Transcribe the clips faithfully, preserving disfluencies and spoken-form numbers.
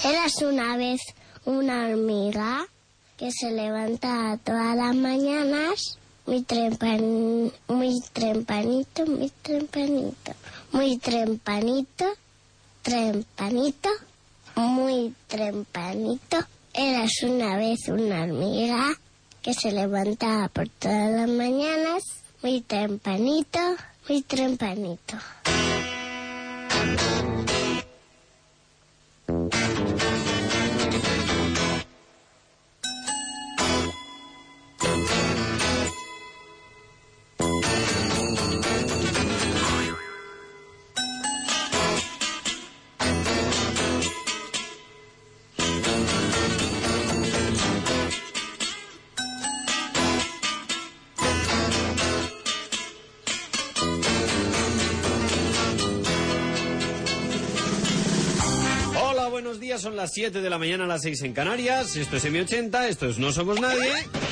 Érase una vez una hormiga que se levantaba todas las mañanas muy trempan, muy trempanito, muy trempanito, muy trempanito, trempanito, muy trempanito. Érase una vez una hormiga que se levantaba por todas las mañanas muy trempanito, muy trempanito. Buenos días, son las siete de la mañana, a las seis en Canarias. Esto es M ochenta, esto es No Somos Nadie.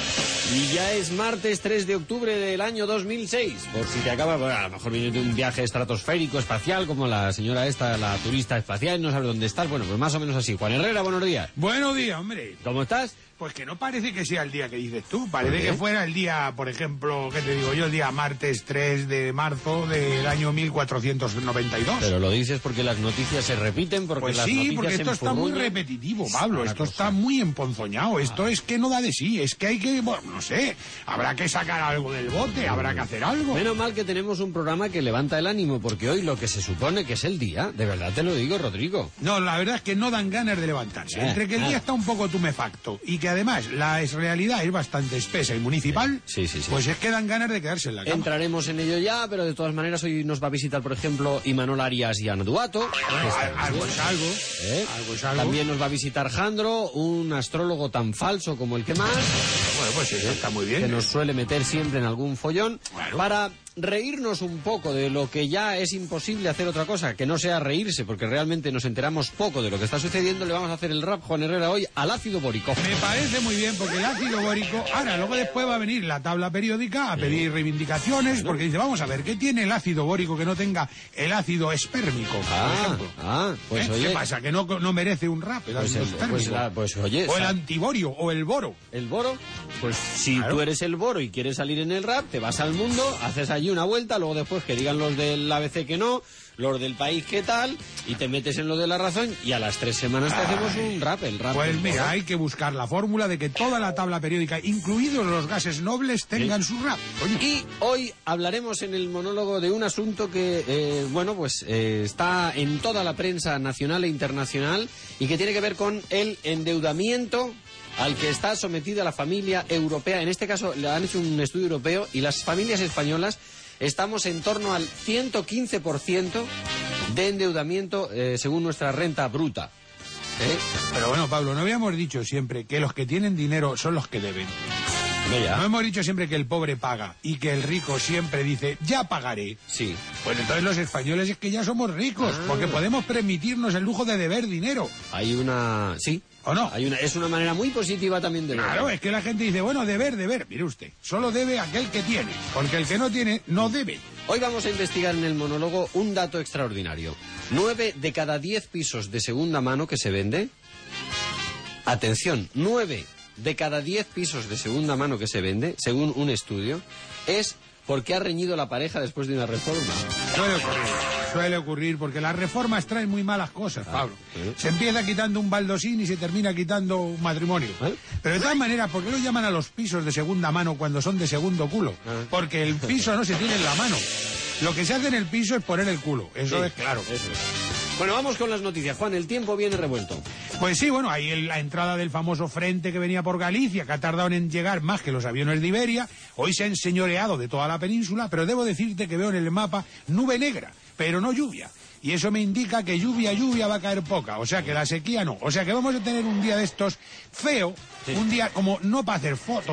Y ya es martes tres de octubre del año dos mil seis. Por si te acaba, bueno, a lo mejor viene de un viaje estratosférico, espacial, como la señora esta, la turista espacial, no sabe dónde estás. Bueno, pues más o menos así. Juan Herrera, buenos días. Buenos días, hombre. ¿Cómo estás? Pues que no parece que sea el día que dices tú. Parece que fuera el día, por ejemplo, ¿qué te digo yo? El día martes tres de marzo del año mil cuatrocientos noventa y dos. Pero lo dices porque las noticias se repiten, porque pues las sí, noticias porque esto está muy repetitivo, Pablo. Esto está muy emponzoñado. Ah. Esto es que no da de sí. Es que hay que, bueno, no sé, habrá que sacar algo del bote, habrá que hacer algo. Menos mal que tenemos un programa que levanta el ánimo, porque hoy lo que se supone que es el día, de verdad te lo digo, Rodrigo. No, la verdad es que no dan ganas de levantarse. Eh, Entre que el ah. día está un poco tumefacto y que además la realidad es bastante espesa y municipal, sí, sí, sí, sí. pues es que dan ganas de quedarse en la cama. Entraremos en ello ya, pero de todas maneras hoy nos va a visitar, por ejemplo, Imanol Arias y Ana Duato. Bueno, algo es algo, ¿Eh? algo es algo. También nos va a visitar Jandro, un astrólogo tan falso como el que más. Bueno, pues eso está muy bien. Que nos suele meter siempre en algún follón. Claro. Para reírnos un poco de lo que ya es imposible hacer otra cosa, que no sea reírse, porque realmente nos enteramos poco de lo que está sucediendo, le vamos a hacer el rap, Juan Herrera, hoy al ácido bórico. Me parece muy bien, porque el ácido bórico, ahora, luego después va a venir la tabla periódica a pedir reivindicaciones, porque dice, vamos a ver, ¿qué tiene el ácido bórico que no tenga el ácido espérmico, ah, por ejemplo? Ah, pues ¿Eh? oye... ¿Qué pasa? ¿Que no, no merece un rap el pues ácido el, espérmico? Pues, la, pues oye... O el antiborio, o el boro. ¿El boro? Pues si claro. Tú eres el boro y quieres salir en el rap, te vas al mundo, haces allí una vuelta, luego después que digan los del A B C que no, los del País qué tal, y te metes en lo de La Razón, y a las tres semanas te Ay, hacemos un rap, el rap. Pues mira, hay que buscar la fórmula de que toda la tabla periódica, incluidos los gases nobles, tengan ¿Sí? su rap. Coño. Y hoy hablaremos en el monólogo de un asunto que, eh, bueno, pues eh, está en toda la prensa nacional e internacional, y que tiene que ver con el endeudamiento al que está sometida la familia europea. En este caso, le han hecho un estudio europeo, y las familias españolas estamos en torno al ciento quince por ciento de endeudamiento eh, según nuestra renta bruta. ¿Eh? Pero bueno, Pablo, no habíamos dicho siempre que los que tienen dinero son los que deben. No, ya. No hemos dicho siempre que el pobre paga y que el rico siempre dice, ya pagaré. Sí. Pues entonces los españoles es que ya somos ricos, ah. porque podemos permitirnos el lujo de deber dinero. Hay una... sí. ¿O no? Hay una, es una manera muy positiva también de ver. Claro, es que la gente dice, bueno, deber, deber. Mire usted, solo debe aquel que tiene, porque el que no tiene, no debe. Hoy vamos a investigar en el monólogo un dato extraordinario. Nueve de cada diez pisos de segunda mano que se vende... Atención, nueve de cada diez pisos de segunda mano que se vende, según un estudio, es porque ha reñido la pareja después de una reforma. Suele ocurrir, suele ocurrir, porque las reformas traen muy malas cosas, Pablo. ¿Eh? Se empieza quitando un baldosín y se termina quitando un matrimonio. ¿Eh? Pero de todas maneras, ¿por qué lo llaman a los pisos de segunda mano cuando son de segundo culo? ¿Eh? Porque el piso no se tiene en la mano. Lo que se hace en el piso es poner el culo, eso sí, es claro. Eso es. Bueno, vamos con las noticias. Juan, el tiempo viene revuelto. Pues sí, bueno, ahí la entrada del famoso frente que venía por Galicia, que ha tardado en llegar más que los aviones de Iberia, hoy se ha enseñoreado de toda la península, pero debo decirte que veo en el mapa nube negra, pero no lluvia. Y eso me indica que lluvia, lluvia va a caer poca, o sea que la sequía no. O sea que vamos a tener un día de estos feo, sí. Un día como no para hacer fotos,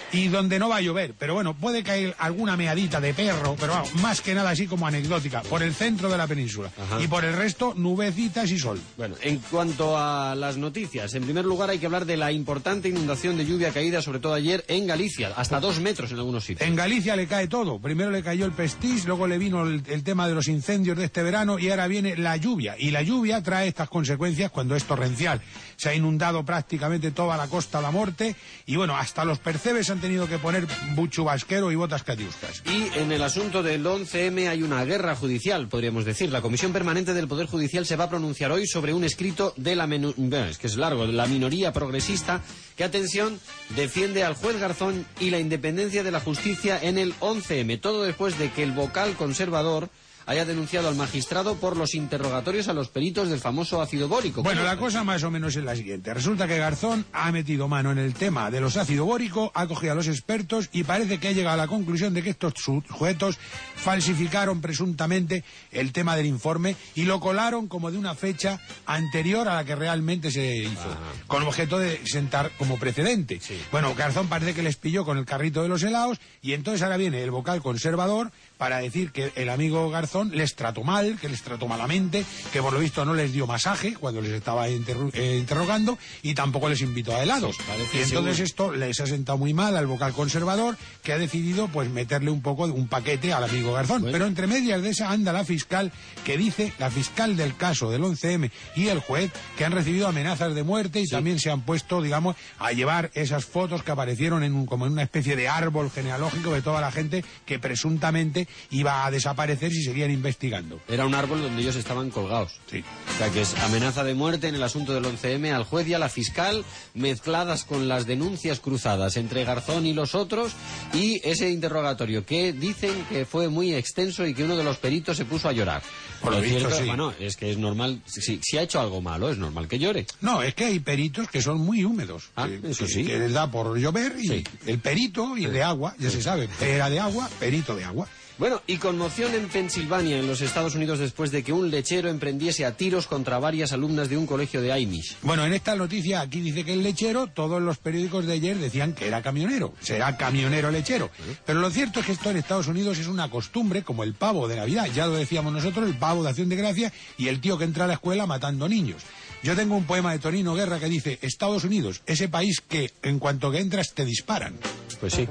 y donde no va a llover. Pero bueno, puede caer alguna meadita de perro, pero vamos, más que nada así como anecdótica, por el centro de la península. Ajá. Y por el resto, nubecitas y sol. Bueno, en cuanto a las noticias, en primer lugar hay que hablar de la importante inundación de lluvia caída, sobre todo ayer, en Galicia, hasta dos metros en algunos sitios. En Galicia le cae todo. Primero le cayó el Prestige, luego le vino el, el tema de los incendios de este verano y ahora viene la lluvia. Y la lluvia trae estas consecuencias cuando es torrencial. Se ha inundado prácticamente toda la Costa da Morte y bueno, hasta los percebes han tenido que poner buchu basquero y botas catiuscas. Y en el asunto del once eme hay una guerra judicial, podríamos decir. La Comisión Permanente del Poder Judicial se va a pronunciar hoy sobre un escrito de la menu... bueno, es que es largo, de la minoría progresista que, atención, defiende al juez Garzón y la independencia de la justicia en el once eme. Todo después de que el vocal conservador haya denunciado al magistrado por los interrogatorios a los peritos del famoso ácido bórico. Bueno, la cosa más o menos es la siguiente. Resulta que Garzón ha metido mano en el tema de los ácido bórico, ha cogido a los expertos y parece que ha llegado a la conclusión de que estos sujetos falsificaron presuntamente el tema del informe y lo colaron como de una fecha anterior a la que realmente se hizo, ajá, con objeto de sentar como precedente. Sí. Bueno, Garzón parece que les pilló con el carrito de los helados y entonces ahora viene el vocal conservador para decir que el amigo Garzón les trató mal, que les trató malamente, que por lo visto no les dio masaje cuando les estaba interro eh, interrogando y tampoco les invitó a helados. Sí, y entonces esto les ha sentado muy mal al vocal conservador, que ha decidido pues meterle un poco de un paquete al amigo Garzón. Bueno. Pero entre medias de esa anda la fiscal que dice, la fiscal del caso del once eme y el juez, que han recibido amenazas de muerte y sí, también se han puesto, digamos, a llevar esas fotos que aparecieron en un, como en una especie de árbol genealógico de toda la gente que presuntamente iba a desaparecer si seguían investigando. Era un árbol donde ellos estaban colgados. Sí. O sea que es amenaza de muerte en el asunto del once eme al juez y a la fiscal, mezcladas con las denuncias cruzadas entre Garzón y los otros y ese interrogatorio que dicen que fue muy extenso y que uno de los peritos se puso a llorar. Por lo visto, cierto, sí. Bueno, es que es normal, si, si ha hecho algo malo, es normal que llore. No, es que hay peritos que son muy húmedos. Ah, que, eso que, sí. Que les da por llover y sí, el perito y sí, de agua, ya sí, se sabe, pera de agua, perito de agua. Bueno, y conmoción en Pensilvania, en los Estados Unidos, después de que un lechero emprendiese a tiros contra varias alumnas de un colegio de Amish. Bueno, en esta noticia aquí dice que el lechero, todos los periódicos de ayer decían que era camionero, será camionero lechero. Pero lo cierto es que esto en Estados Unidos es una costumbre, como el pavo de Navidad, ya lo decíamos nosotros, el pavo de Acción de Gracia y el tío que entra a la escuela matando niños. Yo tengo un poema de Tonino Guerra que dice, Estados Unidos, ese país que en cuanto que entras te disparan. Pues sí.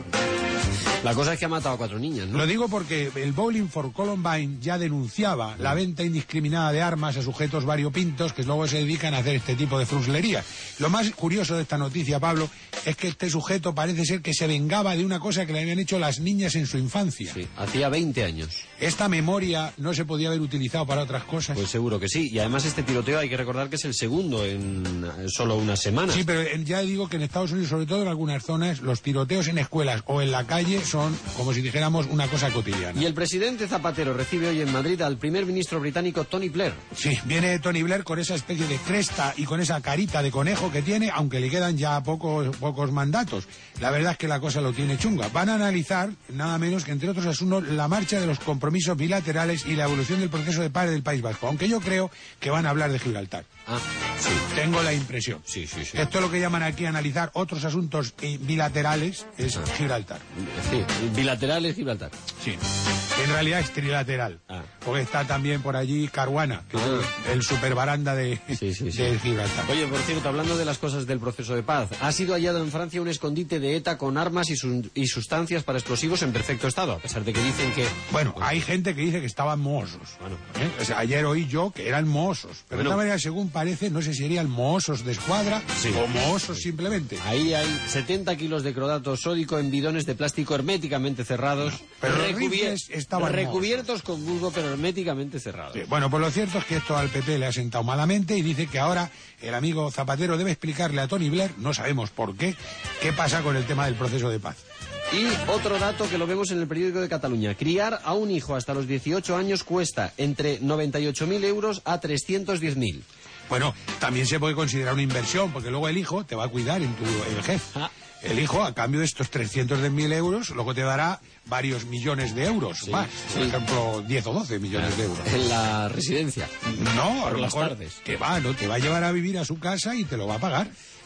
La cosa es que ha matado a cuatro niñas, ¿no? Lo digo porque el Bowling for Columbine ya denunciaba la venta indiscriminada de armas a sujetos variopintos que luego se dedican a hacer este tipo de fruslería. Lo más curioso de esta noticia, Pablo, es que este sujeto parece ser que se vengaba de una cosa que le habían hecho las niñas en su infancia. Sí, hacía veinte años. ¿Esta memoria no se podía haber utilizado para otras cosas? Pues seguro que sí. Y además este tiroteo hay que recordar que es el segundo en solo unas semanas. Sí, pero ya digo que en Estados Unidos, sobre todo en algunas zonas, los tiroteos en escuelas o en la calle son, como si dijéramos, una cosa cotidiana. Y el presidente Zapatero recibe hoy en Madrid al primer ministro británico Tony Blair. Sí, viene Tony Blair con esa especie de cresta y con esa carita de conejo que tiene, aunque le quedan ya pocos, pocos mandatos. La verdad es que la cosa lo tiene chunga. Van a analizar, nada menos que entre otros asuntos, la marcha de los compromisos bilaterales y la evolución del proceso de paz del País Vasco. Aunque yo creo que van a hablar de Gibraltar. Ah, sí. Tengo la impresión. Sí, sí, sí. Esto es lo que llaman aquí analizar otros asuntos bilaterales, es ah. Gibraltar. Sí, bilateral es Gibraltar. Sí, en realidad es trilateral. Ah. Porque está también por allí Caruana, que ah. es el superbaranda de, sí, sí, sí. de Gibraltar. Oye, por cierto, hablando de las cosas del proceso de paz, ha sido hallado en Francia un escondite de ETA con armas y, su, y sustancias para explosivos en perfecto estado, a pesar de que dicen que... Bueno, hay gente que dice que estaban mozos. Bueno. ¿Eh? O sea, ayer oí yo que eran mozos, pero bueno, de esta manera, según parece, no sé si serían mozos de escuadra sí. o mozos sí. simplemente. Ahí hay setenta kilos de crodato sódico en bidones de plástico herméticamente cerrados, no, pero recubier estaban recubiertos mozos. Con musgo, pero herméticamente cerrados. Sí, bueno, pues lo cierto es que esto al P P le ha sentado malamente y dice que ahora el amigo Zapatero debe explicarle a Tony Blair, no sabemos por qué, qué pasa con el tema del proceso de paz. Y otro dato que lo vemos en el periódico de Cataluña. Criar a un hijo hasta los dieciocho años cuesta entre noventa y ocho mil euros a trescientos diez mil. Bueno, también se puede considerar una inversión, porque luego el hijo te va a cuidar en tu vejez. Ah. El hijo, a cambio de estos trescientos mil euros, luego te dará varios millones de euros sí, más. Sí. Por ejemplo, diez o doce millones de euros. En la residencia. No, por a lo las mejor tardes. Te va, ¿no? Te va a llevar a vivir a su casa y te lo va a pagar.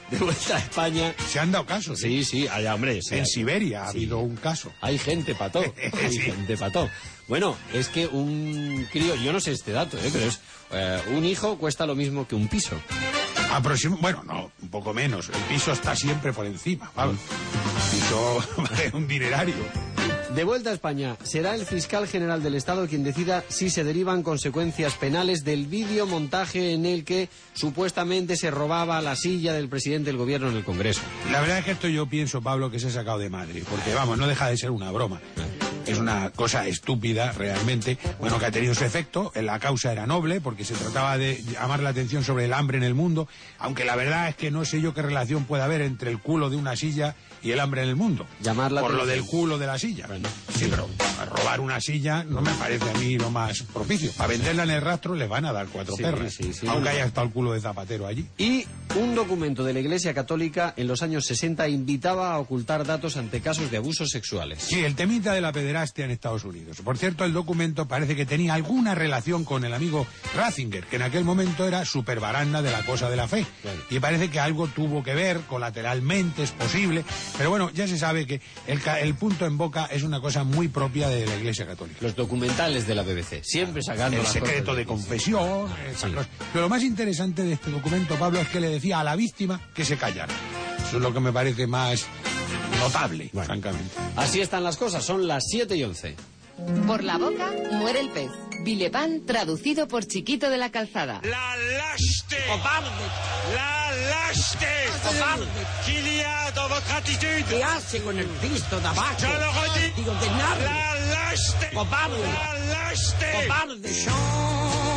de vuelta a España. Se han dado casos. Sí, sí, allá, hombre. Sí, en hay, Siberia ha sí. habido un caso. Hay gente para todo. Hay Sí. gente para todo. Bueno, es que un crío, yo no sé este dato, ¿eh? pero es eh, un hijo cuesta lo mismo que un piso. Aproxim... Bueno, no, un poco menos. El piso está siempre por encima, Pablo. El piso vale un dinerario. De vuelta a España, será el fiscal general del Estado quien decida si se derivan consecuencias penales del videomontaje en el que supuestamente se robaba la silla del presidente del gobierno en el Congreso. La verdad es que esto yo pienso, Pablo, que se ha sacado de madre, porque vamos, no deja de ser una broma. Es una cosa estúpida, realmente. Bueno, que ha tenido su efecto. La causa era noble, porque se trataba de llamar la atención sobre el hambre en el mundo, aunque la verdad es que no sé yo qué relación puede haber entre el culo de una silla y el hambre en el mundo. Llamar la Por lo atención. del culo de la silla. Bueno, sí, pero robar una silla no me parece a mí lo más propicio. Para venderla en el rastro les van a dar cuatro Sí, perras, sí, sí, aunque no, haya no. estado el culo de Zapatero allí. Y un documento de la Iglesia Católica en los años sesenta invitaba a ocultar datos ante casos de abusos sexuales. Sí, el temita de la pederastia en Estados Unidos. Por cierto, el documento parece que tenía alguna relación con el amigo Ratzinger, que en aquel momento era super baranda de la cosa de la fe. Bueno. Y parece que algo tuvo que ver, colateralmente, es posible. Pero bueno, ya se sabe que el, ca- el punto en boca es una cosa muy propia de la Iglesia Católica. Los documentales de la B B C, siempre sacando El las secreto cosas de confesión, esas Sí. cosas. Pero lo más interesante de este documento, Pablo, es que le decía a la víctima que se callara. Eso es lo que me parece más notable, Bueno. francamente. Así están las cosas, son las siete y once. Por la boca muere el pez. Villepán traducido por Chiquito de la Calzada. La lâcheté. La lâcheté. Qu'il y a dans votre attitude. ¿Qué hace con el pisto de abajo? Je le redis. Digo, de nada. La lâcheté. Cobarde. La lâcheté. Cobarde.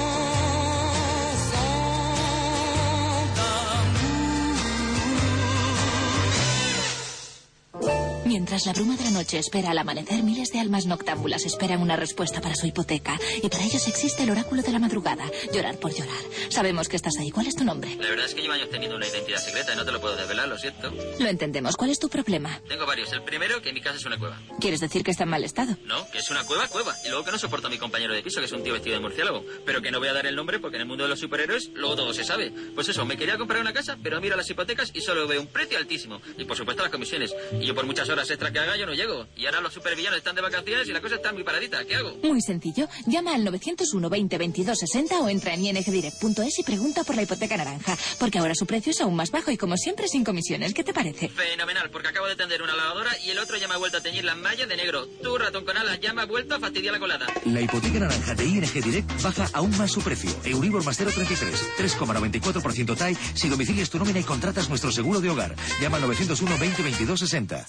Mientras la bruma de la noche espera al amanecer, miles de almas noctámbulas esperan una respuesta para su hipoteca. Y para ellos existe el oráculo de la madrugada. Llorar por llorar. Sabemos que estás ahí. ¿Cuál es tu nombre? La verdad es que llevo años teniendo una identidad secreta y no te lo puedo desvelar, lo siento. Lo entendemos. ¿Cuál es tu problema? Tengo varios. El primero, que mi casa es una cueva. ¿Quieres decir que está en mal estado? No, que es una cueva, cueva. Y luego que no soporto a mi compañero de piso, que es un tío vestido de murciélago. Pero que no voy a dar el nombre porque en el mundo de los superhéroes luego todo se sabe. Pues eso, me quería comprar una casa, pero miro las hipotecas y solo veo un precio altísimo. Y por supuesto las comisiones. Y yo por muchas horas extra que haga yo no llego. Y ahora los supervillanos están de vacaciones y la cosa está muy paradita. ¿Qué hago? Muy sencillo. Llama al nueve cero uno, veinte, veintidós, sesenta o entra en i n g direct punto es y pregunta por la hipoteca naranja. Porque ahora su precio es aún más bajo y como siempre sin comisiones. ¿Qué te parece? Fenomenal, porque acabo de tender una lavadora y el otro ya me ha vuelto a teñir las mallas de negro. Tú, ratón con alas, ya me ha vuelto a fastidiar la colada. La hipoteca naranja de I N G Direct baja aún más su precio. Euribor más cero coma treinta y tres, tres coma noventa y cuatro por ciento T A E si domicilias tu nómina y contratas nuestro seguro de hogar. Llama al nueve cero uno, veinte, veintidós, sesenta.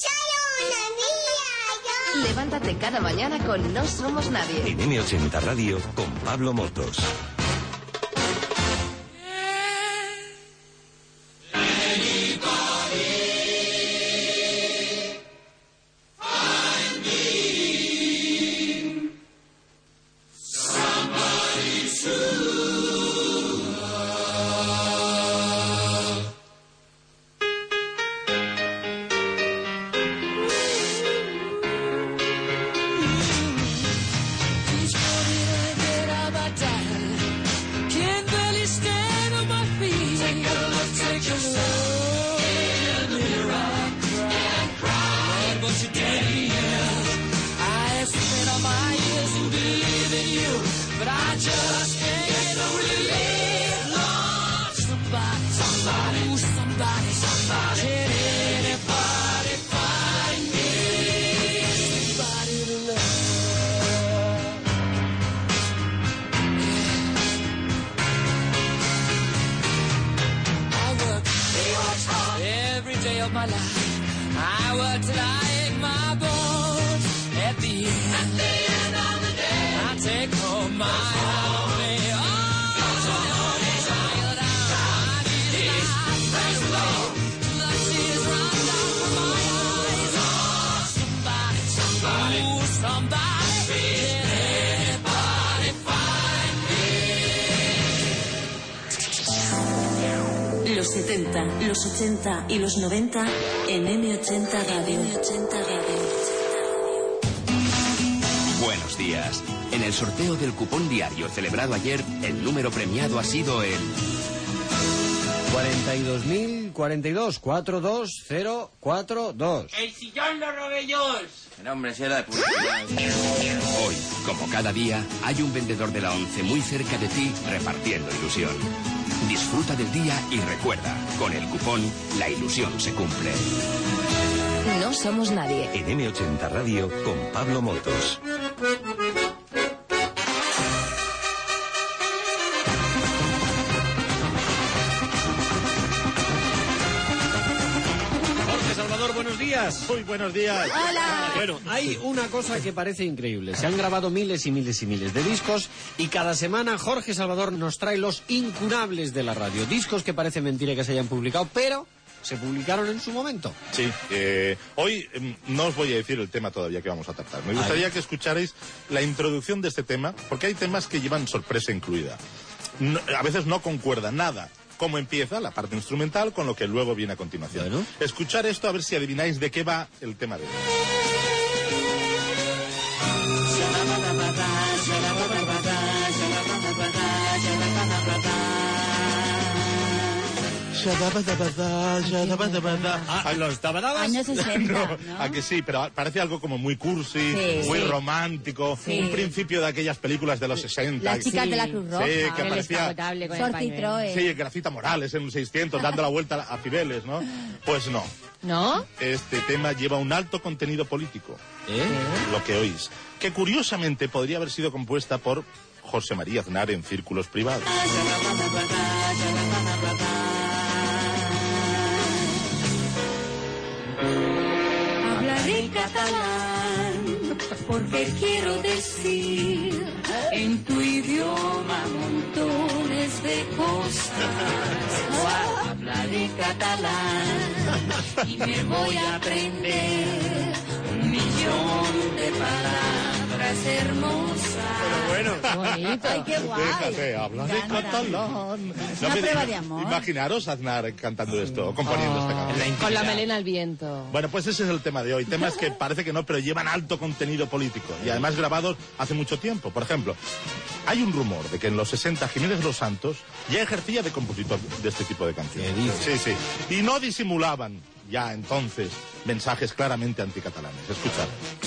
Levántate cada mañana con No Somos Nadie. En eme ochenta Radio con Pablo Motos. Los setenta, los ochenta y los noventa en eme ochenta Radio. eme ochenta Radio. Buenos días. En el sorteo del cupón diario celebrado ayer, el número premiado ha sido el cuarenta y dos mil cuarenta y dos, cuatro dos cero cuatro dos. El sillón lo robé yo. El hombre será de publicidad. Hoy, como cada día, hay un vendedor de la ONCE muy cerca de ti repartiendo ilusión. Disfruta del día y recuerda, con el cupón, la ilusión se cumple. No somos nadie. En eme ochenta Radio con Pablo Motos. Jorge Salvador, buenos días. Muy buenos días. Hola. Bueno, hay una cosa que parece increíble. Se han grabado miles y miles y miles de discos y cada semana Jorge Salvador nos trae los incunables de la radio. Discos que parece mentira que se hayan publicado, pero se publicaron en su momento. Sí, eh, hoy eh, no os voy a decir el tema todavía que vamos a tratar. Me gustaría Ay. que escucharais la introducción de este tema, porque hay temas que llevan sorpresa incluida. No, a veces no concuerda nada cómo empieza la parte instrumental con lo que luego viene a continuación. Bueno. Escuchar esto a ver si adivináis de qué va el tema de hoy. Ah, los tabadabas. Años sesenta, no, ¿no? A que sí, pero parece algo como muy cursi, sí, muy sí. romántico, Sí. un principio de aquellas películas de los sesenta. Las chicas sí. de la Cruz Roja. Sí, que el parecía... Sor Citroën. Sí, Gracita Morales en un seiscientos dando la vuelta a Cibeles, ¿no? Pues no. ¿No? Este tema lleva un alto contenido político, ¿Eh? lo que oís, que curiosamente podría haber sido compuesta por José María Aznar en círculos privados. Hablaré catalán porque quiero decir en tu idioma montones de cosas. Hablaré catalán y me voy a aprender un millón de palabras hermosas. Pero bueno, bonito. Ay, qué guay. Déjate, habla de catalán. Es una prueba de amor. Imaginaros a Aznar cantando esto, o componiendo Oh, esta canción. Con la melena al viento. Bueno, pues ese es el tema de hoy. Temas que parece que no, pero llevan alto contenido político. Y además grabados hace mucho tiempo. Por ejemplo, hay un rumor de que en los sesenta Jiménez Los Santos ya ejercía de compositor de este tipo de canciones. Sí, sí. Y no disimulaban ya entonces mensajes claramente anticatalanes. Escuchad.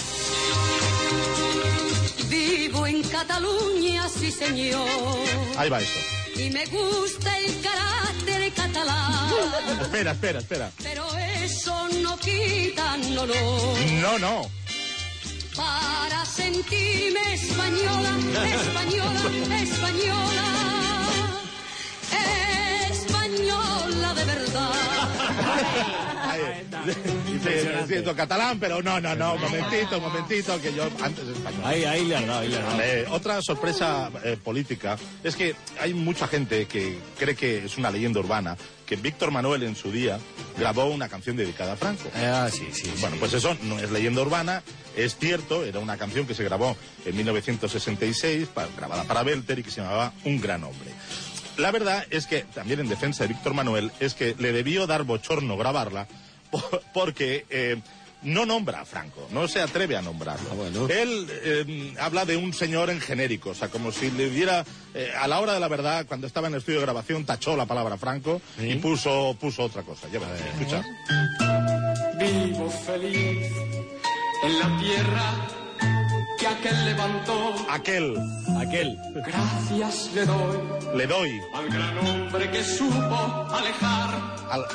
Vivo en Cataluña, sí señor. Ahí va esto. Y me gusta el carácter catalán. Espera, espera, espera. Pero eso no quita, no, no. No, no. Para sentirme española, española, española. Española de verdad. Dice, siento catalán, pero no, no, no, un momentito, un momentito, que yo antes español. Ahí, ahí le han dado, ahí le han dado. Eh, otra sorpresa eh, política es que hay mucha gente que cree que es una leyenda urbana que Víctor Manuel en su día grabó una canción dedicada a Franco. Ah, sí, sí. Bueno, sí. pues eso no es leyenda urbana, es cierto, era una canción que se grabó en mil novecientos sesenta y seis, para, grabada para Belter y que se llamaba Un gran hombre. La verdad es que, también en defensa de Víctor Manuel, es que le debió dar bochorno grabarla por, porque eh, no nombra a Franco, no se atreve a nombrarlo. Ah, bueno. Él eh, habla de un señor en genérico, o sea, como si le diera, eh, a la hora de la verdad, cuando estaba en el estudio de grabación, tachó la palabra Franco ¿Sí? y puso, puso otra cosa. Ya verás, escucha. Vivo feliz en la tierra que aquel levantó. Aquel. Aquel. Gracias le doy. Le doy. Al gran hombre que supo alejar. Al...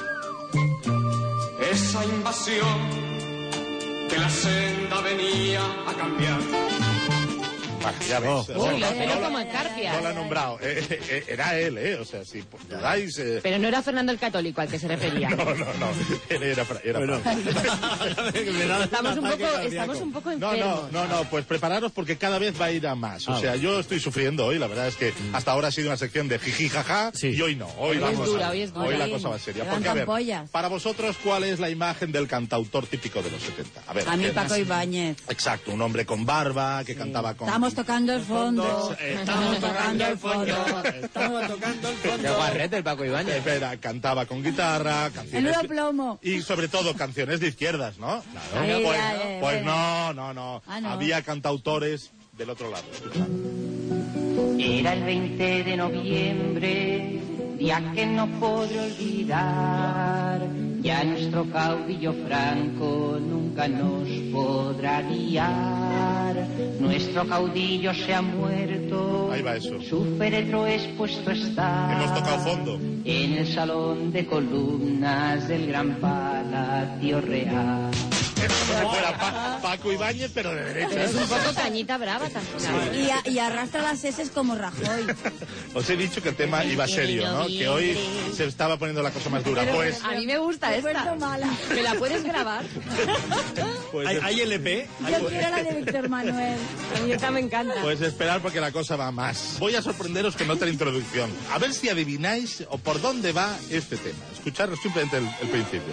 esa invasión que la senda venía a cambiar. Bueno, ya ves. Uy, o sea, lo no, tenía no, como Escarpia. no lo ha nombrado. Eh, eh, eh, era él, ¿eh? O sea, si dudáis... Eh... Pero no era Fernando el Católico al que se refería. No, no, no. Era, era, era bueno. estamos, un poco, estamos un poco No, enfermos. no, no, no, pues prepararos porque cada vez va a ir a más. O ah, sea, yo estoy sufriendo hoy, la verdad es que hasta ahora ha sido una sección de jiji, jaja, sí. Y hoy no. Hoy, hoy la es cosa, dura, hoy es dura. Hoy la cosa va seria. Porque, a ver, pollas. para vosotros, ¿cuál es la imagen del cantautor típico de los setenta? A ver. A mí Paco Ibáñez. Exacto, un hombre con barba, que sí. cantaba con... Estamos tocando el fondo. Estamos tocando el fondo. Estamos tocando el fondo. Qué guarrete el Paco Ibáñez. Espera, cantaba con guitarra, canciones... El plomo. Y sobre todo canciones de izquierdas, ¿no? Claro. Ay, pues, ay, no, ay, pues ay. no, no, no, Ah, no. Había cantautores del otro lado. Escucha. Era el veinte de noviembre día que no podré olvidar. Ya nuestro caudillo Franco nunca nos podrá guiar. Nuestro caudillo se ha muerto. Ahí va eso. Su féretro expuesto está. Hemos tocado fondo. En el salón de columnas del Gran Palacio Real. Es como si fuera pa Paco Ibáñez, pero de derecha. Pero es un poco cañita brava también. Y, a, y arrastra las heces como Rajoy. Os he dicho que el tema iba serio, ¿no? Que hoy se estaba poniendo la cosa más dura. Pero Pues, a mí me gusta esta. Mala. ¿Me la puedes grabar? pues, ¿Hay, hay L P? Yo quiero la de Víctor Manuel. A mí esta me encanta. pues esperar porque la cosa va más. Voy a sorprenderos con otra introducción. A ver si adivináis o por dónde va este tema. Escuchar simplemente el, el principio.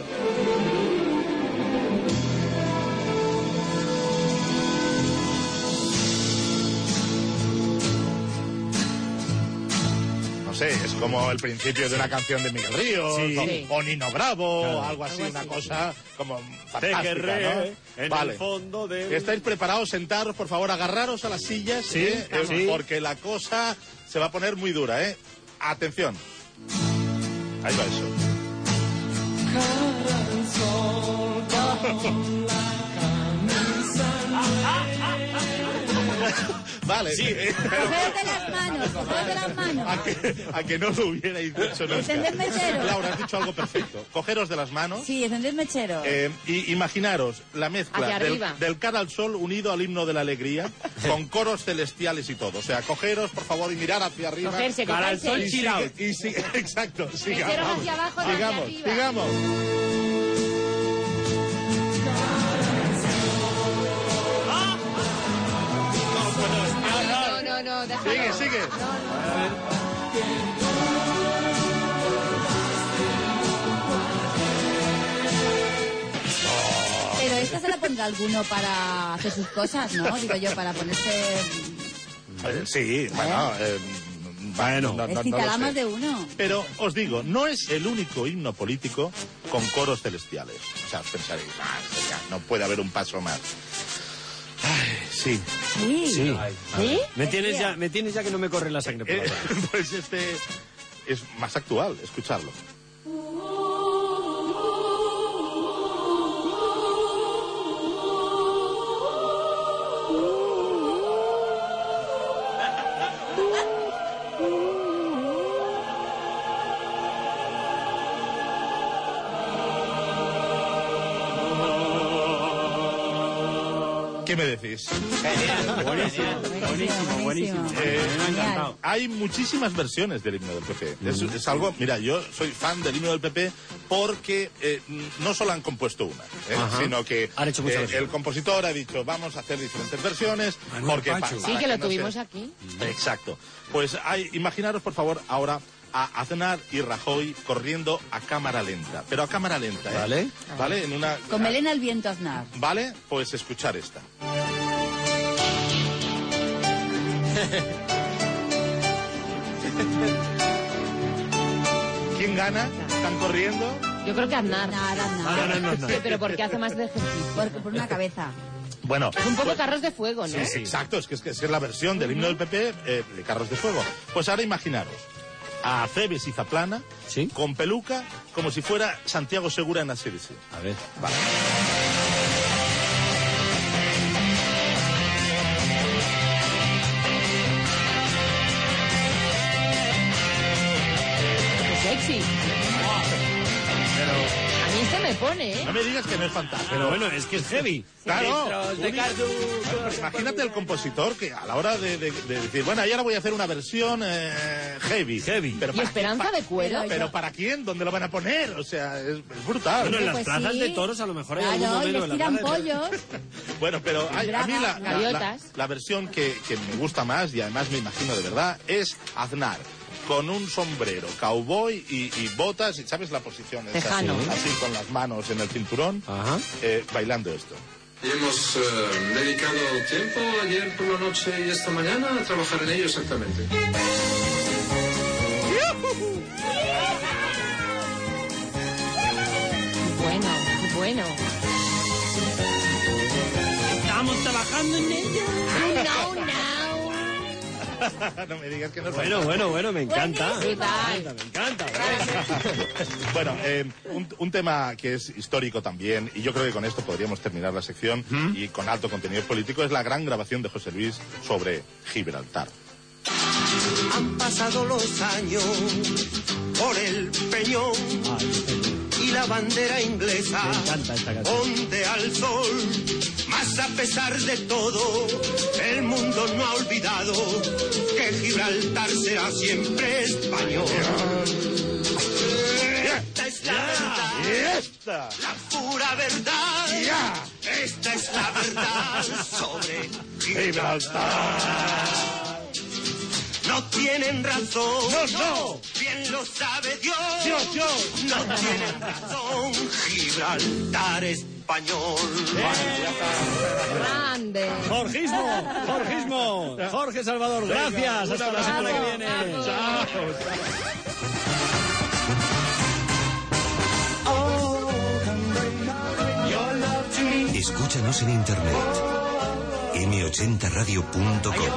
sé, es como el principio de una canción de Miguel Ríos, sí. o, o Nino Bravo, claro. algo así, algo una así. cosa como fantástica, querré, ¿no? En vale. el fondo de... ¿Estáis preparados? Sentaros, por favor, agarraros a las sillas, sí, ¿eh? sí. porque la cosa se va a poner muy dura, ¿eh? Atención. Ahí va eso. Vale, sí. Cogeros de las manos, cogeros de las manos. A que, a que no lo hubierais dicho nunca. Encended mechero. Laura, has dicho algo perfecto. Cogeros de las manos. Sí, encended mechero. Eh, y imaginaros la mezcla del, del cara al sol unido al himno de la alegría, con coros celestiales y todo. O sea, cogeros, por favor, y mirar hacia arriba. Cogerse, cara al sol, y chill out. Y sigue, exacto, sigamos. Mecheros hacia abajo, sigamos, hacia arriba. sigamos. No, no, déjalo. Sigue, sigue. No, no. Pero esta se la pondrá alguno para hacer sus cosas, ¿no? Digo yo, para ponerse... Eh, sí, bueno... Eh, bueno, no, no, excitará no más de uno. Pero os digo, no es el único himno político con coros celestiales. O sea, os pensaréis, ah, ya, no puede haber un paso más. Ay, sí. Sí. Sí. ¿Sí? Me tienes ya, me tienes ya que no me corre la sangre por la eh, Pues este es más actual, escucharlo. ¿Qué me decís? Genial, buenísimo, buenísimo, buenísimo. Eh, me ha encantado. Hay muchísimas versiones del himno del P P. Mm. Es, es algo, mira, yo soy fan del himno del P P porque eh, no solo han compuesto una, eh, sino que han hecho muchas eh, el compositor ha dicho, vamos a hacer diferentes versiones. Manuel porque pa, Sí, que, que lo no tuvimos sea... aquí. Exacto. Pues hay, imaginaros, por favor, ahora a Aznar y Rajoy corriendo a cámara lenta. Pero a cámara lenta, ¿eh? Vale. ¿Vale? En una... Con melena al viento, Aznar. Vale, pues escuchar esta. ¿Quién gana? ¿Están corriendo? Yo creo que Aznar. Aznar, Aznar. No, no, no, no. Sí, pero porque hace más de ejercicio. Por, por una cabeza. Bueno, Es un poco pues, carros de fuego, ¿no? sí, sí, exacto, es que es, que es la versión del himno del P P eh, de Carros de Fuego. Pues ahora imaginaros a Cebes y Zaplana ¿Sí? con peluca como si fuera Santiago Segura en la serie. A ver. Vale. Qué sexy. A mí se me pone, ¿eh? No me digas que no es fantástico. Pero bueno, es que es heavy. Claro. Litros de cardu- Bueno, pues imagínate el compositor que a la hora de, de- de decir, bueno, y ahora voy a hacer una versión eh, heavy. Heavy. Pero Y para- Esperanza pa- de cuero. Pero ¿para quién? ¿Dónde lo van a poner? O sea, es, es brutal. Bueno, en las Pues plazas sí. de toros a lo mejor hay Claro, algún y momento les en la tiran plaza de- pollos. Bueno, pero hay- a mí la, la- la- Gaviotas. la versión que, que me gusta más, y además me imagino de verdad, es Aznar. Con un sombrero, cowboy y, y botas, y ¿sabes la posición? Es Tejano. así, así con las manos en el cinturón, Ajá. eh, bailando esto. Y hemos eh, dedicado tiempo ayer por la noche y esta mañana a trabajar en ello exactamente. Bueno, qué bueno. Estamos trabajando en ello. No, no. No me digas que no. Bueno, bueno, bueno, me encanta. Buenísimo. Me encanta, me encanta. Bueno, eh, un, un tema que es histórico también, y yo creo que con esto podríamos terminar la sección, ¿Mm? y con alto contenido político, es la gran grabación de José Luis sobre Gibraltar. Han pasado los años por el Peñón y la bandera inglesa ondea al sol. Mas a pesar de todo, el mundo no ha olvidado que Gibraltar será siempre español. Esta es la verdad, esta. la pura verdad. Yeah. Esta es la verdad sobre Gibraltar. Gibraltar. No tienen razón, no, no, bien lo sabe Dios, Dios, Dios. No tienen razón, Gibraltar español. Grande. Jorgismo, Jorgismo, Jorge Salvador, gracias, hasta la semana que viene. Chao. Escúchanos en internet eme ochenta radio punto com.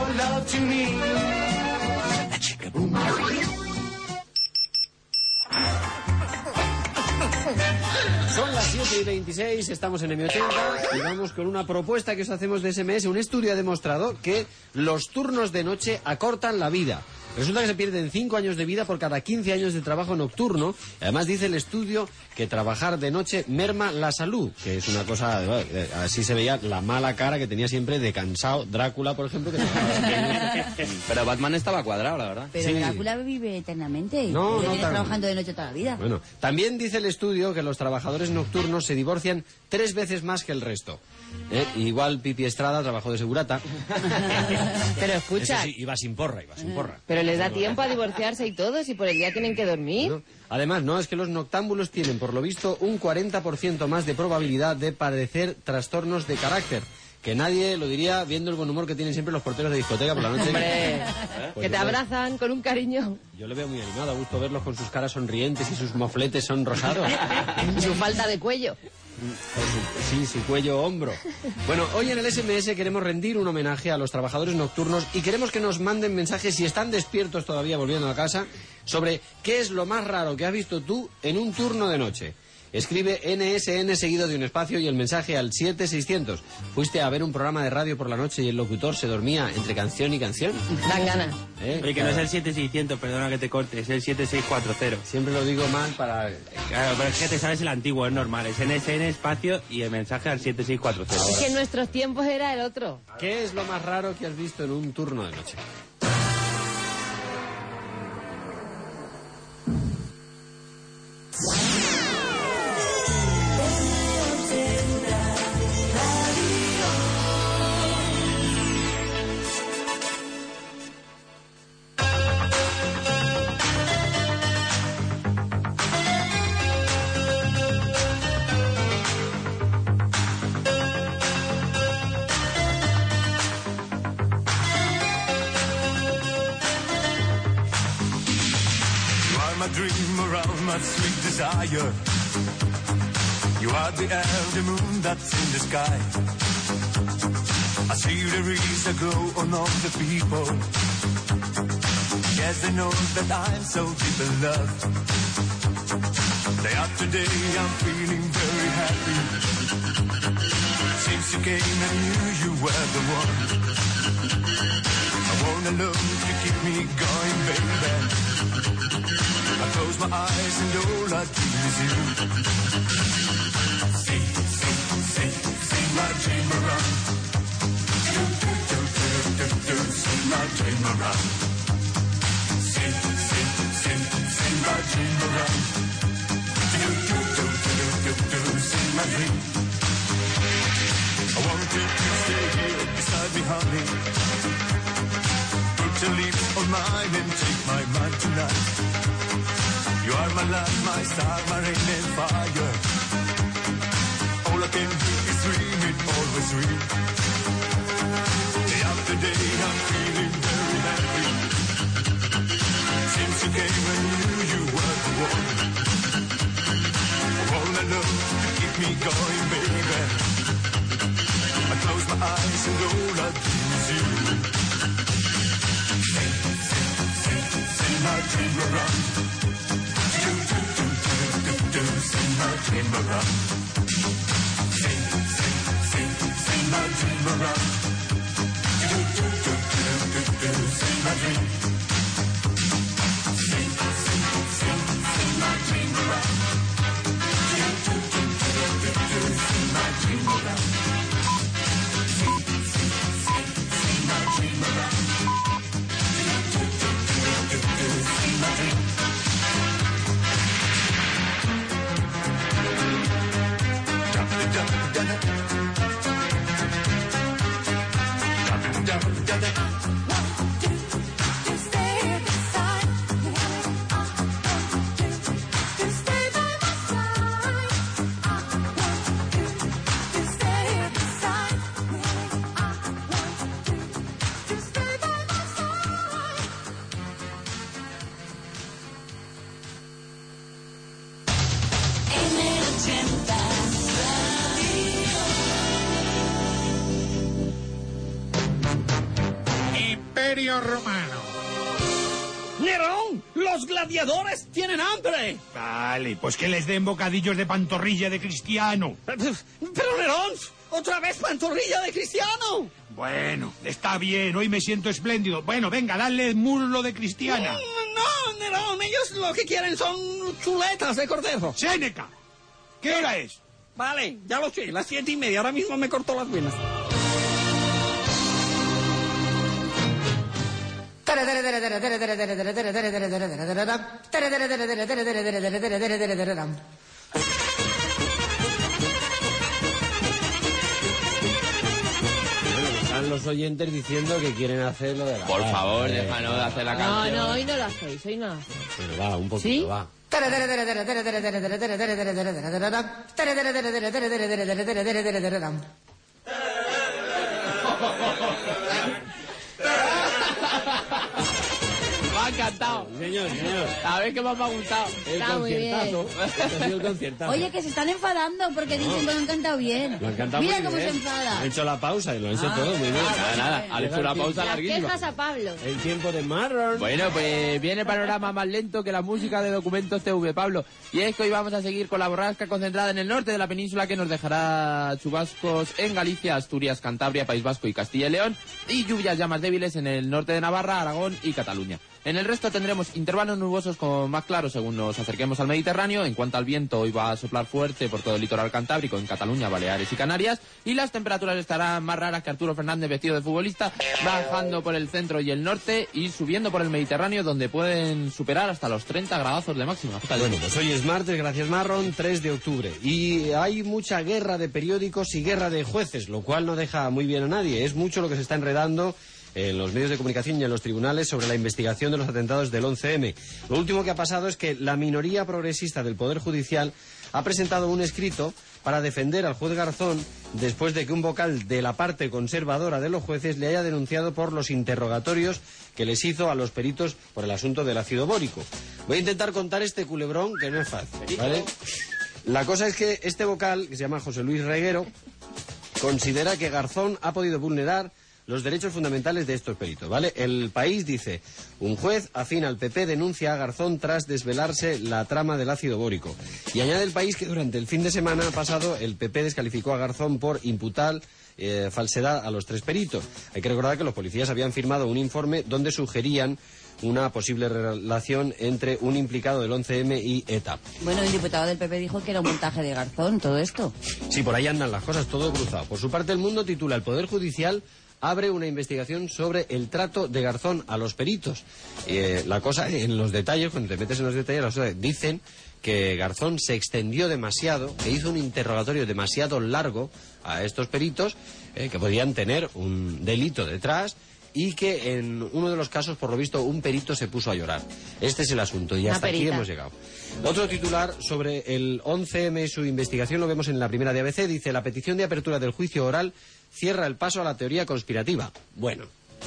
Son las siete y veintiséis, estamos en eme ochenta y vamos con una propuesta que os hacemos de ese mes. Un estudio ha demostrado que los turnos de noche acortan la vida. Resulta que se pierden cinco años de vida por cada quince años de trabajo nocturno. Además dice el estudio que trabajar de noche merma la salud, que es una cosa... Así se veía la mala cara que tenía siempre de cansado Drácula, por ejemplo. Que Pero Batman estaba cuadrado, la verdad. Pero Sí. Drácula vive eternamente y No, no, no viene tan- trabajando de noche toda la vida. Bueno, también dice el estudio que los trabajadores nocturnos se divorcian tres veces más que el resto. ¿Eh? Igual Pipi Estrada trabajó de segurata. Pero escucha, Eso sí, iba sin porra, iba sin porra. pero les da tiempo a divorciarse y todo, si por el día tienen que dormir. ¿No? Además, no, es que los noctámbulos tienen, por lo visto, un cuarenta por ciento más de probabilidad de padecer trastornos de carácter. Que nadie lo diría viendo el buen humor que tienen siempre los porteros de discoteca por la noche. Hombre, ¿Eh? Pues que te yo- abrazan con un cariño. Yo le veo muy animado, a gusto verlos con sus caras sonrientes y sus mofletes son rosados. Y su falta de cuello. Sí, su cuello hombro. Bueno, hoy en el ese eme ese queremos rendir un homenaje a los trabajadores nocturnos y queremos que nos manden mensajes, si están despiertos todavía volviendo a casa, sobre qué es lo más raro que has visto tú en un turno de noche. Escribe ene ese ene seguido de un espacio y el mensaje al siete seiscientos. ¿Fuiste a ver un programa de radio por la noche y el locutor se dormía entre canción y canción? Dan ganas. ¿Eh? Oye, que no es el siete seiscientos, perdona que te corte, es el siete seis cuatro cero. Siempre lo digo mal para... Claro, pero es que te sabes el antiguo, es normal. Es ene ese ene espacio y el mensaje al siete seis cuatro cero. Es que en nuestros tiempos era el otro. ¿Qué es lo más raro que has visto en un turno de noche? You are my dream around my sweet desire. You are the elder moon that's in the sky. I see the rays that glow on all the people. Yes, they know that I'm so deep in love. Day after day I'm feeling very happy. Since you came I knew you were the one. I wanna love to keep me going, baby. I close my eyes and all I dream is you. See, see, see, see my dream around. Do, do, do, do, do, do, see my dream around. See, see, see, see my dream around. Do, do, do, do, do, do, see my dream. I want you to stay here beside me, honey. Put your lips on mine and take my mind tonight. You are my light, my star, my rain and fire. All I can do is dream it, always dream. Day after day I'm feeling very happy. Since you came I knew you were the one. All I love to keep me going, baby. I close my eyes and all I dream is you. run. Do, do, do, do, do, do, sing my dream around. Sing, sing, sing, sing my dream around. Do, do, do, do, do, do, sing my dream. Sing, sing, sing, sing my dream around. Do, do, do, do, do, do, sing my dream around. Sing, sing, sing, sing my dream around. Imperio Romano. ¡Nerón! ¡Los gladiadores tienen hambre! Vale, pues que les den bocadillos de pantorrilla de cristiano. ¡Pero Nerón! ¡Otra vez pantorrilla de cristiano! Bueno, está bien, hoy me siento espléndido. Bueno, venga, dale muslo de cristiana. No, Nerón, ellos lo que quieren son chuletas de cordero. ¡Séneca! ¿Qué hora es? Vale, ya lo sé, las siete y media, ahora mismo me cortó las venas. Están los oyentes diciendo que quieren hacer lo de la... Por favor, déjanos de hacer la canción. No, no, hoy no lo hacéis, hoy no lo hacéis. Pero va, un poquito, ¿Sí? va. Me ha encantado. Señor, señor. A ver qué más me ha gustado. El Está muy bien. conciertazo. Este ha sido el conciertazo. Oye, que se están enfadando porque dicen que lo han cantado bien. Lo han cantado Mira muy cómo bien. se enfada. Han hecho la pausa y lo han hecho Ah, todo muy bien. Nada, nada, han hecho una pausa Las larguísima. quejas a Pablo. El tiempo de Marron. Bueno, pues viene el panorama más lento que la música de Documentos T V, Pablo. Y es que hoy vamos a seguir con la borrasca concentrada en el norte de la península que nos dejará chubascos en Galicia, Asturias, Cantabria, País Vasco y Castilla y León, y lluvias ya más débiles en el norte de Navarra, Aragón y Cataluña. En el resto tendremos intervalos nubosos con más claros según nos acerquemos al Mediterráneo. En cuanto al viento, hoy va a soplar fuerte por todo el litoral cantábrico, en Cataluña, Baleares y Canarias. Y las temperaturas estarán más raras que Arturo Fernández vestido de futbolista, bajando por el centro y el norte y subiendo por el Mediterráneo, donde pueden superar hasta los treinta gradazos de máxima. Bueno, pues hoy es martes, gracias Marron, tres de octubre. Y hay mucha guerra de periódicos y guerra de jueces, lo cual no deja muy bien a nadie. Es mucho lo que se está enredando en los medios de comunicación y en los tribunales sobre la investigación de los atentados del once eme. Lo último que ha pasado es que la minoría progresista del Poder Judicial ha presentado un escrito para defender al juez Garzón después de que un vocal de la parte conservadora de los jueces le haya denunciado por los interrogatorios que les hizo a los peritos por el asunto del ácido bórico. Voy a intentar contar este culebrón que no es fácil, ¿vale? La cosa es que este vocal, que se llama José Luis Reguero, considera que Garzón ha podido vulnerar los derechos fundamentales de estos peritos, ¿vale? El País dice: un juez afín al P P denuncia a Garzón tras desvelarse la trama del ácido bórico. Y añade El País que durante el fin de semana pasado el P P descalificó a Garzón por imputar eh, falsedad a los tres peritos. Hay que recordar que los policías habían firmado un informe donde sugerían una posible relación entre un implicado del once eme y ETA. Bueno, el diputado del P P dijo que era un montaje de Garzón, todo esto. Sí, por ahí andan las cosas, todo cruzado. Por su parte, El Mundo titula: El Poder Judicial abre una investigación sobre el trato de Garzón a los peritos. Eh, la cosa, en los detalles, cuando te metes en los detalles, las cosas, dicen que Garzón se extendió demasiado, que hizo un interrogatorio demasiado largo a estos peritos, eh, que podían tener un delito detrás, y que en uno de los casos, por lo visto, un perito se puso a llorar. Este es el asunto y hasta aquí hemos llegado. Otro titular sobre el once eme y su investigación lo vemos en la primera de A B C. Dice: la petición de apertura del juicio oral cierra el paso a la teoría conspirativa. Bueno,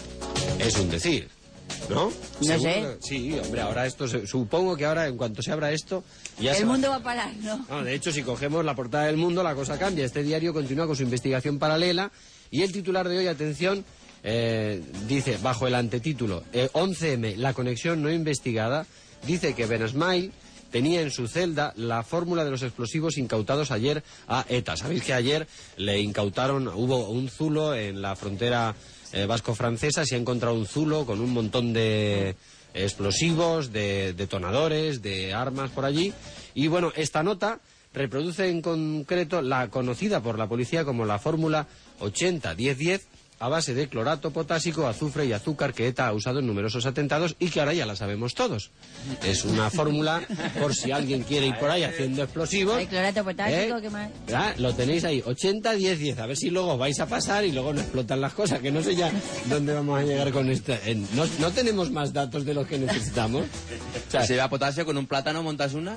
es un decir, ¿no? No Seguro sé. que- sí, hombre, ahora esto, se- supongo que ahora, en cuanto se abra esto, ya El se va- mundo va a parar, ¿no? No, de hecho, si cogemos la portada del Mundo, la cosa cambia. Este diario continúa con su investigación paralela y el titular de hoy, atención, eh, dice, bajo el antetítulo, eh, once eme, la conexión no investigada, dice que Ben Smile tenía en su celda la fórmula de los explosivos incautados ayer a ETA. Sabéis que ayer le incautaron, hubo un zulo en la frontera eh, vasco-francesa, se ha encontrado un zulo con un montón de explosivos, de detonadores, de armas por allí. Y bueno, esta nota reproduce en concreto la conocida por la policía como la fórmula ochenta diez diez, a base de clorato potásico, azufre y azúcar que ETA ha usado en numerosos atentados y que ahora ya la sabemos todos. Es una fórmula por si alguien quiere ir por ahí haciendo explosivos. Hay clorato potásico, ¿eh? ¿qué más? ¿Verdad? Lo tenéis ahí, ochenta diez diez, a ver si luego vais a pasar y luego no explotan las cosas, que no sé ya dónde vamos a llegar con esto. No, no tenemos más datos de los que necesitamos. O sea, si va potasio con un plátano montas una.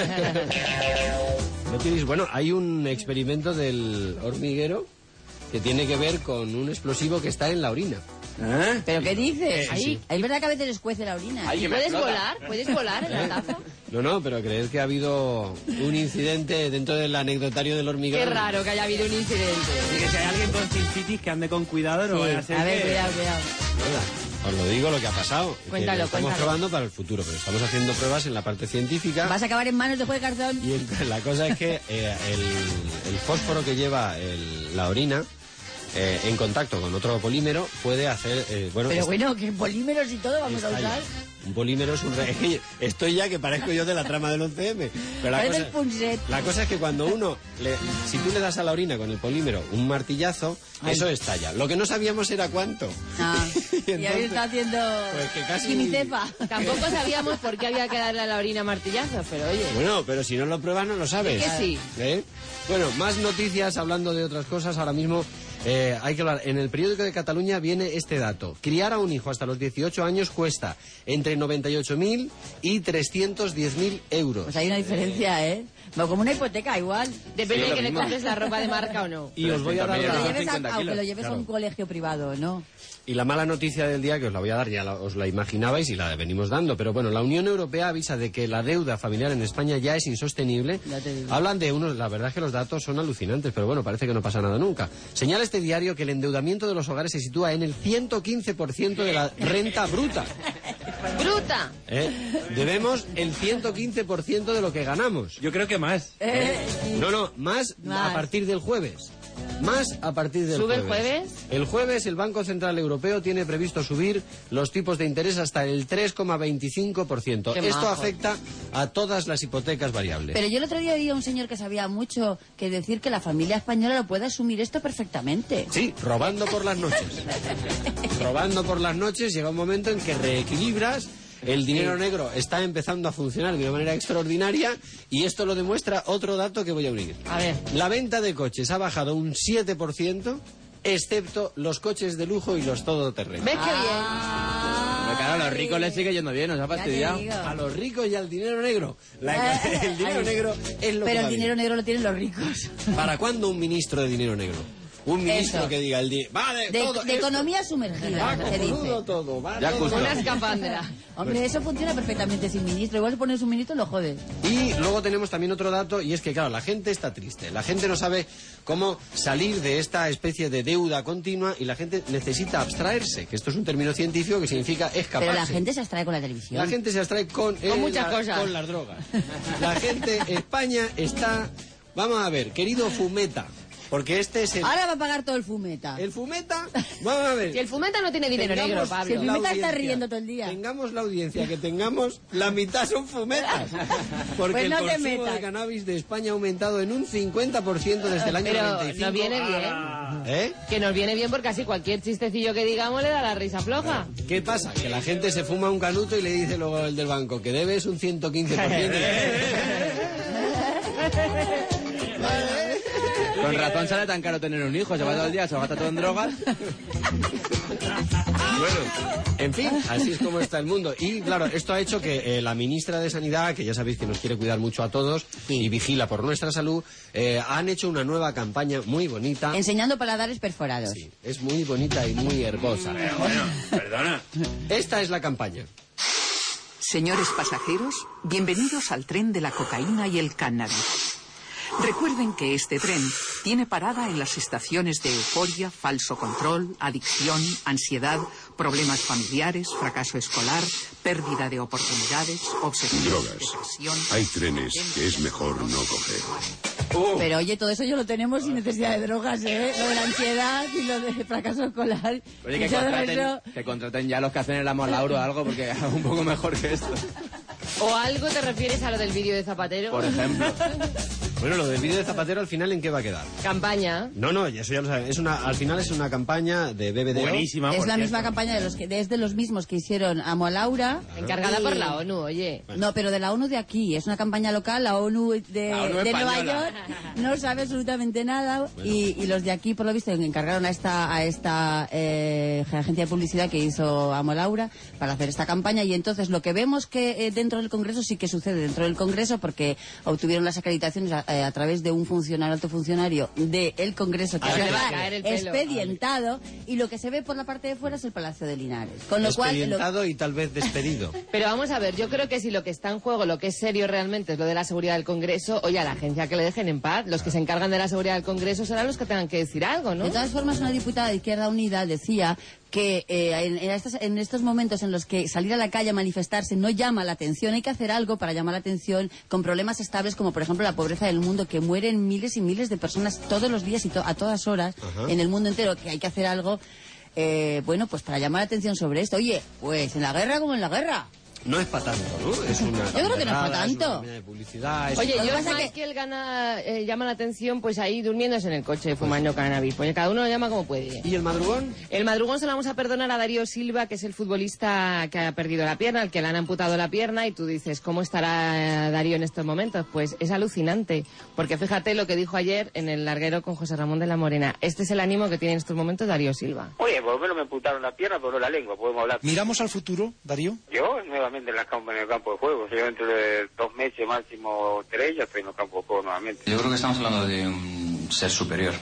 ¿No tenéis? Bueno, hay un experimento del hormiguero que tiene que ver con un explosivo que está en la orina. ¿Eh? ¿Pero qué dices? Eh, Ahí, sí. Es verdad que a veces les cuece la orina. ¿Y puedes volar? ¿Puedes volar en la taza? No, no, pero creer que ha habido un incidente dentro del anecdotario del hormiguero. Qué raro que haya habido un incidente. Y que si hay alguien con cistitis que ande con cuidado, no Sí. vaya a ser A ver, que- cuidado, cuidado. Nada, os lo digo lo que ha pasado. que Cuéntalo, lo estamos cuéntalo. probando para el futuro, pero estamos haciendo pruebas en la parte científica. Vas a acabar en manos de juez de cartón. Y el- la cosa es que eh, el, el fósforo que lleva el- la orina, eh, en contacto con otro polímero, puede hacer... eh, bueno, Pero es- bueno, que polímeros y todo vamos a Estalla. usar. Un polímero es un... re- es que estoy ya que parezco yo de la trama del once eme. Pero la Parece cosa, el Punset. la cosa es que cuando uno... le- si tú le das a la orina con el polímero un martillazo, Ay. eso estalla. Lo que no sabíamos era cuánto. Ah, y entonces- ahí está haciendo Pues que casi- quimicefa. Tampoco sabíamos por qué había que darle a la orina martillazos, pero oye. Bueno, pero si no lo pruebas no lo sabes. Que sí. ¿Eh? Bueno, más noticias hablando de otras cosas. Ahora mismo eh, hay que hablar. En el periódico de Cataluña viene este dato. Criar a un hijo hasta los dieciocho años cuesta entre noventa y ocho mil y trescientos diez mil euros. Pues hay una diferencia, ¿eh? Bueno, como una hipoteca, igual. Depende Sí, de que lo le mismo. compres la ropa de marca o no. Y os voy a dar Aunque lo la... lleves, a, aunque lo lleves a un Claro. colegio privado, ¿no? Y la mala noticia del día, que os la voy a dar, ya la- os la imaginabais y la venimos dando, pero bueno, la Unión Europea avisa de que la deuda familiar en España ya es insostenible. Ya te digo. Hablan de unos, la verdad es que los datos son alucinantes, pero bueno, parece que no pasa nada nunca. Señala este diario que el endeudamiento de los hogares se sitúa en el ciento quince por ciento de la renta bruta. ¡Bruta! ¿Eh? Debemos el ciento quince por ciento de lo que ganamos. Yo creo que más. Eh, No, no, más, Más. a partir del jueves. Más a partir del ¿Sube el jueves. jueves? El jueves el Banco Central Europeo tiene previsto subir los tipos de interés hasta el tres coma veinticinco por ciento. Qué Esto majo. afecta a todas las hipotecas variables. Pero yo el otro día oí a un señor que sabía mucho que decir que la familia española lo puede asumir esto perfectamente. Sí, robando por las noches. Robando por las noches llega un momento en que reequilibras. El dinero negro está empezando a funcionar de una manera extraordinaria y esto lo demuestra otro dato que voy a unir. A ver. La venta de coches ha bajado un siete por ciento, excepto los coches de lujo y los todoterrenos. ¿Ves qué Pero claro, a los ricos les sigue yendo bien, nos ha fastidiado. digo. A los ricos y al dinero negro. La- el dinero Ay. negro es lo que Pero va el bien. dinero negro lo tienen los ricos. ¿Para cuándo un ministro de dinero negro? Un ministro Eso. que diga el dinero. Vale, De, todo de esto economía sumergida, va se dice. cojonudo todo, va Ya todo. justo. Una escapandra. Hombre, eso funciona perfectamente sin ministro. Igual si pones un ministro lo jodes. Y luego tenemos también otro dato, y es que, claro, la gente está triste. La gente no sabe cómo salir de esta especie de deuda continua y la gente necesita abstraerse, que esto es un término científico que significa escaparse. Pero la gente se abstrae con la televisión. La gente se abstrae con, eh, muchas la- cosas. con las drogas. La gente, España está... Vamos a ver, querido Fumeta, porque este es el... Ahora va a pagar todo el fumeta. El Fumeta, vamos a ver. Si el fumeta no tiene dinero Tengamos negro, Si Pablo. el la fumeta está audiencia. riendo todo el día. Tengamos la audiencia que tengamos, la mitad son fumetas. Porque Pues no el te consumo metas. de cannabis de España ha aumentado en un cincuenta por ciento desde el año Pero noventa y cinco. nos viene bien. ¿Eh? Que nos viene bien porque así cualquier chistecillo que digamos le da la risa floja. ¿Qué pasa? Que la gente se fuma un canuto y le dice luego el del banco que debes un ciento quince por ciento. Con razón sale tan caro tener un hijo, se va todo el día, se gasta todo en drogas. Bueno, en fin, así es como está el mundo. Y claro, esto ha hecho que eh, la ministra de Sanidad, que ya sabéis que nos quiere cuidar mucho a todos y vigila por nuestra salud, eh, han hecho una nueva campaña muy bonita. Enseñando paladares perforados. Sí, es muy bonita y muy hermosa. Bueno, perdona. Esta es la campaña. Señores pasajeros, bienvenidos al tren de la cocaína y el cannabis. Recuerden que este tren tiene parada en las estaciones de euforia, falso control, adicción, ansiedad, problemas familiares, fracaso escolar, pérdida de oportunidades, obsesión, Drogas. depresión. Hay trenes que es mejor no coger. Pero oye, todo eso yo lo tenemos sin necesidad de drogas, ¿eh? Lo de la ansiedad y lo de fracaso escolar. Oye, que Todo contraten, eso- que contraten ya los que hacen el amor Lauro o algo, porque es un poco mejor que esto. ¿O algo te refieres a lo del vídeo de Zapatero? Por ejemplo. Bueno, lo del vídeo de Zapatero al final, ¿en qué va a quedar? Campaña. No, no, eso ya lo saben. Es una, al final es una campaña de B B D O. Buenísima, Es por la cierto. misma campaña de los que es de los mismos que hicieron Amo a Laura. Encargada Y- por la ONU, oye. No, pero de la ONU de aquí. Es una campaña local, la ONU de, La ONU de Nueva española. York no sabe absolutamente nada y, y los de aquí, por lo visto, encargaron a esta a esta eh, agencia de publicidad que hizo Amo a Laura para hacer esta campaña y entonces lo que vemos que eh, dentro del Congreso sí que sucede dentro del Congreso porque obtuvieron las acreditaciones a, eh, a través de un funcionario, alto funcionario del Congreso que Ah, va a le va a estar caer el pelo. expedientado y lo que se ve por la parte de fuera es el Palacio de Linares. Con lo cual, lo- Expedientado y tal vez despedido. Pero vamos a ver, yo creo que si lo que está en juego, lo que es serio realmente es lo de la seguridad del Congreso, oye, a la agencia que le dejen en paz. Los que se encargan de la seguridad del Congreso serán los que tengan que decir algo, ¿no? De todas formas, una diputada de Izquierda Unida decía que eh, en, en estas- en estos momentos en los que salir a la calle a manifestarse no llama la atención, hay que hacer algo para llamar la atención con problemas estables como por ejemplo la pobreza del mundo, que mueren miles y miles de personas todos los días y to- a todas horas Ajá. en el mundo entero, que hay que hacer algo, eh, bueno, pues para llamar la atención sobre esto. Oye, pues en la guerra como en la guerra. No es para tanto, ¿no? Es una Yo creo que no es pa' campaña, es tanto. una campaña de publicidad, es- Oye, Lo que George pasa que- Michael gana, eh, llama la atención pues ahí durmiéndose en el coche fumando cannabis. Pues cada uno lo llama como puede. ¿Y el madrugón? El madrugón se lo vamos a perdonar a Darío Silva, que es el futbolista que ha perdido la pierna, al que le han amputado la pierna, y tú dices, ¿cómo estará eh, Darío en estos momentos? Pues es alucinante, porque fíjate lo que dijo ayer en el larguero con José Ramón de la Morena. Este es el ánimo que tiene en estos momentos Darío Silva. Oye, por lo menos me amputaron la pierna, pero no la lengua, podemos hablar. ¿Miramos al futuro, Darío? Yo, nuevamente en, la campo, en el campo de juego. Yo dentro de dos meses, máximo tres, ya estoy en el campo de juego nuevamente. Yo creo que estamos hablando de un ser superior.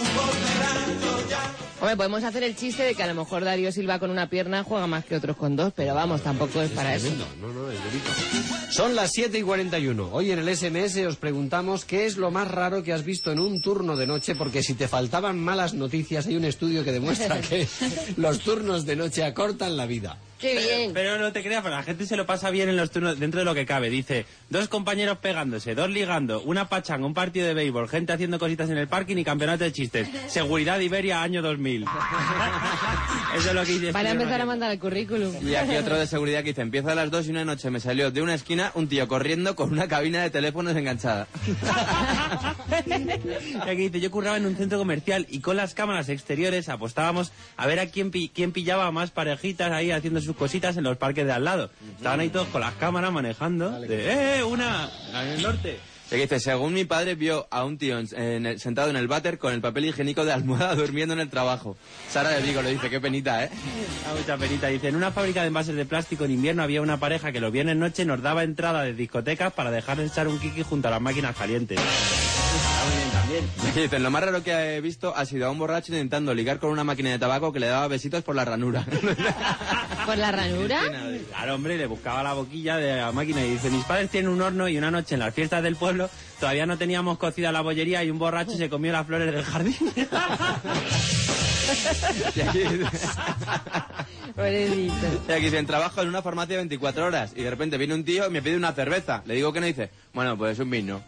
Hombre, podemos hacer el chiste de que a lo mejor Darío Silva con una pierna juega más que otros con dos, pero vamos, tampoco es para eso. Tremendo. No, no, es delito. Son las siete y cuarenta y uno. Hoy en el S M S os preguntamos qué es lo más raro que has visto en un turno de noche, porque si te faltaban malas noticias, hay un estudio que demuestra que los turnos de noche acortan la vida. ¡Qué bien! Pero no te creas, pero la gente se lo pasa bien en los turnos, dentro de lo que cabe. Dice, dos compañeros pegándose, dos ligando, una pachanga, un partido de béisbol, gente haciendo cositas en el parking y campeonato de chistes. Seguridad Iberia, año dos mil. Eso es lo que dice. Van a Steven empezar a Rogers. mandar el currículum. Y aquí otro de seguridad que dice, empieza a las dos y una noche me salió de una esquina un tío corriendo con una cabina de teléfonos enganchada. Y aquí dice, yo curraba en un centro comercial y con las cámaras exteriores apostábamos a ver a quién, pi- quién pillaba más parejitas ahí haciendo sus cositas en los parques de al lado. Estaban ahí todos con las cámaras manejando. De, ¡eh, una! En el norte. Y aquí dice, según mi padre vio a un tío en- en el- sentado en el váter con el papel higiénico de almohada durmiendo en el trabajo. Sara de Vigo le dice, qué penita, ¿eh? Da mucha penita. Dice, en una fábrica de envases de plástico en invierno había una pareja que los viernes noche nos daba entrada de discotecas para dejarles echar un kiki junto a las máquinas calientes. Está muy bien también. Y dicen, lo más raro que he visto ha sido a un borracho intentando ligar con una máquina de tabaco que le daba besitos por la ranura. ¿Por la ranura? Claro, hombre, le buscaba la boquilla de la máquina y dice, mis padres tienen un horno y una noche en las fiestas del pueblo todavía no teníamos cocida la bollería y un borracho se comió las flores del jardín. Y aquí, Pobrecito. y aquí dicen, trabajo en una farmacia veinticuatro horas y de repente viene un tío y me pide una cerveza. Le digo que no, y dice, bueno, pues un vino.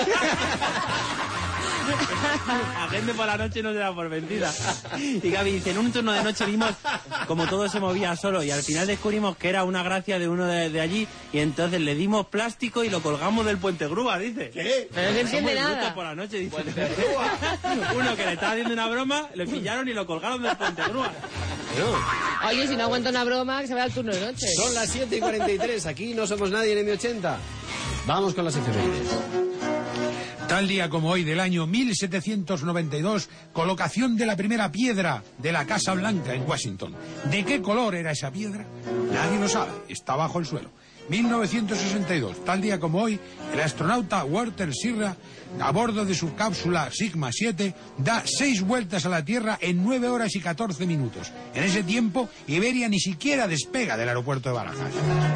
La gente por la noche no se da por vencida. Y Gaby dice, en un turno de noche vimos como todo se movía solo y al final descubrimos que era una gracia de uno de, de allí y entonces le dimos plástico y lo colgamos del puente grúa, dice. ¿Qué? Pero no se entiende Somos nada. brutos por la noche, dice. Uno que le estaba haciendo una broma, le pillaron y lo colgaron del puente grúa. Oye, si no aguanta una broma, que se vaya al turno de noche. Son las siete y cuarenta y tres. Aquí no somos nadie en M ochenta. Vamos con las efemérides. Tal día como hoy del año mil setecientos noventa y dos, colocación de la primera piedra de la Casa Blanca en Washington. ¿De qué color era esa piedra? Nadie lo sabe, está bajo el suelo. mil novecientos sesenta y dos, tal día como hoy, el astronauta Walter Schirra, a bordo de su cápsula Sigma siete, da seis vueltas a la Tierra en nueve horas y catorce minutos. En ese tiempo, Iberia ni siquiera despega del aeropuerto de Barajas.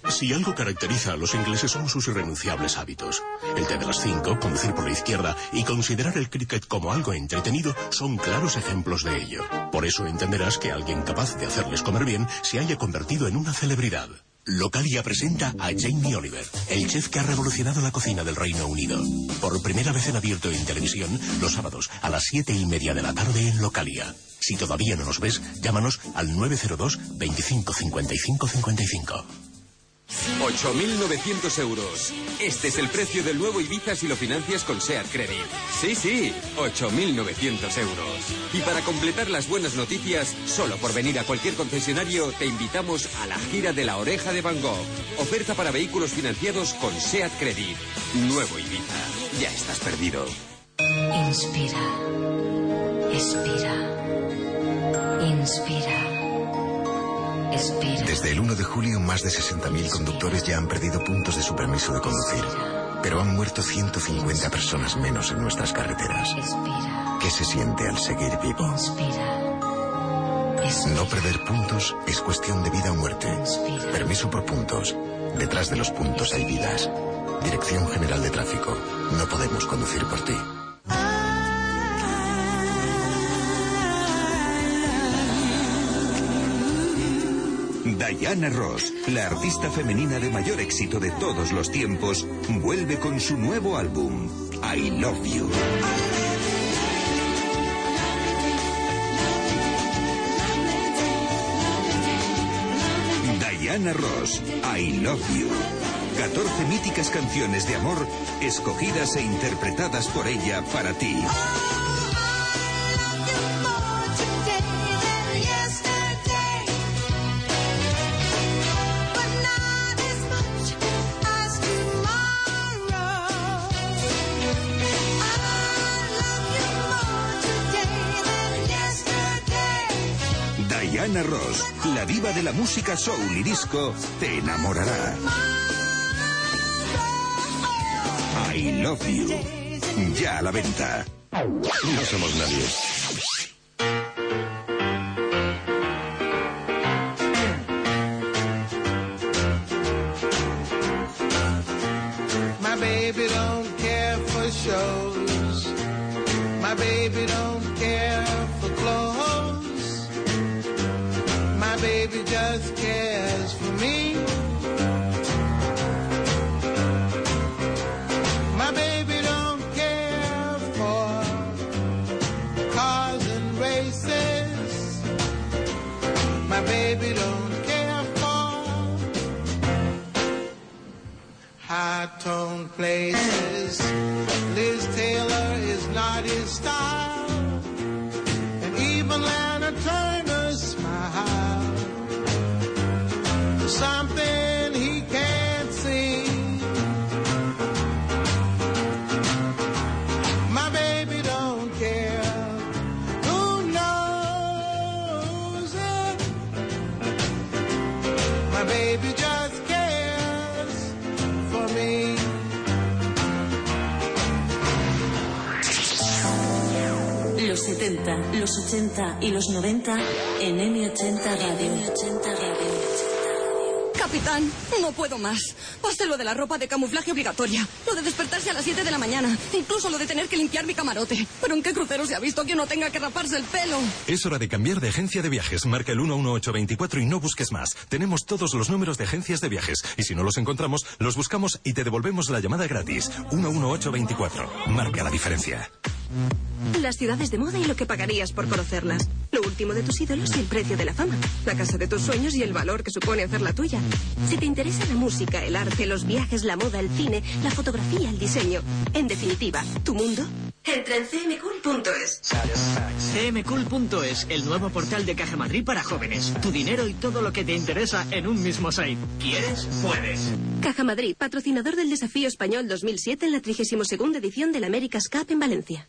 Si algo caracteriza a los ingleses son sus irrenunciables hábitos. El té de las cinco, conducir por la izquierda y considerar el cricket como algo entretenido son claros ejemplos de ello. Por eso entenderás que alguien capaz de hacerles comer bien se haya convertido en una celebridad. Localia presenta a Jamie Oliver, el chef que ha revolucionado la cocina del Reino Unido. Por primera vez en abierto en televisión, los sábados a las siete y media de la tarde en Localia. Si todavía no nos ves, llámanos al nueve cero dos, veinticinco cincuenta y cinco cincuenta y cinco. ocho mil novecientos euros. Este es el precio del nuevo Ibiza si lo financias con SEAT Credit. Sí, sí, ocho mil novecientos euros. Y para completar las buenas noticias, solo por venir a cualquier concesionario te invitamos a la gira de la Oreja de Van Gogh. Oferta para vehículos financiados con SEAT Credit. Nuevo Ibiza. Ya estás perdido. Inspira. Expira. Inspira. Expira. Desde el uno de julio, más de sesenta mil conductores ya han perdido puntos de su permiso de conducir. Pero han muerto ciento cincuenta personas menos en nuestras carreteras. Expira. ¿Qué se siente al seguir vivo? Inspira. Expira. No perder puntos es cuestión de vida o muerte. Inspira. Permiso por puntos. Detrás de los puntos hay vidas. Dirección General de Tráfico. No podemos conducir por ti. Diana Ross, la artista femenina de mayor éxito de todos los tiempos, vuelve con su nuevo álbum, I Love You. Diana Ross, I Love You. catorce míticas canciones de amor escogidas e interpretadas por ella para ti. Diana Ross, la diva de la música soul y disco, te enamorará. I Love You. Ya a la venta. No somos nadie. My baby don't care for shows. My baby don't care for clothes. My baby just cares for me. My baby don't care for cars and races. My baby don't care for high-tone places. Liz Taylor is not his style. And even Lana Turner's smile. Something he can't see. My baby don't care. Who knows it? My baby just cares for me. Los setenta, los ochenta y los noventa en eme ochenta Radio. eme ochenta Radio. Capitán, no puedo más. Pase lo de la ropa de camuflaje obligatoria, lo de despertarse a las siete de la mañana, incluso lo de tener que limpiar mi camarote. ¿Pero en qué crucero se ha visto que uno tenga que raparse el pelo? Es hora de cambiar de agencia de viajes. Marca el uno uno ocho veinticuatro y no busques más. Tenemos todos los números de agencias de viajes y si no los encontramos, los buscamos y te devolvemos la llamada gratis. uno uno ocho veinticuatro. Marca la diferencia. Las ciudades de moda y lo que pagarías por conocerlas. Lo último de tus ídolos y el precio de la fama. La casa de tus sueños y el valor que supone hacer la tuya. Si te interesa la música, el arte, los viajes, la moda, el cine, la fotografía, el diseño. En definitiva, ¿tu mundo? Entra en c m cool punto es. c m cool punto es, el nuevo portal de Caja Madrid para jóvenes. Tu dinero y todo lo que te interesa en un mismo site. ¿Quieres? Puedes. Caja Madrid, patrocinador del Desafío Español dos mil siete en la trigésima segunda edición del America's Cup en Valencia.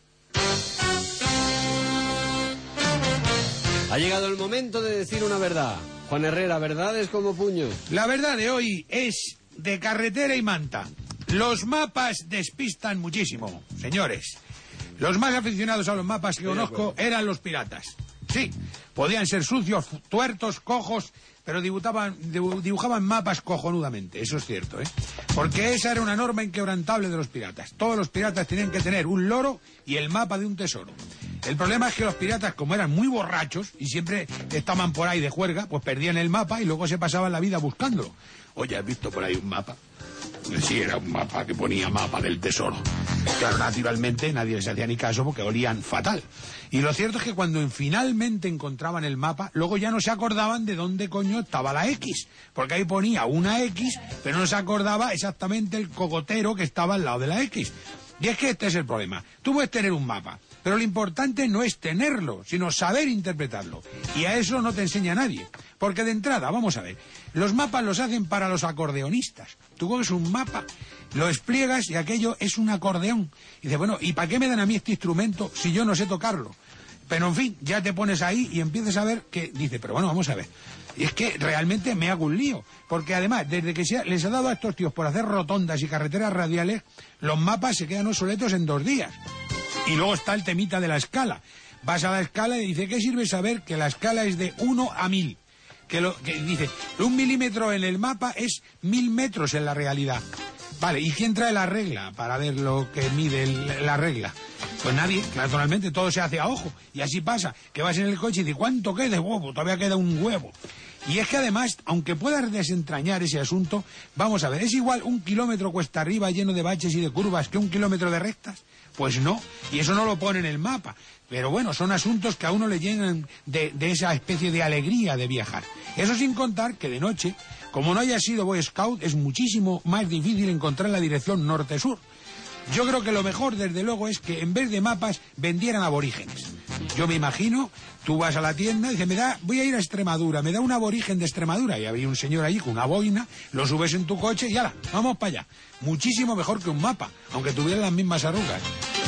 Ha llegado el momento de decir una verdad. Juan Herrera, verdades como puños. La verdad de hoy es de carretera y manta. Los mapas despistan muchísimo, señores. Los más aficionados a los mapas que conozco eran los piratas. Sí, podían ser sucios, tuertos, cojos, pero dibujaban, dibujaban mapas cojonudamente, eso es cierto, ¿eh? Porque esa era una norma inquebrantable de los piratas. Todos los piratas tenían que tener un loro y el mapa de un tesoro. El problema es que los piratas, como eran muy borrachos y siempre estaban por ahí de juerga, pues perdían el mapa y luego se pasaban la vida buscándolo. Oye, ¿has visto por ahí un mapa? Sí, era un mapa que ponía mapa del tesoro. Claro, naturalmente nadie les hacía ni caso porque olían fatal. Y lo cierto es que cuando finalmente encontraban el mapa, luego ya no se acordaban de dónde coño estaba la X. Porque ahí ponía una X, pero no se acordaba exactamente el cogotero que estaba al lado de la X. Y es que este es el problema. Tú puedes tener un mapa, pero lo importante no es tenerlo, sino saber interpretarlo. Y a eso no te enseña nadie. Porque de entrada, vamos a ver, los mapas los hacen para los acordeonistas. Tú coges un mapa, lo despliegas y aquello es un acordeón. Y dices, bueno, ¿y para qué me dan a mí este instrumento si yo no sé tocarlo? Pero en fin, ya te pones ahí y empiezas a ver que dice, pero bueno, vamos a ver. Y es que realmente me hago un lío. Porque además, desde que se ha, les ha dado a estos tíos por hacer rotondas y carreteras radiales, los mapas se quedan obsoletos en dos días. Y luego está el temita de la escala. Vas a la escala y dice, ¿qué sirve saber que la escala es de uno a mil? Que, lo, que dice, un milímetro en el mapa es mil metros en la realidad. Vale, ¿y quién trae la regla para ver lo que mide el, la regla? Pues nadie, naturalmente, todo se hace a ojo. Y así pasa, que vas en el coche y dices, ¿cuánto queda de huevo? Todavía queda un huevo. Y es que además, aunque puedas desentrañar ese asunto, vamos a ver, ¿es igual un kilómetro cuesta arriba lleno de baches y de curvas que un kilómetro de rectas? Pues no, y eso no lo pone en el mapa. Pero bueno, son asuntos que a uno le llenan de, de esa especie de alegría de viajar. Eso sin contar que de noche, como no haya sido Boy Scout, es muchísimo más difícil encontrar la dirección norte-sur. Yo creo que lo mejor, desde luego, es que en vez de mapas vendieran aborígenes. Yo me imagino, tú vas a la tienda y dices, me da, voy a ir a Extremadura, me da un aborigen de Extremadura. Y había un señor allí con una boina, lo subes en tu coche y ¡hala! Vamos para allá. Muchísimo mejor que un mapa, aunque tuviera las mismas arrugas.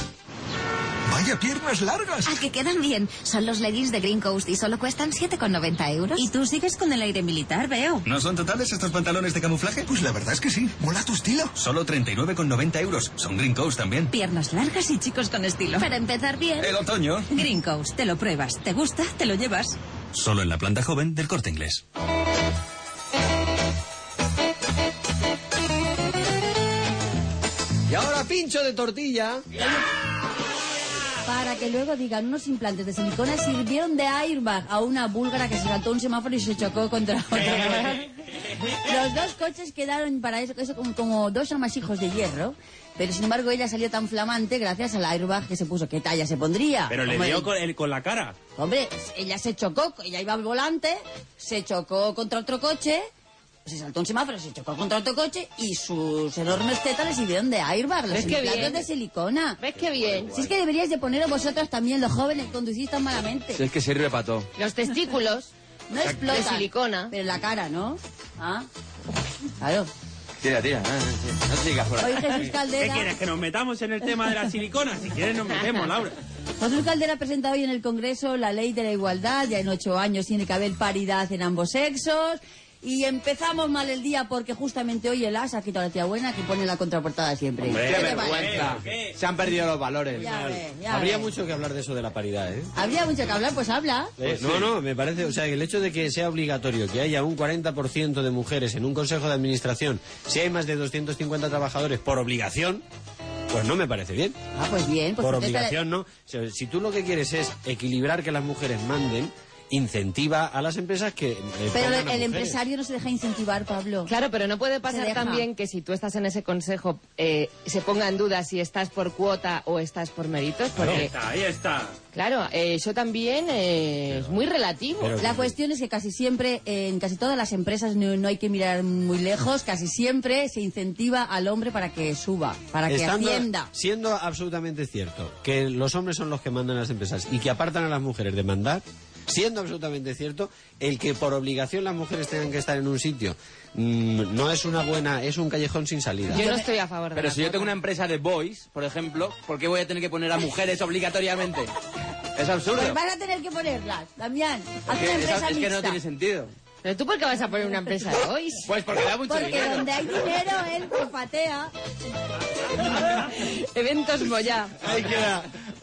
¡Vaya piernas largas! ¡Ah, que quedan bien! Son los leggings de Green Coast y solo cuestan siete con noventa euros. ¿Y tú sigues con el aire militar, veo? ¿No son totales estos pantalones de camuflaje? Pues la verdad es que sí. Mola tu estilo. Solo treinta y nueve con noventa euros. Son Green Coast también. Piernas largas y chicos con estilo. Para empezar bien. El otoño. Green Coast, te lo pruebas. ¿Te gusta? Te lo llevas. Solo en la planta joven del Corte Inglés. Y ahora pincho de tortilla. Para que luego digan, unos implantes de silicona sirvieron de airbag a una búlgara que se saltó un semáforo y se chocó contra otra. Los dos coches quedaron para eso, eso como, como dos amasijos de hierro, pero sin embargo ella salió tan flamante gracias al airbag que se puso. ¿Qué talla se pondría? Pero le dio el... con, el, con la cara. Hombre, ella se chocó, ella iba al volante, se chocó contra otro coche, se saltó un semáforo, se chocó contra otro coche y sus enormes tetas le sirvieron de airbag, los implantes de silicona. ¿Ves qué bien? Si es que deberíais de poneros vosotros también, los jóvenes, conducís tan malamente. Si es que sirve para todo. Los testículos no explotan, de silicona. Pero la cara, ¿no? ¿Ah? Claro. Tira, tira. No, no sigas por ahí. Hoy Jesús Caldera... ¿Qué quieres? ¿Que nos metamos en el tema de la silicona? Si quieres nos metemos, Laura. Jesús Caldera ha presentado hoy en el Congreso la ley de la igualdad. Ya en ocho años tiene que haber paridad en ambos sexos. Y empezamos mal el día porque justamente hoy el As ha quitado a la tía buena que pone la contraportada siempre. Hombre, ¡qué vergüenza! Se han perdido los valores. Ya ve, ya Habría ve. mucho que hablar de eso de la paridad, ¿eh? Habría mucho que hablar, pues habla. Eh, no, no, me parece, o sea, el hecho de que sea obligatorio que haya un cuarenta por ciento de mujeres en un consejo de administración, si hay más de doscientos cincuenta trabajadores por obligación, pues no me parece bien. Ah, pues bien. Pues por usted obligación no. O sea, si tú lo que quieres es equilibrar que las mujeres manden, incentiva a las empresas que eh, Pero pongan el, a el mujeres. empresario no se deja incentivar, Pablo. Claro, pero no puede Se pasar deja. también que si tú estás en ese consejo eh, se ponga en duda si estás por cuota o estás por méritos. Porque, Ahí está, ahí está. claro, eh, eso también eh, es muy relativo. Pero- La cuestión es que casi siempre, eh, en casi todas las empresas, no, no hay que mirar muy lejos, casi siempre se incentiva al hombre para que suba, para que Estando- ascienda. Siendo absolutamente cierto que los hombres son los que mandan en las empresas y que apartan a las mujeres de mandar, siendo absolutamente cierto, el que por obligación las mujeres tengan que estar en un sitio mmm, no es una buena, es un callejón sin salida. Yo no estoy a favor de Pero la si yo cuota. tengo una empresa de boys, por ejemplo, ¿por qué voy a tener que poner a mujeres obligatoriamente? Es absurdo. Pues vas a tener que ponerlas, Damián. Haz Porque una es, empresa es que no mixta. tiene sentido. ¿Pero tú por qué vas a poner una empresa de boys? Pues porque da mucho Porque dinero. donde hay dinero, él que patea. Eventos Moyá. Ahí queda,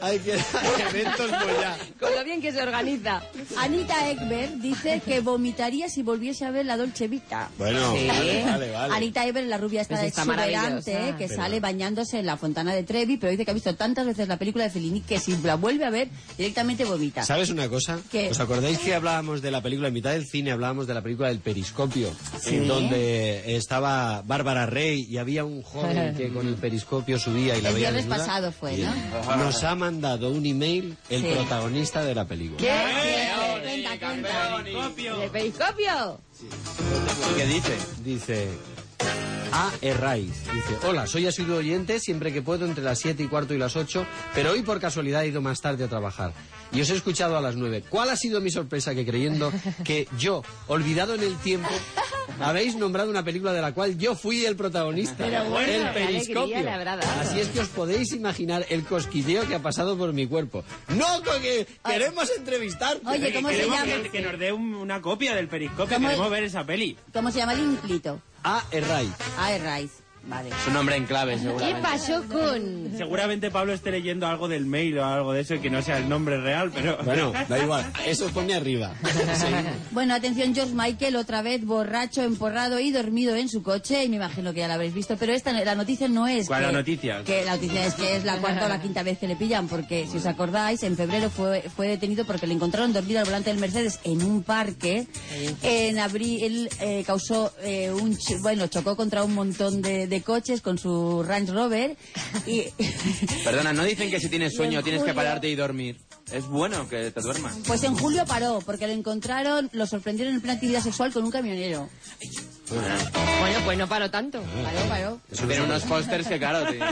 Hay que hay eventos pues ya. Con lo bien que se organiza. Anita Ekberg dice que vomitaría si volviese a ver la Dolce Vita. Bueno, Sí. vale, vale, vale. Anita Ekberg, la rubia esta Pues está exuberante, maravillosa. que Pero- sale bañándose en la Fontana de Trevi, pero dice que ha visto tantas veces la película de Fellini que si la vuelve a ver, directamente vomita. ¿Sabes una cosa? ¿Qué? ¿Os acordáis que hablábamos de la película, en mitad del cine hablábamos de la película del Periscopio? Sí. En donde estaba Bárbara Rey y había un joven que con el periscopio subía y la El veía viernes desnuda? pasado fue, Bien. ¿no? Nos ha mandado un email el Sí. protagonista de la película. ¿Qué? Cuenta, cuenta. ¿De periscopio? ¿Qué dice? Dice... A. Herraiz. Dice, hola, soy asiduo oyente siempre que puedo entre las siete y cuarto y las ocho, pero hoy por casualidad he ido más tarde a trabajar. Y os he escuchado a las nueve. ¿Cuál ha sido mi sorpresa que creyendo que yo, olvidado en el tiempo, habéis nombrado una película de la cual yo fui el protagonista? Pero bueno, el qué Periscopio. alegría le habrá dado. Así es que os podéis imaginar el cosquilleo que ha pasado por mi cuerpo. ¡No, que queremos entrevistarte! Oye, ¿cómo se Queremos llama? que, que nos dé un- una copia del Periscopio. ¿Cómo- Queremos ver esa peli. ¿Cómo se llama el inclito? A. Herraiz. Ah, es Raiz. Vale. Es un nombre en clave, ¿Qué seguramente. pasó con...? Seguramente Pablo esté leyendo algo del mail o algo de eso y que no sea el nombre real, pero... Bueno, da igual. Eso pone arriba. Seguimos. Bueno, atención, George Michael, otra vez borracho, emporrado y dormido en su coche, y me imagino que ya la habréis visto, pero esta la noticia no es ¿Cuál que, es la noticia? que la noticia es que es la cuarta o la quinta vez que le pillan, porque si os acordáis, en febrero fue, fue detenido porque le encontraron dormido al volante del Mercedes en un parque. En abril eh, causó eh, un... ch- bueno, chocó contra un montón de, de coches con su Range Rover y... Perdona, ¿no dicen que si tienes sueño en tienes que julio- pararte y dormir? Es bueno que te duermas. Pues en julio paró, porque lo encontraron, lo sorprendieron en plena actividad sexual con un camionero. Bueno, pues no paró tanto. Paró, paró. Tiene unos pósters que, claro, te...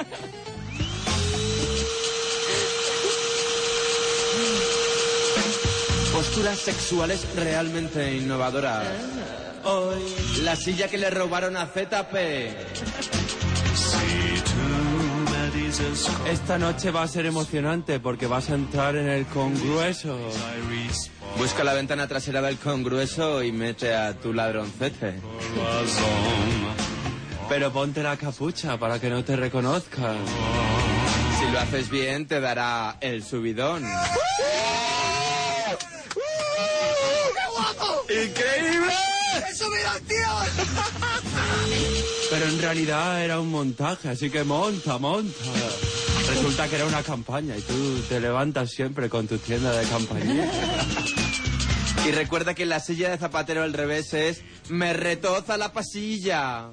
Posturas sexuales realmente innovadoras. Hoy, la silla que le robaron a Z P. Esta noche va a ser emocionante porque vas a entrar en el congrueso. Busca la ventana trasera del congrueso y mete a tu ladroncete. Pero ponte la capucha para que no te reconozcan. Si lo haces bien, te dará el subidón. ¡Increíble! ¡He subido al tío! Pero en realidad era un montaje, así que monta, monta. Resulta que era una campaña y tú te levantas siempre con tu tienda de campaña. Y recuerda que la silla de zapatero al revés es me retoza la pasilla.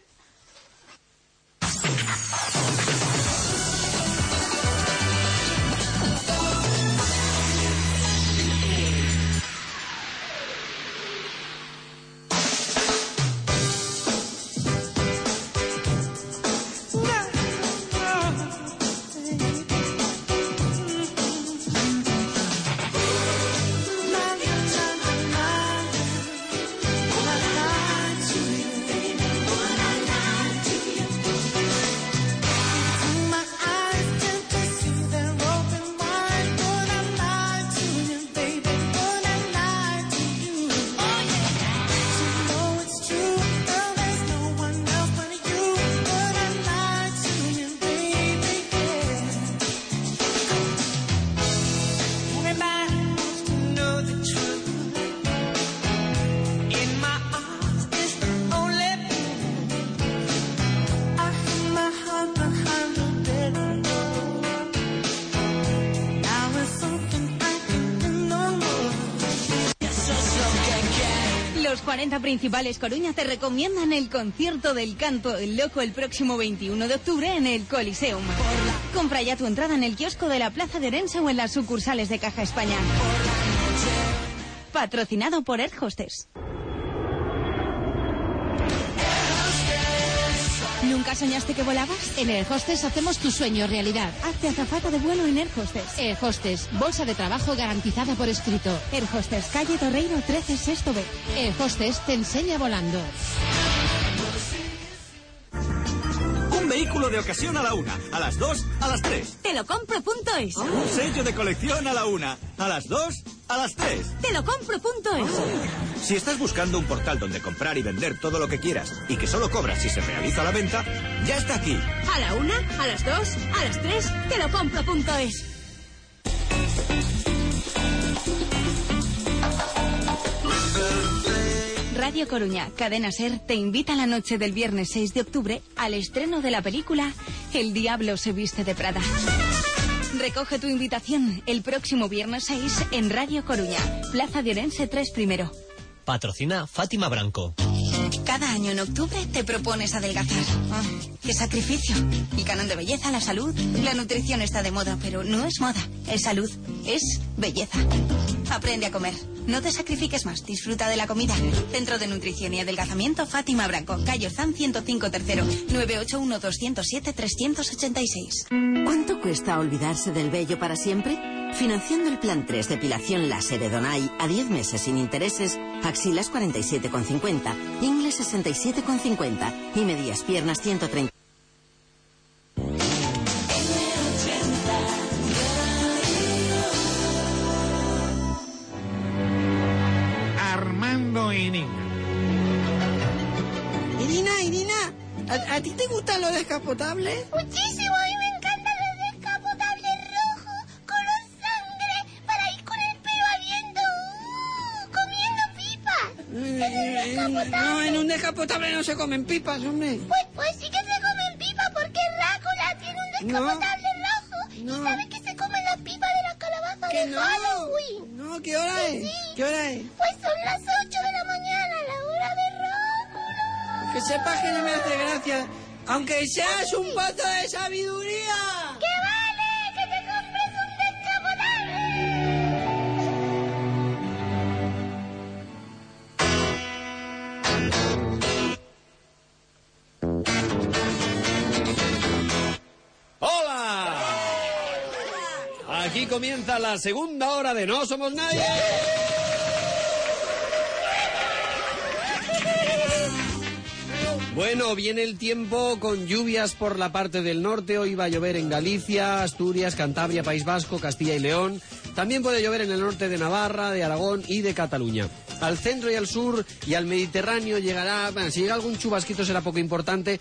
Los cuarenta principales Coruña te recomiendan el concierto del Canto del Loco el próximo veintiuno de octubre en el Coliseum. Compra ya tu entrada en el kiosco de la Plaza de Orense o en las sucursales de Caja España. Patrocinado por Air Hostess. ¿Nunca soñaste que volabas? En Air Hostess hacemos tu sueño realidad. Hazte azafata de vuelo en Air Hostess. Air Hostess, bolsa de trabajo garantizada por escrito. Air Hostess, calle Torreiro trece, sexto B. Air Hostess te enseña volando. Un vehículo de ocasión a la una, a las dos, a las tres. Telocompro.es. Un sello de colección a la una, a las dos, a las tres. Telocompro.es. Si estás buscando un portal donde comprar y vender todo lo que quieras y que solo cobras si se realiza la venta, ya está aquí. A la una, a las dos, a las tres, telocompro.es. Radio Coruña, Cadena Ser, te invita la noche del viernes seis de octubre al estreno de la película El Diablo se viste de Prada. Recoge tu invitación el próximo viernes seis en Radio Coruña, Plaza de Orense tres primero. Patrocina Fátima Branco. Cada año en octubre te propones adelgazar. Oh, ¡qué sacrificio! El canon de belleza, la salud, la nutrición está de moda, pero no es moda, es salud, es belleza. Aprende a comer. No te sacrifiques más, disfruta de la comida. Centro de Nutrición y Adelgazamiento Fátima Branco, calle Orzán ciento cinco tercero, nueve ocho uno, dos cero siete, tres ocho seis. ¿Cuánto cuesta olvidarse del vello para siempre? Financiando el plan tres depilación láser de Donai a diez meses sin intereses, axilas cuarenta y siete con cincuenta, ingles sesenta y siete con cincuenta y medias piernas ciento treinta. Armando y Nina. Irina, Irina, ¿a, ¿a ti te gustan los descapotables? Muchísimo, a mí me encantan los descapotables rojos, color sangre, para ir con el pelo aliento, uh, comiendo pipas. Eh, no, en un descapotable no se comen pipas, hombre. Pues, pues sí que se comen pipas, porque Drácula tiene un descapotable no, rojo. No. ¿Y sabes que se comen las pipas de la calabaza ¿Que de no? Halloween? No, ¿qué hora sí, es? Sí. ¿Qué hora es? Pues son las ocho de la mañana, la hora de Drácula. Que sepas que no me hace gracia, aunque seas un pato de sabiduría. ¡Que vale! ¡Que te compres un descapotable! ¡Hola! Aquí comienza la segunda hora de No Somos Nadie. Bueno, viene el tiempo con lluvias por la parte del norte. Hoy va a llover en Galicia, Asturias, Cantabria, País Vasco, Castilla y León. También puede llover en el norte de Navarra, de Aragón y de Cataluña. Al centro y al sur y al Mediterráneo llegará, bueno, si llega algún chubasquito será poco importante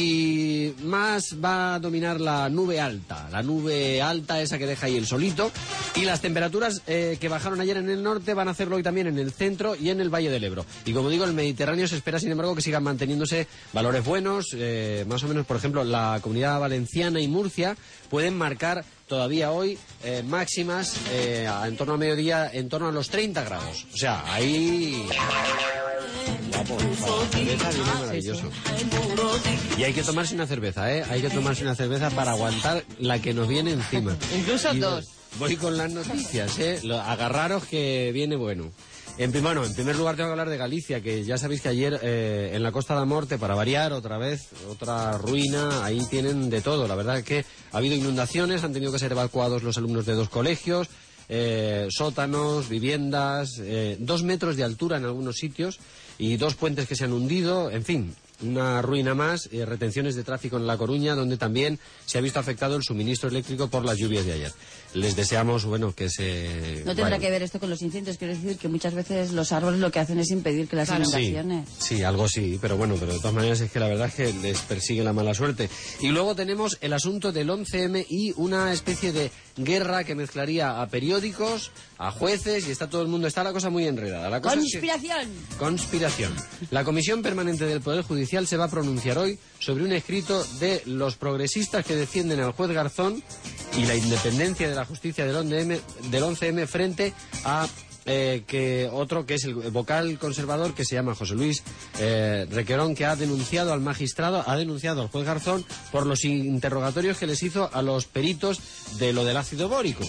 y más va a dominar la nube alta, la nube alta esa que deja ahí el solito, y las temperaturas eh, que bajaron ayer en el norte van a hacerlo hoy también en el centro y en el Valle del Ebro. Y como digo, el Mediterráneo se espera sin embargo que sigan manteniéndose valores buenos, eh, más o menos por ejemplo la Comunidad Valenciana y Murcia pueden marcar todavía hoy eh, máximas eh, en torno a mediodía, en torno a los treinta grados. O sea, ahí... Guapo, para cerveza viene maravilloso. Y hay que tomarse una cerveza, ¿eh? Hay que tomarse una cerveza para aguantar la que nos viene encima. Incluso y dos. Voy con las noticias, ¿eh? Lo, agarraros que viene bueno. En, bueno, en primer lugar tengo que hablar de Galicia, que ya sabéis que ayer eh, en la Costa da Morte, para variar otra vez, otra ruina, ahí tienen de todo. La verdad es que ha habido inundaciones, han tenido que ser evacuados los alumnos de dos colegios, eh, sótanos, viviendas, eh, dos metros de altura en algunos sitios y dos puentes que se han hundido, en fin, una ruina más, eh, retenciones de tráfico en La Coruña, donde también se ha visto afectado el suministro eléctrico por las lluvias de ayer. Les deseamos, bueno, que se... No tendrá bueno. que ver esto con los incendios, quiero decir que muchas veces los árboles lo que hacen es impedir que las Claro. inundaciones... Sí, sí, algo sí, pero bueno, pero de todas maneras es que la verdad es que les persigue la mala suerte. Y luego tenemos el asunto del once eme y una especie de guerra que mezclaría a periódicos, a jueces, y está todo el mundo, está la cosa muy enredada. La cosa es que- ¡Conspiración! Conspiración. La Comisión Permanente del Poder Judicial se va a pronunciar hoy sobre un escrito de los progresistas que defienden al juez Garzón y la independencia de la justicia del once eme, del once eme frente a eh, que otro que es el vocal conservador que se llama José Luis eh, Requerón, que ha denunciado al magistrado, ha denunciado al juez Garzón por los interrogatorios que les hizo a los peritos de lo del ácido bórico.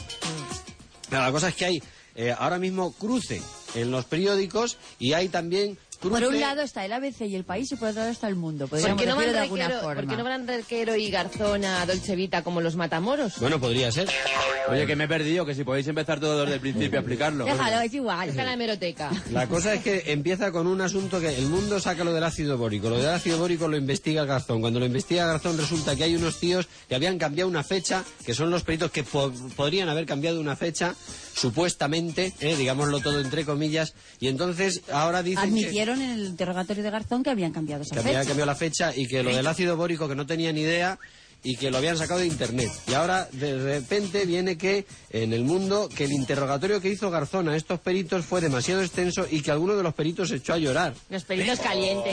La cosa es que hay eh, ahora mismo cruce en los periódicos y hay también cruce... Por un lado está el A B C y El País y por otro lado está El Mundo. ¿Por Podríamos qué no van decirlo de alguna Requero, forma. ¿por qué no van Requero y Garzón a Dolce Vita como los Matamoros? Bueno, podría ser. Oye, que me he perdido, que si podéis empezar todo desde el principio a explicarlo. Déjalo, es igual. Busca la hemeroteca. La cosa es que empieza con un asunto que el Mundo saca lo del ácido bórico. Lo del ácido bórico lo investiga Garzón. Cuando lo investiga Garzón resulta que hay unos tíos que habían cambiado una fecha, que son los peritos que po podrían haber cambiado una fecha, supuestamente, eh, digámoslo todo entre comillas, y entonces ahora dicen Admitieron en el interrogatorio de Garzón que habían cambiado esa que, que había fecha. cambiado la fecha y que lo del ácido bórico que no tenía ni idea. y que lo habían sacado de internet. Y ahora de repente viene que en el mundo que el interrogatorio que hizo Garzón a estos peritos fue demasiado extenso y que alguno de los peritos se echó a llorar. Los peritos calientes.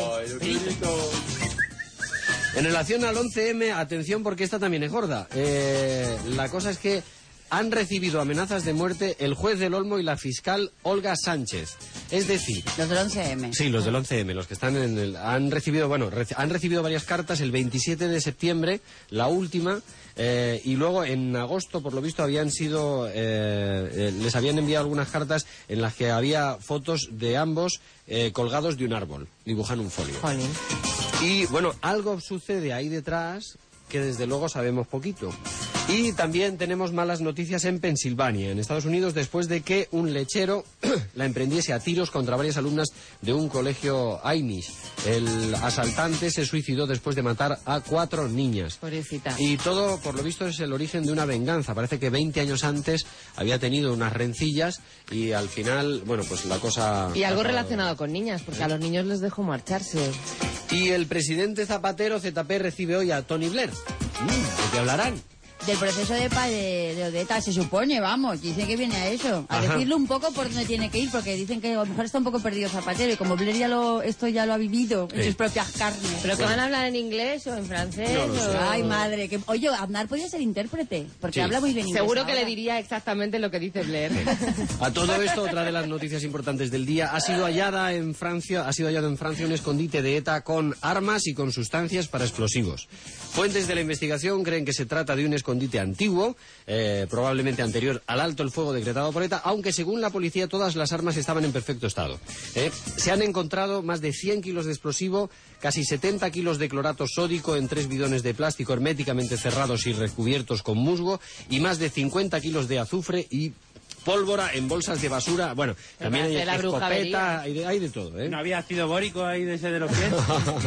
En relación al once eme, atención porque esta también es gorda. Eh, la cosa es que han recibido amenazas de muerte el juez del Olmo y la fiscal Olga Sánchez. Es decir... Los del once eme. Sí, los del once eme, los que están en el... Han recibido, bueno, reci- han recibido varias cartas el veintisiete de septiembre, la última, eh, y luego en agosto, por lo visto, habían sido... Eh, eh, les habían enviado algunas cartas en las que había fotos de ambos eh, colgados de un árbol, dibujando un folio. Jolín. Y, bueno, algo sucede ahí detrás que desde luego sabemos poquito. Y también tenemos malas noticias en Pensilvania, en Estados Unidos, después de que un lechero la emprendiese a tiros contra varias alumnas de un colegio Amish. El asaltante se suicidó después de matar a cuatro niñas. Pobrecita. Y todo, por lo visto, es el origen de una venganza. Parece que veinte años antes había tenido unas rencillas y al final, bueno, pues la cosa... Y algo relacionado con niñas, porque a los niños les dejó marcharse. Y el presidente Zapatero, Z P, recibe hoy a Tony Blair. Mm, ¿de qué hablarán? Del proceso de paz de, de Odeta, se supone, vamos, dicen que viene a eso. A Ajá. decirle un poco por dónde tiene que ir, porque dicen que a lo mejor está un poco perdido Zapatero, y como Blair ya lo, esto ya lo ha vivido en Sí. sus propias carnes. ¿Pero que van a hablar en inglés o en francés? No lo sé. o- Ay, madre, que... Oye, Aznar podría ser intérprete, porque Sí. habla muy bien inglés. Seguro que ahora. le diría exactamente lo que dice Blair. A todo esto, otra de las noticias importantes del día, ha sido hallada en Francia, ha sido hallado en Francia un escondite de ETA con armas y con sustancias para explosivos. Fuentes de la investigación creen que se trata de un escondite antiguo, eh, probablemente anterior al alto el fuego decretado por ETA, aunque según la policía todas las armas estaban en perfecto estado. Eh, se han encontrado más de cien kilos de explosivo, casi setenta kilos de clorato sódico en tres bidones de plástico herméticamente cerrados y recubiertos con musgo, y más de cincuenta kilos de azufre y pólvora en bolsas de basura. Bueno, también hay parece la escopeta, brujería. hay de, hay de todo, ¿eh? ¿No había ácido bórico ahí de ese de los pies?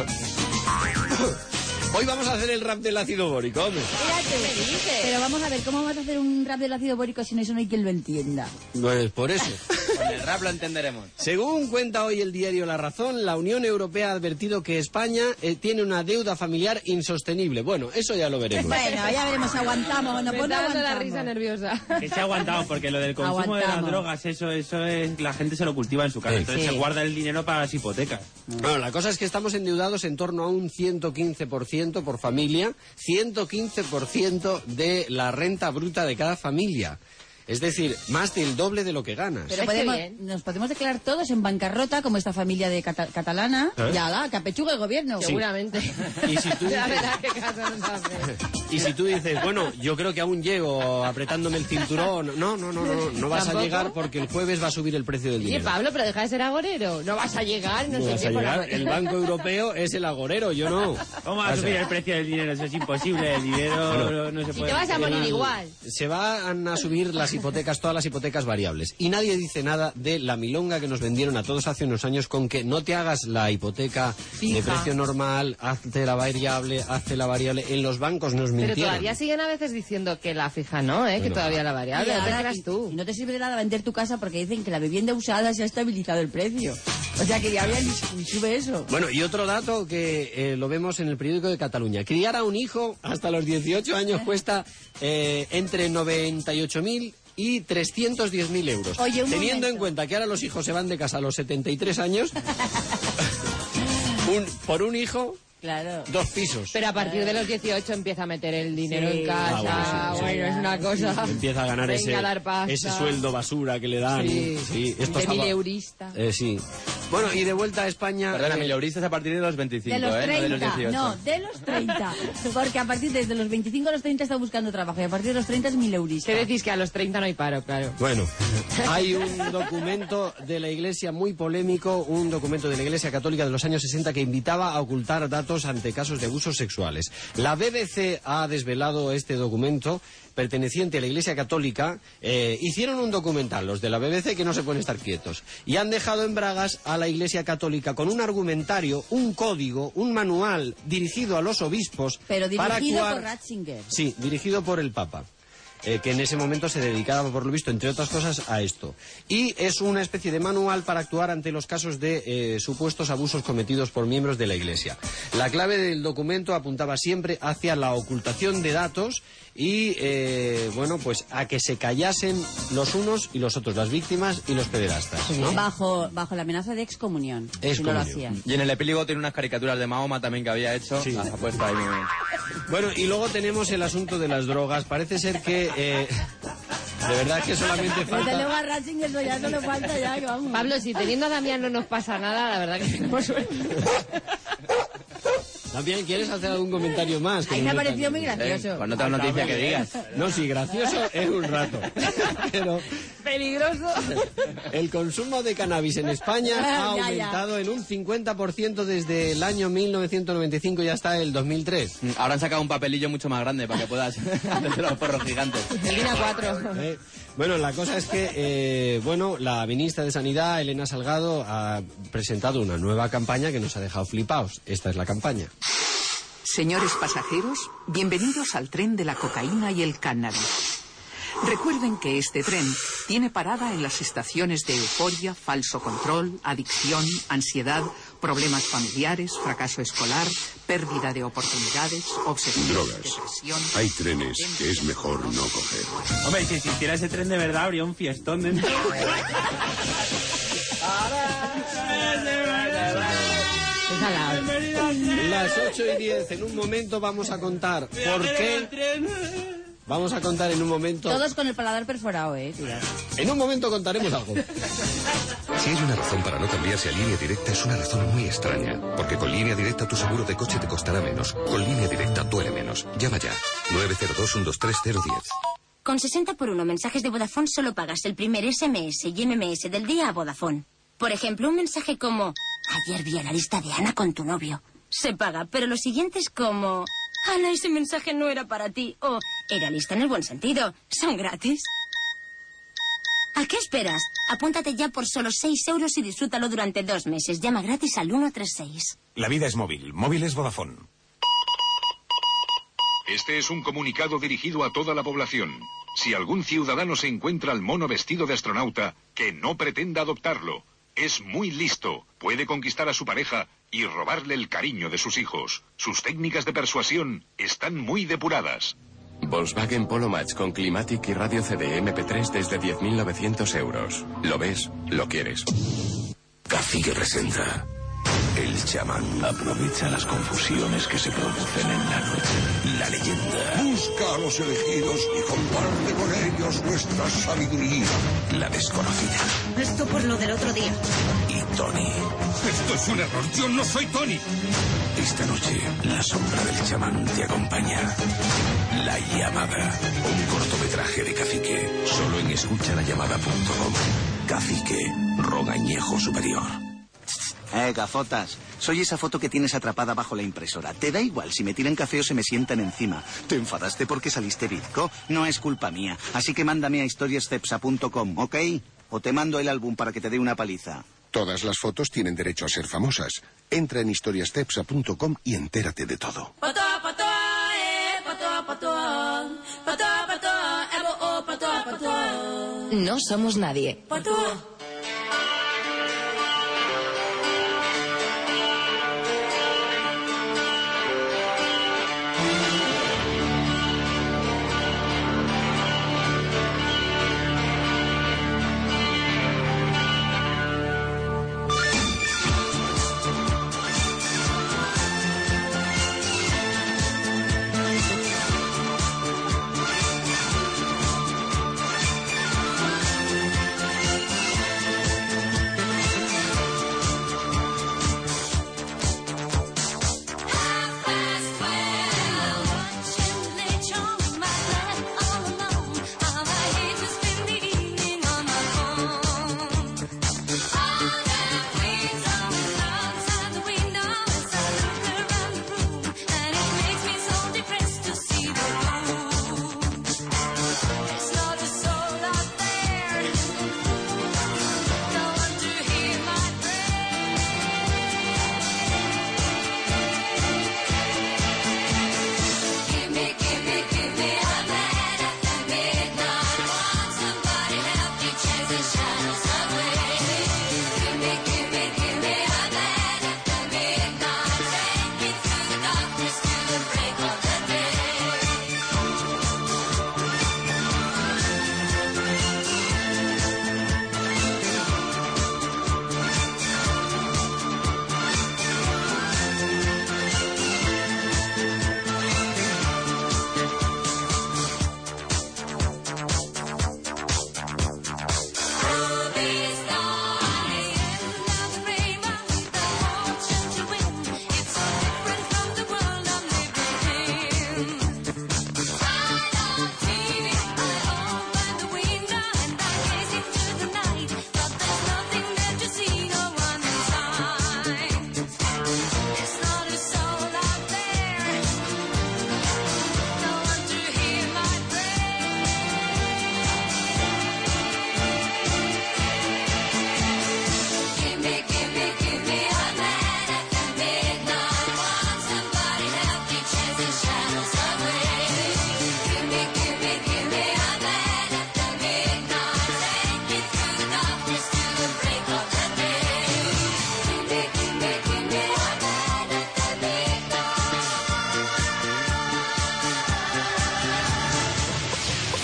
Hoy vamos a hacer el rap del ácido bórico, hombre. Espérate, pero vamos a ver, ¿cómo vas a hacer un rap del ácido bórico si no eso no hay quien lo entienda? Pues por eso. Con el rap lo entenderemos. Según cuenta hoy el diario La Razón, la Unión Europea ha advertido que España eh, tiene una deuda familiar insostenible. Bueno, eso ya lo veremos. Bueno, ya veremos si aguantamos, no, Me pues no está dando la aguantamos. risa nerviosa. Que se ha aguantado, porque lo del consumo de las Aguantamos. drogas, eso, eso es, la gente se lo cultiva en su casa. Sí. Entonces Sí. se guarda el dinero para las hipotecas. Bueno, la cosa es que estamos endeudados en torno a un ciento quince por ciento por familia, ciento quince por ciento de la renta bruta de cada familia. Es decir, más del doble de lo que ganas. Pero Es que podemos, bien. nos podemos declarar todos en bancarrota, como esta familia de cata- catalana. ¿Eh? Ya la, que apechuga el gobierno. Seguramente. Y si tú La dices- verdad que caso nos hace. Y si tú dices, bueno, yo creo que aún llego apretándome el cinturón, no, no, no, no, no, no vas a ¿Tampoco? llegar porque el jueves va a subir el precio del Oye, dinero. Pablo, pero deja de ser agorero. No vas a llegar, no, No sé vas qué. a por llegar. agorero. El Banco Europeo es el agorero, yo no. ¿Cómo va a O sea, subir el precio del dinero? Eso es imposible. El dinero no, no se Si puede... te vas a morir igual. Se van a subir las hipotecas, todas las hipotecas variables. Y nadie dice nada de la milonga que nos vendieron a todos hace unos años con que no te hagas la hipoteca Fija. de precio normal, hazte la variable, hazte la variable. En los bancos nos Pero mintieron. todavía siguen a veces diciendo que la fija no, ¿eh? Que No. todavía la Y variable. No te ahora- creas y- tú. y no te sirve de nada vender tu casa porque dicen que la vivienda usada se ha estabilizado el precio. O sea que ya había ni, ni sube eso. Bueno, y otro dato que eh, lo vemos en el periódico de Cataluña. Criar a un hijo hasta los dieciocho años cuesta eh, entre noventa y ocho mil y trescientos diez mil euros. Oye, un Teniendo momento. en cuenta que ahora los hijos se van de casa a los setenta y tres años, un, por un hijo, Claro. dos pisos. Pero a partir de los dieciocho empieza a meter el dinero Sí. en casa. Ah, bueno, bueno, sí, sí. es una cosa. Empieza a ganar Venga ese, a dar pasta. ese sueldo basura que le dan. Sí. Sí, esto De estaba- mileurista. Eh, sí. Bueno, y de vuelta a España... Perdona, eh, mileuristas a partir de los veinticinco, De los ¿eh? No de los treinta, dieciocho. no, de los treinta. Porque a partir de los veinticinco a los treinta está buscando trabajo y a partir de los treinta es mileurista. ¿Qué decís? Que a los treinta no hay paro, claro. Bueno, hay un documento de la Iglesia muy polémico, un documento de la Iglesia Católica de los años sesenta que invitaba a ocultar datos ante casos de abusos sexuales. La B B C ha desvelado este documento perteneciente a la Iglesia Católica. Eh, hicieron un documental, los de la B B C, que no se pueden estar quietos. Y han dejado en bragas a la Iglesia Católica con un argumentario, un código, un manual dirigido a los obispos Pero para dirigido actuar... por Ratzinger. Sí, dirigido por el Papa. eh, que en ese momento se dedicaba, por lo visto, entre otras cosas, a esto. Y es una especie de manual para actuar ante los casos de eh, supuestos abusos cometidos por miembros de la Iglesia. La clave del documento apuntaba siempre hacia la ocultación de datos y, eh, bueno, pues a que se callasen los unos y los otros, las víctimas y los pederastas, ¿no? Bajo, bajo la amenaza de excomunión. Si no lo hacían. Y en el epílogo tiene unas caricaturas de Mahoma también que había hecho. Sí. Las ha puesto ahí. Bueno, y luego tenemos el asunto de las drogas. Parece ser que... Eh, de verdad que solamente Desde luego falta... a Racing eso ya no le falta ya, que vamos. Pablo, si teniendo a Damián no nos pasa nada, la verdad que tenemos suerte. Damián, ¿quieres hacer algún comentario más? Ahí me ha parecido muy gracioso. Eh, cuando te noticia que digas. No, sí, gracioso es un rato. Pero peligroso. El consumo de cannabis en España ha Ya, ya. aumentado en un cincuenta por ciento desde el año mil novecientos noventa y cinco y hasta el dos mil tres. Ahora han sacado un papelillo mucho más grande para que puedas hacer los porros gigantes. Medina cuatro. Eh, Bueno, la cosa es que, eh, bueno, la ministra de Sanidad, Elena Salgado, ha presentado una nueva campaña que nos ha dejado flipaos. Esta es la campaña. Señores pasajeros, bienvenidos al tren de la cocaína y el cannabis. Recuerden que este tren tiene parada en las estaciones de euforia, falso control, adicción, ansiedad, problemas familiares, fracaso escolar, pérdida de oportunidades, obsesión, Drogas. depresión... Hay trenes que es mejor no coger. Hombre, si existiera ese tren de verdad, habría un fiestón dentro. Las ocho y diez, en un momento vamos a contar por qué... Vamos a contar en un momento... Todos con el paladar perforado, eh, tío. En un momento contaremos algo. Si hay una razón para no cambiarse a Línea Directa, es una razón muy extraña. Porque con Línea Directa tu seguro de coche te costará menos. Con Línea Directa duele menos. Llama ya. nueve cero dos, uno dos tres cero uno cero. Con sesenta por uno mensajes de Vodafone solo pagas el primer ese eme ese y eme eme ese del día a Vodafone. Por ejemplo, un mensaje como: ayer vi a la lista de Ana con tu novio. Se paga, pero los siguientes como: Ana, ese mensaje no era para ti. O era lista en el buen sentido. Son gratis. ¿A qué esperas? Apúntate ya por solo seis euros y disfrútalo durante dos meses. Llama gratis al uno tres seis. La vida es móvil. Móvil es Vodafone. Este es un comunicado dirigido a toda la población. Si algún ciudadano se encuentra al mono vestido de astronauta, que no pretenda adoptarlo. Es muy listo, puede conquistar a su pareja y robarle el cariño de sus hijos. Sus técnicas de persuasión están muy depuradas. Volkswagen Polo Match con Climatic y radio C D eme pe tres desde diez mil novecientos euros. ¿Lo ves? ¿Lo quieres? Cacique presenta El chamán. Aprovecha las confusiones que se producen en la noche. La leyenda. Busca a los elegidos y comparte con ellos nuestra sabiduría. La desconocida. Esto por lo del otro día. Y Tony. Esto es un error. Yo no soy Tony. Esta noche, la sombra del chamán te acompaña. La llamada. Un cortometraje de Cacique. Solo en escucha la llamada punto com. Cacique. Rogañejo superior. Eh, gafotas. Soy esa foto que tienes atrapada bajo la impresora. Te da igual si me tiran café o se me sientan encima. ¿Te enfadaste porque saliste bizco? No es culpa mía. Así que mándame a historiascepsa punto com, ¿ok? O te mando el álbum para que te dé una paliza. Todas las fotos tienen derecho a ser famosas. Entra en historiascepsa punto com y entérate de todo. No somos nadie.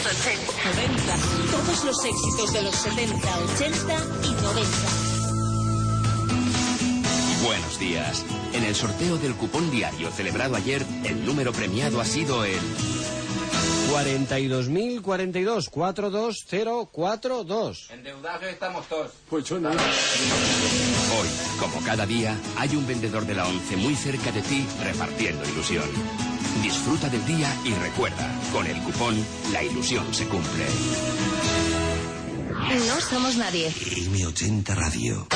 ochenta, noventa. Todos los éxitos de los setenta, ochenta y noventa. Buenos días. En el sorteo del cupón diario celebrado ayer, el número premiado ha sido el... cuarenta y dos mil cuarenta y dos, cuatro dos cero cuatro dos. Endeudados estamos todos. Pues yo nada. Hoy, como cada día, hay un vendedor de la ONCE muy cerca de ti repartiendo ilusión. Disfruta del día y recuerda, con el cupón, la ilusión se cumple. No somos nadie. M ochenta Radio.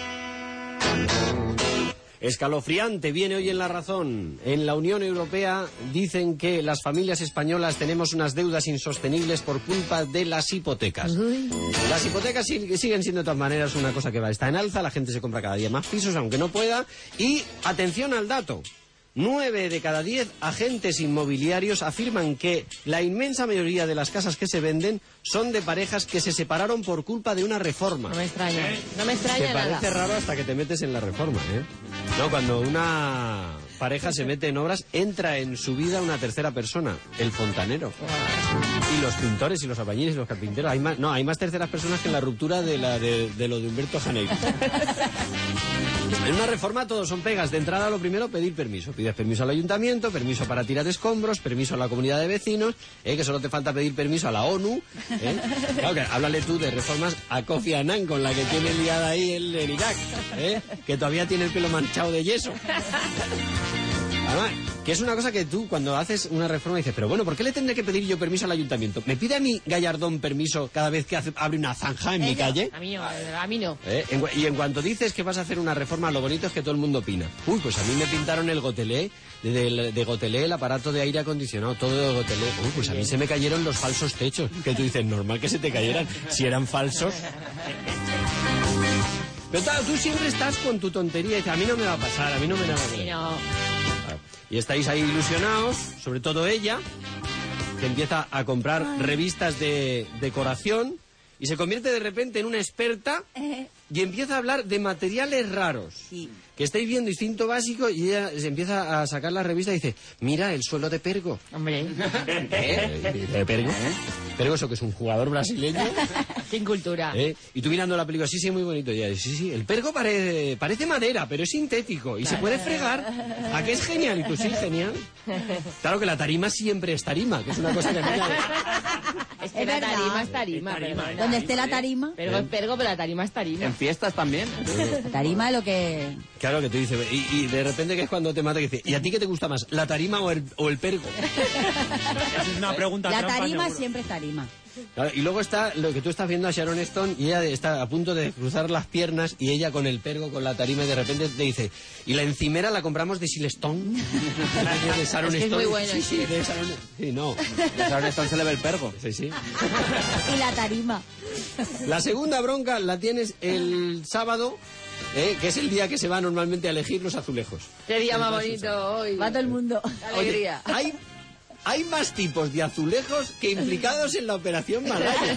Escalofriante viene hoy en La Razón. En la Unión Europea dicen que las familias españolas tenemos unas deudas insostenibles por culpa de las hipotecas. Uy. Las hipotecas siguen siendo de todas maneras una cosa que va, está en alza, la gente se compra cada día más pisos aunque no pueda. Y atención al dato. Nueve de cada diez agentes inmobiliarios afirman que la inmensa mayoría de las casas que se venden son de parejas que se separaron por culpa de una reforma. No me extraña, no me extraña Te parece nada. raro hasta que te metes en la reforma, ¿eh? No, cuando una pareja se mete en obras, entra en su vida una tercera persona, el fontanero. Y los pintores y los albañiles y los carpinteros. Hay más, no, hay más terceras personas que en la ruptura de, la, de, de lo de Humberto Janeiro. En una reforma todos son pegas. De entrada lo primero, pedir permiso. Pides permiso al ayuntamiento, permiso para tirar escombros, permiso a la comunidad de vecinos, eh, que solo te falta pedir permiso a la ONU. Eh. Claro que háblale tú de reformas a Kofi Annan, con la que tiene liada ahí el, en Irak, eh, que todavía tiene el pelo manchado de yeso. Además, que es una cosa que tú cuando haces una reforma dices, pero bueno, ¿por qué le tendré que pedir yo permiso al ayuntamiento? ¿Me pide a mí Gallardón permiso cada vez que hace, abre una zanja en mi calle? A mí no, a mí no. ¿Eh? En, y en cuanto dices que vas a hacer una reforma, lo bonito es que todo el mundo opina. Uy, pues a mí me pintaron el Gotelé, de, de, de Gotelé, el aparato de aire acondicionado, todo de Gotelé. Uy, pues a mí se me cayeron los falsos techos. Que tú dices, normal que se te cayeran, si eran falsos. Pero claro, tú siempre estás con tu tontería y dices, a mí no me va a pasar, a mí no me va a pasar. Sí, no. Y estáis ahí ilusionados, sobre todo ella, que empieza a comprar revistas de decoración y se convierte de repente en una experta y empieza a hablar de materiales raros. Sí. Que estáis viendo instinto básico y ella se empieza a sacar la revista y dice, mira, el suelo de Pergo. Hombre. ¿Eh? ¿De Pergo? Pergo, eso que es un jugador brasileño. Sin cultura. ¿Eh? Y tú mirando la película, sí, sí, muy bonito. Y ella, sí, sí, el Pergo parece, parece madera, pero es sintético y se puede fregar. ¿A qué es genial? Y tú, sí, genial. Claro que la tarima siempre es tarima, que es una cosa que me Es que la tarima es tarima. tarima pero, donde esté la tarima. Pergo es pergo, pero la tarima es tarima. En fiestas también. La tarima es lo que... Claro que tú dices, y, y de repente que es cuando te mata que dice, ¿y a ti qué te gusta más, la tarima o el, o el pergo? Esa es una pregunta La trampa, tarima seguro. siempre es tarima. Claro, y luego está lo que tú estás viendo a Sharon Stone y ella está a punto de cruzar las piernas y ella con el pergo, con la tarima y de repente te dice, ¿y la encimera la compramos de Silestone? De Sharon Es que es Stone. muy bueno, Sí, sí, sí. de Sharon... Sí, no. A Sharon Stone se le ve el pergo. Sí, sí. Y la tarima. La segunda bronca la tienes el sábado, ¿eh? Que es el día que se va normalmente a elegir los azulejos. Qué día más bonito hoy. Va todo el mundo. Alegría. Oye, hay, hay más tipos de azulejos que implicados en la operación Malaya.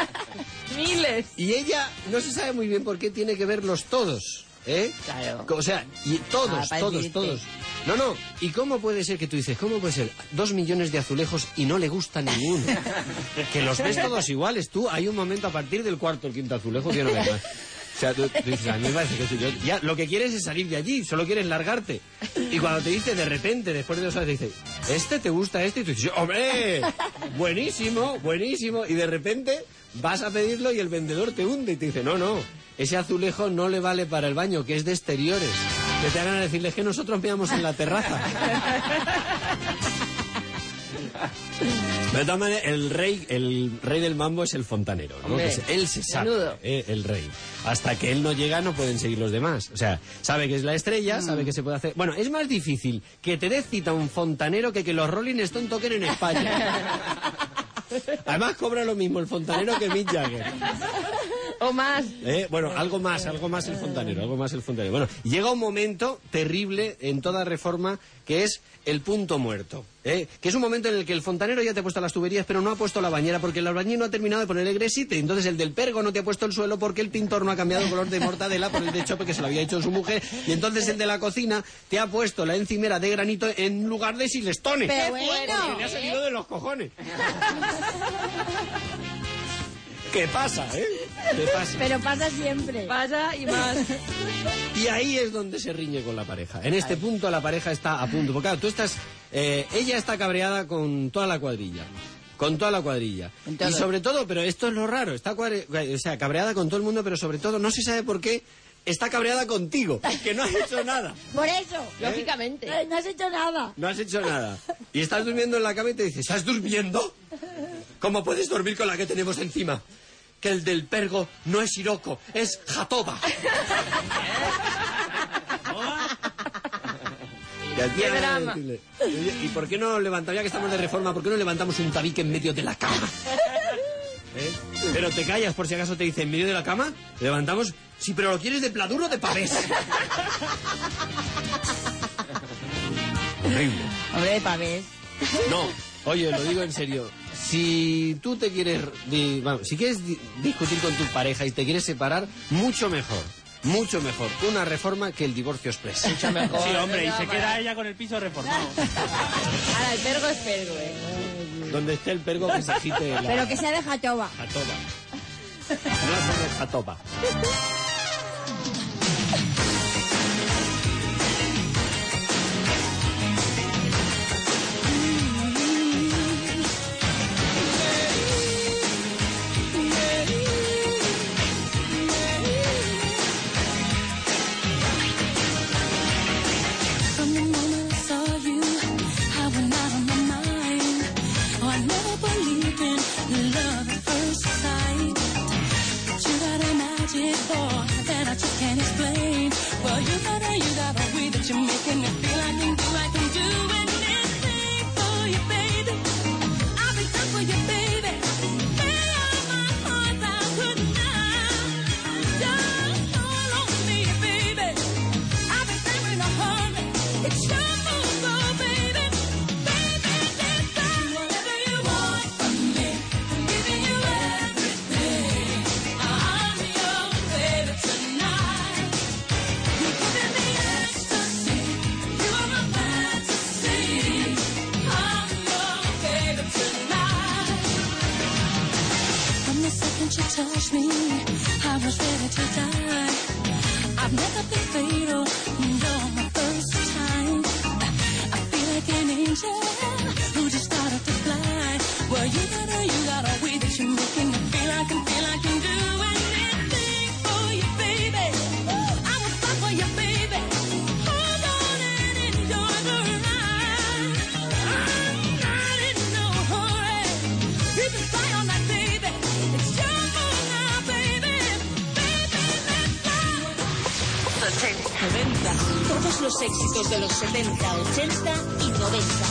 Miles. Y ella no se sabe muy bien por qué tiene que verlos todos. ¿Eh? Claro. O sea, y todos, Ah, para todos, decirte. todos. No, no. ¿Y cómo puede ser que tú dices, cómo puede ser dos millones de azulejos y no le gusta ninguno? Que los ves todos iguales. Tú, hay un momento a partir del cuarto o el quinto azulejo que no ves más. O sea, tú, tú dices, a mí me parece que tú, yo, ya lo que quieres es salir de allí, solo quieres largarte. Y cuando te dice de repente, después de dos horas, te dice, ¿este te gusta este? Y tú dices, ¡hombre! Buenísimo, buenísimo. Y de repente vas a pedirlo y el vendedor te hunde y te dice, no, no, ese azulejo no le vale para el baño, que es de exteriores. Que te hagan a decirles que nosotros veamos en la terraza. De todas maneras, el rey, el rey del mambo es el fontanero, ¿no? Hombre, Que es- él se sabe, menudo. eh, el rey. Hasta que él no llega no pueden seguir los demás. O sea, sabe que es la estrella, sabe que se puede hacer... Bueno, es más difícil que te dé cita un fontanero que que los Rolling Stone toquen en España. Además cobra lo mismo el fontanero que Mick Jagger. O más. ¿Eh? Bueno, algo más, algo más el fontanero, algo más el fontanero. Bueno, llega un momento terrible en toda reforma que es el punto muerto. ¿eh? Que es un momento en el que el fontanero ya te ha puesto las tuberías, pero no ha puesto la bañera porque el albañil no ha terminado de poner el gresite. Entonces el del pergo no te ha puesto el suelo porque el pintor no ha cambiado el color de mortadela por el de chope que se lo había hecho su mujer. Y entonces el de la cocina te ha puesto la encimera de granito en lugar de silestones. ¡Pero bueno! Porque le ha salido de los cojones. ¿Qué pasa, eh? ¿Qué pasa? Pero pasa siempre. Pasa y más. Y ahí es donde se riñe con la pareja. En este punto la pareja está a punto. Porque claro, tú estás... Eh, ella está cabreada con toda la cuadrilla. Con toda la cuadrilla. Entonces... Y sobre todo, pero esto es lo raro, está cuadri... o sea, cabreada con todo el mundo, pero sobre todo, no se sabe por qué, está cabreada contigo, que no has hecho nada. Por eso. ¿Eh? Lógicamente. Eh, no has hecho nada. No has hecho nada. Y estás durmiendo en la cama y te dice, ¿estás durmiendo? ¿Cómo puedes dormir con la que tenemos encima? Que el del pergo no es Hiroko, es Jatoba. ¡Qué drama! Oye, ¿y por qué no levantamos, ya que estamos de reforma, por qué no levantamos un tabique en medio de la cama? ¿Eh? Pero te callas por si acaso te dice en medio de la cama, levantamos... Sí, pero ¿lo quieres de pladuro o de pavés? Horrible. Hombre, de pavés. No, oye, lo digo en serio. Si tú te quieres... Di, vamos, si quieres di, discutir con tu pareja y te quieres separar, mucho mejor. Mucho mejor una reforma que el divorcio express. Mucho mejor. Sí, hombre, y se queda ella con el piso reformado. Ahora, el pergo es pergo, ¿eh? Donde esté el pergo que se agite la... Pero que sea de Jatoba. Jatoba. No somos Jatoba. touched me, I was ready to die. I've never been fatal, you're my first time. I feel like an angel who just started to fly. Well, you gotta, you gotta wait that you're making me feel I can feel I can do anything for you, baby. I will fight for you, baby. Hold on and enjoy the ride. I'm not in no hurry. You can fly on that, baby. It's your move now, baby. Baby, let's fly. ochenta, noventa. Todos los éxitos de los setenta, ochenta y noventa.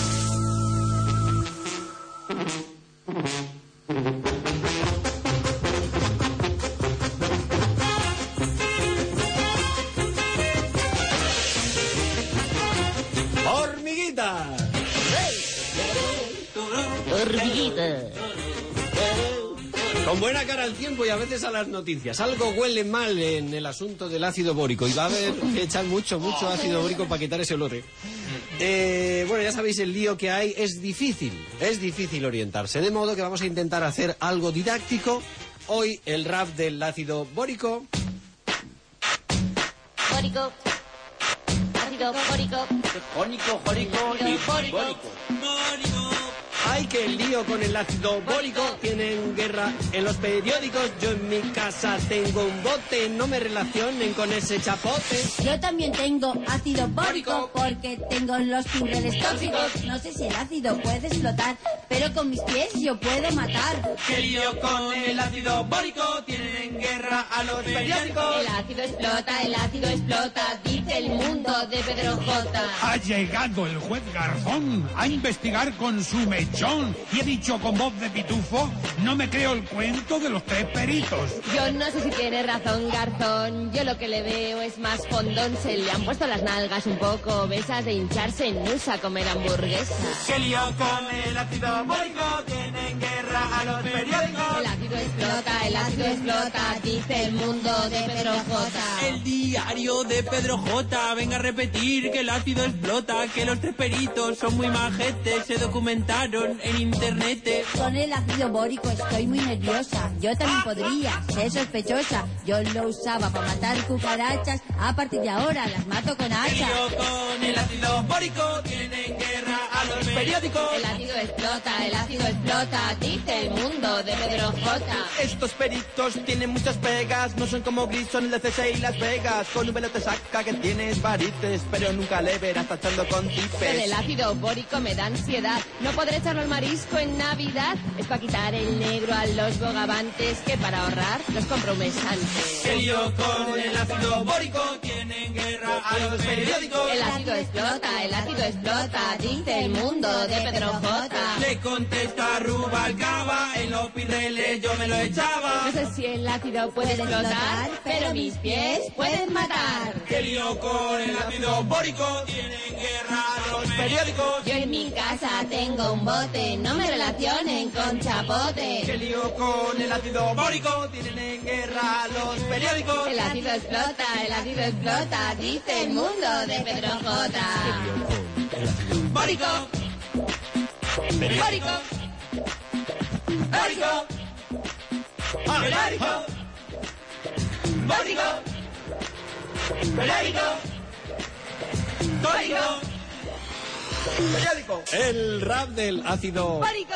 ¡Hormiguita! ¡Hormiguita! Con buena cara al tiempo y a veces a las noticias. Algo huele mal en el asunto del ácido bórico y va a haber que echar mucho, mucho ácido bórico para quitar ese olor. ¿eh? Eh, bueno, ya sabéis el lío que hay. Es difícil, es difícil orientarse. De modo que vamos a intentar hacer algo didáctico. Hoy el rap del ácido bórico. Bórico. Ácido bórico. Jónico, jónico y Bórico. bórico. Ay, que el lío con el ácido bórico. Tienen guerra en los periódicos. Yo en mi casa tengo un bote. No me relacionen con ese chapote. Yo también tengo ácido bórico porque tengo los timbres tóxicos. No sé si el ácido puede explotar, pero con mis pies yo puedo matar. Que lío con el ácido bórico, tienen en guerra a los periódicos. El ácido explota, el ácido explota, dice el mundo de Pedro J. Ha llegado el juez Garzón a investigar con su mecha Son, y he dicho con voz de pitufo, no me creo el cuento de los tres peritos. Yo no sé si tiene razón, Garzón. Yo lo que le veo es más fondón. Se le han puesto las nalgas un poco obesas de hincharse en nusa a comer hamburguesa. ¿Qué lío con el ácido bórico? Tienen guerra a los periódicos. El ácido explota, el ácido explota, dice el mundo de Pedro J. El diario de Pedro J. Venga a repetir que el ácido explota, que los tres peritos son muy majetes, se documentaron en internet. Con el ácido bórico estoy muy nerviosa. Yo también podría ser sospechosa. Yo lo usaba para matar cucarachas. A partir de ahora las mato con hacha. Con el ácido bórico tienen guerra a los periódicos. El ácido explota, el ácido explota, dice el mundo de Pedro J. Estos peritos tienen muchas pegas, no son como Grison, el de C S I y Las Vegas. Con un velo te saca que tienes varices, pero nunca le verás tachando con tipes. Con el ácido bórico me da ansiedad. No podré echarlo al marisco en Navidad. Es para quitar el negro a los bogavantes, que para ahorrar los compro un mes antes. El lío con el ácido bórico, tienen guerra a los periódicos. El ácido explota, el ácido explota, dice el mundo de Pedro J. Le contesta Rubalcaba, en los pirreles yo me lo echaba. No sé si el ácido puede explotar, pero mis pies pueden matar. Que lío con el ácido bórico, tienen guerra a los periódicos. Yo en mi casa tengo un bote, no me relacionen con chapote. Que lío con el ácido bórico, tienen en guerra a los periódicos. El ácido explota, el ácido explota, dice el mundo de Pedro J. Bórico. Bórico. Bórico. Periódico. Bórico. Periódico. Bórico. Periódico. El rap del ácido. Bórico.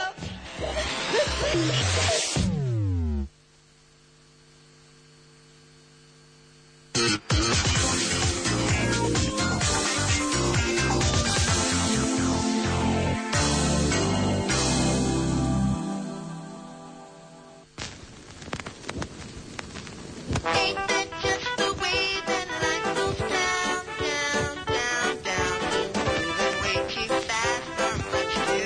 Ain't that just the way that life goes down, down, down, down? Moving way too fast for much to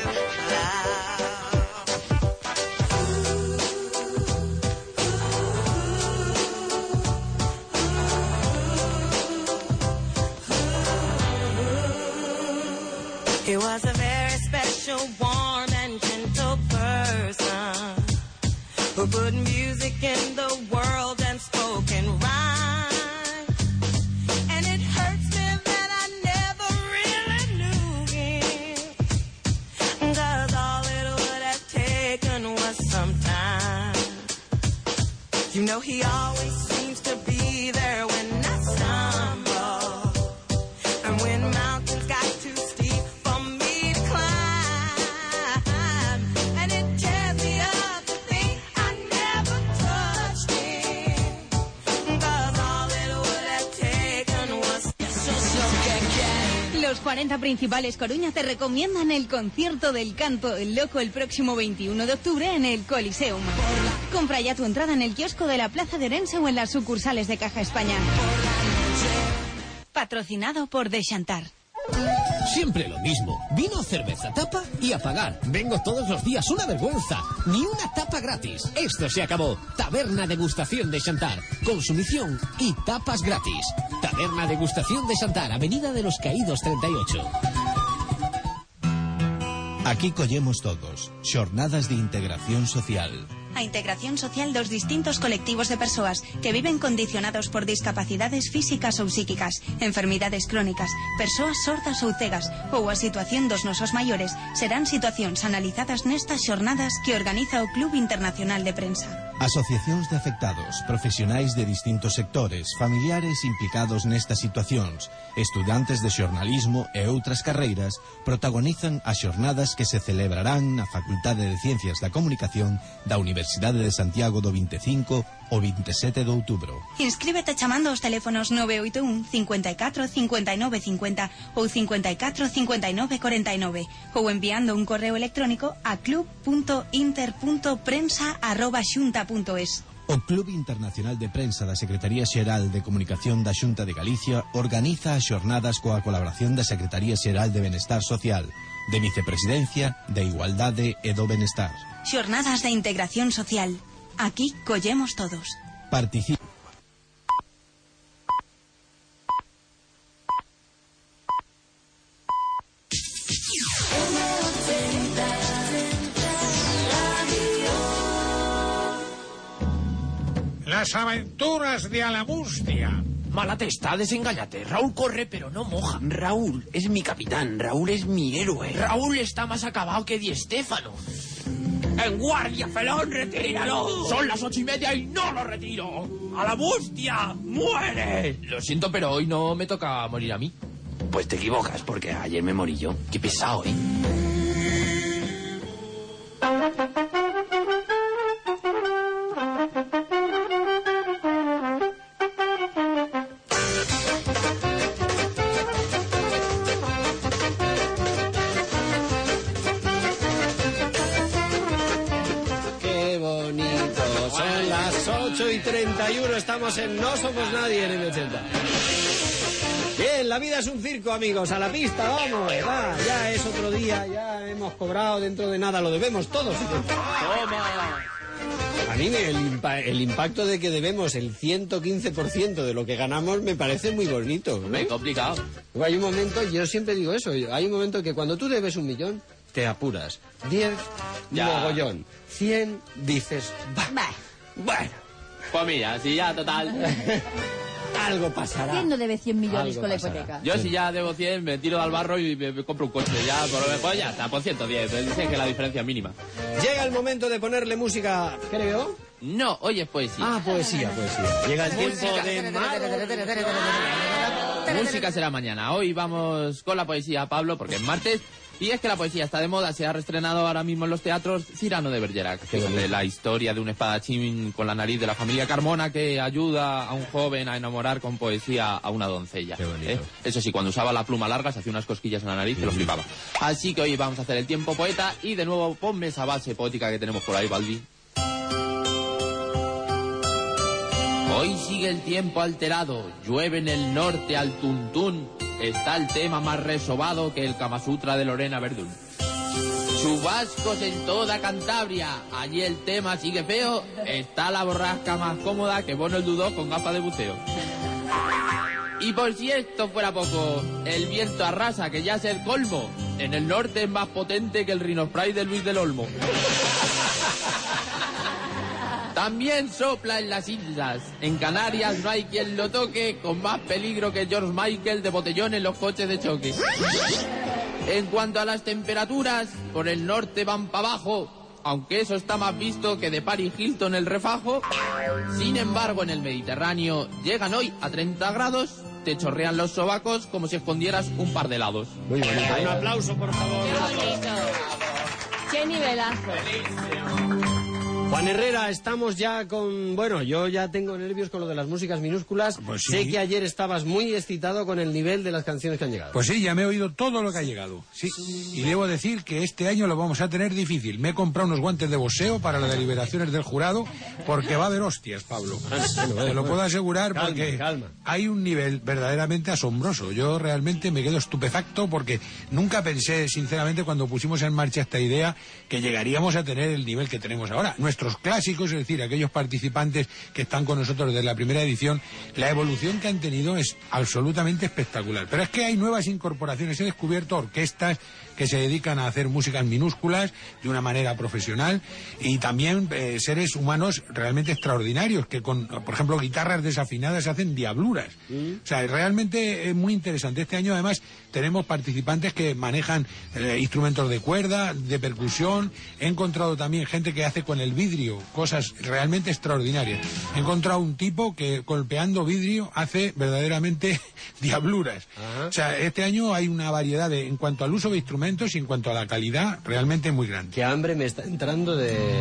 love. He was a very special, warm and gentle person who put music in the world and spoken rhyme. And it hurts me that I never really knew him, 'cause all it would have taken was some time. You know he always seems to be there when I stumble, and when mountains got too steep for me to climb, and it tears me up to think I never touched him, 'cause all it would have taken was Los cuarenta principales Coruña te recomiendan el concierto del Canto el Loco el próximo veintiuno de octubre en el Coliseum. Compra ya tu entrada en el kiosco de la Plaza de Orense o en las sucursales de Caja España. Patrocinado por Deschantar. Siempre lo mismo. Vino, cerveza, tapa y a pagar. Vengo todos los días, una vergüenza. Ni una tapa gratis. Esto se acabó. Taberna Degustación de Chantar. Consumición y tapas gratis. Taberna Degustación de Chantar, Avenida de los Caídos treinta y ocho. Aquí collemos todos. Xornadas de integración social. A integración social dos distintos colectivos de persoas que viven condicionados por discapacidades físicas ou psíquicas, enfermidades crónicas, persoas sordas ou cegas ou a situación dos nosos maiores serán situacións analizadas nestas xornadas que organiza o Club Internacional de Prensa. Asociacións de afectados, profesionais de distintos sectores, familiares implicados nestas situacións, estudantes de xornalismo e outras carreiras protagonizan as xornadas que se celebrarán na Facultade de Ciencias da Comunicación da Universidade de Santiago do vinte e cinco ao vinte e sete de outubro. Inscríbete chamando aos teléfonos nove oito un, cincuenta y cuatro, cincuenta y nueve cincuenta ou cincuenta y cuatro, cincuenta y nueve cuarenta y nueve ou enviando un correo electrónico a club punto inter punto prensa arroba xunta punto es. O Club Internacional de Prensa da Secretaría Xeral de Comunicación da Xunta de Galicia organiza as xornadas coa colaboración da Secretaría Xeral de Benestar Social, de Vicepresidencia de Igualdade e do Benestar. Xornadas de integración social. Aquí collemos todos. Participa. Las aventuras de Alamustia. Mala testa, desengáñate. Raúl corre, pero no moja. Raúl es mi capitán, Raúl es mi héroe. Raúl está más acabado que Di Stéfano. ¡En guardia, Felón, retíralo! Son las ocho y media y no lo retiro. ¡Alamustia, muere! Lo siento, pero hoy no me toca morir a mí. Pues te equivocas, porque ayer me morí yo. Qué pesado, ¿eh? treinta y uno, estamos en No Somos Nadie en M ochenta. Bien, la vida es un circo, amigos, a la pista, vamos, va, ya es otro día, ya hemos cobrado, dentro de nada lo debemos todos. A mí el, impa el impacto de que debemos el ciento quince por ciento de lo que ganamos me parece muy bonito, ¿no? Muy complicado. Luego hay un momento, yo siempre digo eso, hay un momento que cuando tú debes un millón, te apuras. Diez, ya. Mogollón. Cien, dices, bah, bah. Bueno. Pues mira, si ya, total. Algo pasará. ¿Quién no debe cien millones Algo con la pasará. hipoteca? Yo si ya debo cien, me tiro al barro y me, me compro un coche. Ya, por lo mejor ya está, por ciento diez. Dicen que la diferencia es mínima. Llega el momento de ponerle música, creo. No, oye, poesía. Ah, poesía, poesía. Llega el tiempo de... Música será mañana. Hoy vamos con la poesía, Pablo, porque es martes. Y es que la poesía está de moda, se ha reestrenado ahora mismo en los teatros Cyrano de Bergerac, que es de la historia de un espadachín con la nariz de la familia Carmona que ayuda a un joven a enamorar con poesía a una doncella. Qué bonito. ¿Eh? Eso sí, cuando usaba la pluma larga se hacía unas cosquillas en la nariz que lo flipaba. Así que hoy vamos a hacer el tiempo poeta y de nuevo ponme esa base poética que tenemos por ahí, Baldi. Hoy sigue el tiempo alterado, llueve en el norte al tuntún, está el tema más resobado que el Kama Sutra de Lorena Verdún. Chubascos en toda Cantabria, allí el tema sigue feo, está la borrasca más cómoda que Bono el Dudó con gafas de buceo. Y por si esto fuera poco, el viento arrasa que ya es el colmo, en el norte es más potente que el rinospray de Luis del Olmo. También sopla en las islas. En Canarias no hay quien lo toque, con más peligro que George Michael de botellón en los coches de choque. En cuanto a las temperaturas, por el norte van para abajo, aunque eso está más visto que de Paris Hilton el refajo. Sin embargo, en el Mediterráneo llegan hoy a treinta grados, te chorrean los sobacos como si escondieras un par de helados. Muy bonito. Un aplauso, por favor. Qué bonito. Qué nivelazo. Juan Herrera, estamos ya con... Bueno, yo ya tengo nervios con lo de las músicas minúsculas. Pues sí. Sé que ayer estabas muy excitado con el nivel de las canciones que han llegado. Pues sí, ya me he oído todo lo que ha llegado. Sí. Y debo decir que este año lo vamos a tener difícil. Me he comprado unos guantes de boxeo para las deliberaciones del jurado porque va a haber hostias, Pablo. Te lo puedo asegurar calma, porque calma. hay un nivel verdaderamente asombroso. Yo realmente me quedo estupefacto porque nunca pensé, sinceramente, cuando pusimos en marcha esta idea, que llegaríamos a tener el nivel que tenemos ahora. Nuestros clásicos, es decir, aquellos participantes que están con nosotros desde la primera edición, la evolución que han tenido es absolutamente espectacular. Pero es que hay nuevas incorporaciones. He descubierto orquestas que se dedican a hacer músicas minúsculas de una manera profesional y también eh, seres humanos realmente extraordinarios que con, por ejemplo, guitarras desafinadas hacen diabluras. Mm. O sea, realmente es muy interesante. Este año además tenemos participantes que manejan eh, instrumentos de cuerda, de percusión. He encontrado también gente que hace con el vidrio cosas realmente extraordinarias. He encontrado un tipo que golpeando vidrio hace verdaderamente diabluras. Ajá. O sea, este año hay una variedad de, en cuanto al uso de instrumentos y en cuanto a la calidad, realmente muy grande. Qué hambre me está entrando de,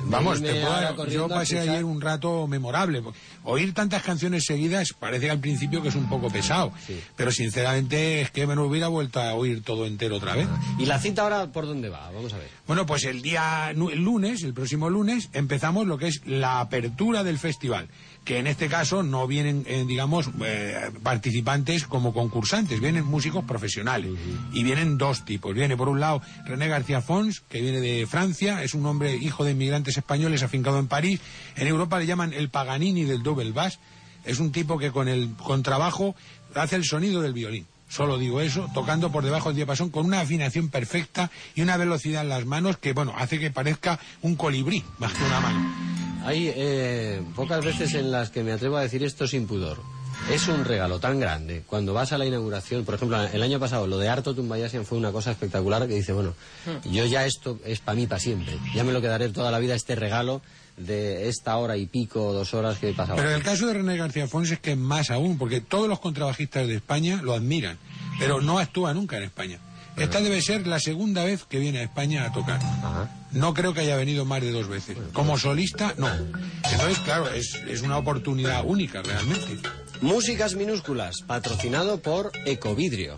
Vamos, irme te puedo- ahora yo corriendo a pasé escuchar. ayer un rato memorable. Oír tantas canciones seguidas parece al principio que es un poco pesado, pero sinceramente es que me lo hubiera vuelto a oír todo entero otra vez. ¿Y la cita ahora por dónde va? Vamos a ver. Bueno, pues el día nu- el lunes, el próximo lunes, empezamos lo que es la apertura del festival, que en este caso no vienen, eh, digamos, eh, participantes como concursantes, vienen músicos profesionales. Y vienen dos tipos. Viene por un lado René García Fons, que viene de Francia, es un hombre hijo de inmigrantes españoles afincado en París. En Europa le llaman el Paganini del double bass. Es un tipo que con el contrabajo hace el sonido del violín. Solo digo eso, tocando por debajo del diapasón con una afinación perfecta y una velocidad en las manos que, bueno, hace que parezca un colibrí más que una mano. Hay eh, pocas veces en las que me atrevo a decir esto sin pudor. Es un regalo tan grande. Cuando vas a la inauguración, por ejemplo, el año pasado, lo de Arto Tumbayasian fue una cosa espectacular que dice, bueno, yo ya esto es para mí para siempre. Ya me lo quedaré toda la vida, este regalo de esta hora y pico, dos horas que he pasado. Pero en el caso de René García Fons es que más aún, porque todos los contrabajistas de España lo admiran, pero no actúa nunca en España. Esta debe ser la segunda vez que viene a España a tocar. No creo que haya venido más de dos veces. Como solista, no. Entonces, claro, es, es una oportunidad única realmente. Músicas minúsculas, patrocinado por Ecovidrio.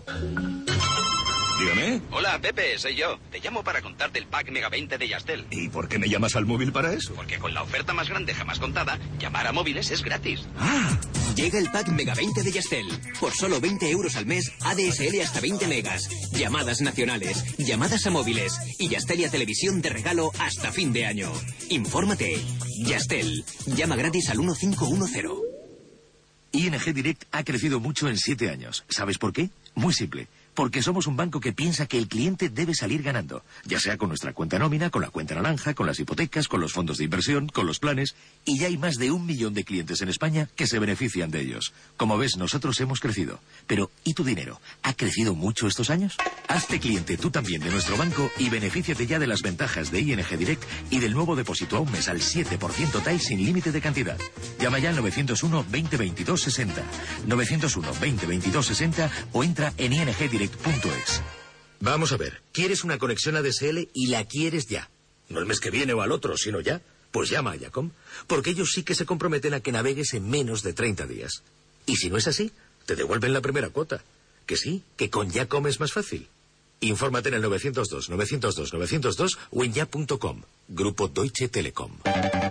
Dígame. Hola, Pepe, soy yo. Te llamo para contarte el pack Mega veinte de Yastel. ¿Y por qué me llamas al móvil para eso? Porque con la oferta más grande jamás contada, llamar a móviles es gratis. Ah, Llega el pack Mega veinte de Yastel. Por solo veinte euros al mes, A D S L hasta veinte megas. Llamadas nacionales, llamadas a móviles y Yastel y a televisión de regalo hasta fin de año. Infórmate. Yastel. Llama gratis al uno cinco uno cero. I N G Direct ha crecido mucho en siete años. ¿Sabes por qué? Muy simple. Porque somos un banco que piensa que el cliente debe salir ganando, ya sea con nuestra cuenta nómina, con la cuenta naranja, con las hipotecas, con los fondos de inversión, con los planes, y ya hay más de un millón de clientes en España que se benefician de ellos. Como ves, nosotros hemos crecido. Pero, ¿y tu dinero? ¿Ha crecido mucho estos años? Hazte cliente tú también de nuestro banco y benefíciate ya de las ventajas de I N G Direct y del nuevo depósito a un mes al siete por ciento T A I sin límite de cantidad. Llama ya al novecientos uno, veinte, veintidós, sesenta. novecientos uno, veinte, veintidós, sesenta o entra en i n g direct punto es. Vamos a ver, quieres una conexión A D S L y la quieres ya. No el mes que viene o al otro, sino ya. Pues llama a Yacom, porque ellos sí que se comprometen a que navegues en menos de treinta días. Y si no es así, te devuelven la primera cuota. Que sí, que con Yacom es más fácil. Infórmate en el novecientos dos, novecientos dos, novecientos dos o en ya punto com. Grupo Deutsche Telekom. No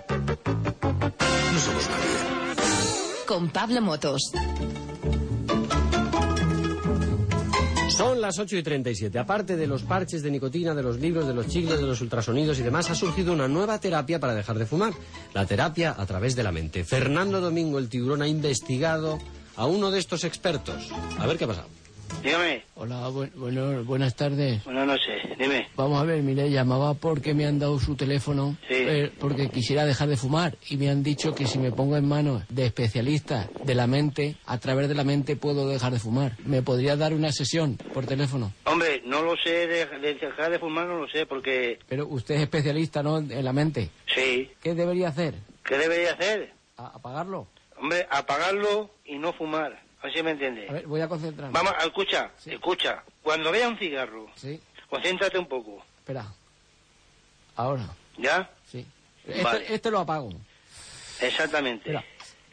somos nadie. Con Pablo Motos. Son las ocho y treinta y siete. Aparte de los parches de nicotina, de los libros, de los chicles, de los ultrasonidos y demás, ha surgido una nueva terapia para dejar de fumar. La terapia a través de la mente. Fernando Domingo, el tiburón, ha investigado a uno de estos expertos. A ver qué ha pasado. Dígame. Hola, bu bueno, buenas tardes. Buenas noches, dime. Vamos a ver, mire, llamaba porque me han dado su teléfono, Sí. eh, porque quisiera dejar de fumar y me han dicho que si me pongo en manos de especialistas de la mente, a través de la mente puedo dejar de fumar. ¿Me podría dar una sesión por teléfono? Hombre, no lo sé, de, de dejar de fumar no lo sé, porque... Pero usted es especialista, ¿no?, en la mente. Sí. ¿Qué debería hacer? ¿Qué debería hacer? ¿A- ¿Apagarlo? Hombre, apagarlo y no fumar. Así me entiende. A ver, voy a concentrarme. Vamos, escucha, escucha. Cuando vea un cigarro, Sí. concéntrate un poco. Espera. Ahora. ¿Ya? Sí. Este, Vale. este lo apago. Exactamente. Espera.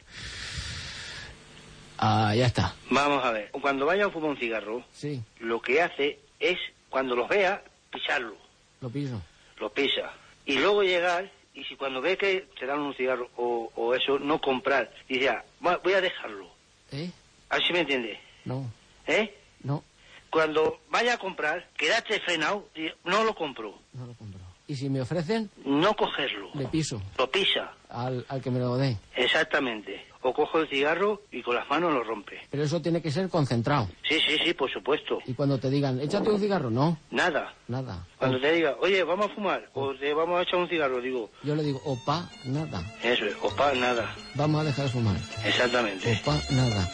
Ah, ya está. Vamos a ver. Cuando vaya a fumar un cigarro, Sí, lo que hace es, cuando los vea, pisarlo. lo piso. Lo pisa. Y luego llegar, y si cuando ve que te dan un cigarro o, o eso, no comprar. Y ya, "Va, voy a dejarlo. ¿Eh? Así me entiende. No, ¿Eh? no, Cuando vaya a comprar, quedarte frenado, y no lo compro. no lo compro. ¿Y si me ofrecen? No cogerlo. Le piso Lo pisa. al, al que me lo dé. Exactamente. O cojo el cigarro y con las manos lo rompe. Pero eso tiene que ser concentrado. Sí, sí, sí, por supuesto. Y cuando te digan, échate un cigarro, no, Nada. nada. Cuando te diga, oye, vamos a fumar, o te vamos a echar un cigarro, digo, Yo le digo, opa, nada. eso es, opa, nada. Vamos a dejar de fumar. Exactamente. Opa, nada.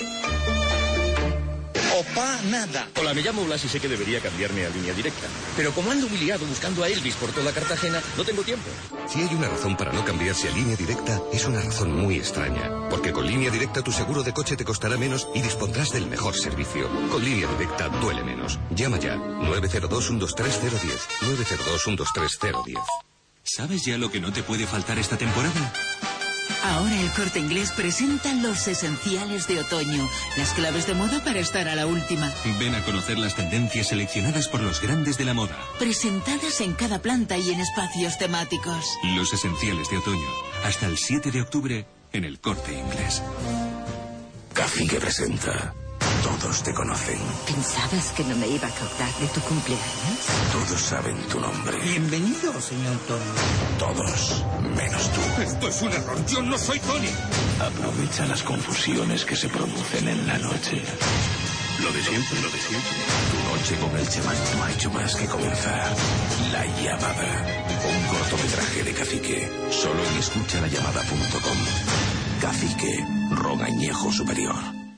Opa, nada. Hola, me llamo Blas y sé que debería cambiarme a línea directa. Pero como ando muy liado buscando a Elvis por toda Cartagena, no tengo tiempo. Si hay una razón para no cambiarse a Línea Directa, es una razón muy extraña. Porque con Línea Directa tu seguro de coche te costará menos y dispondrás del mejor servicio. Con Línea Directa duele menos. Llama ya. nueve cero dos, uno dos tres cero uno cero. nueve cero dos, uno dos tres cero uno cero. ¿Sabes ya lo que no te puede faltar esta temporada? Ahora el Corte Inglés presenta los esenciales de otoño, las claves de moda para estar a la última. Ven a conocer las tendencias seleccionadas por los grandes de la moda. Presentadas en cada planta y en espacios temáticos. Los esenciales de otoño. Hasta el siete de octubre en el Corte Inglés. Cacique presenta. Todos te conocen. ¿Pensabas que no me iba a acordar de tu cumpleaños? Todos saben tu nombre. Bienvenido, señor Tony. Todos, menos tú. Esto es un error. Yo no soy Tony. Aprovecha las confusiones que se producen en la noche. Lo de siempre, lo de siempre. Tu noche con el Chemán no ha hecho más que comenzar. La Llamada. Un cortometraje de Cacique. Solo en escucha la llamada punto com. Cacique. Ron añejo superior.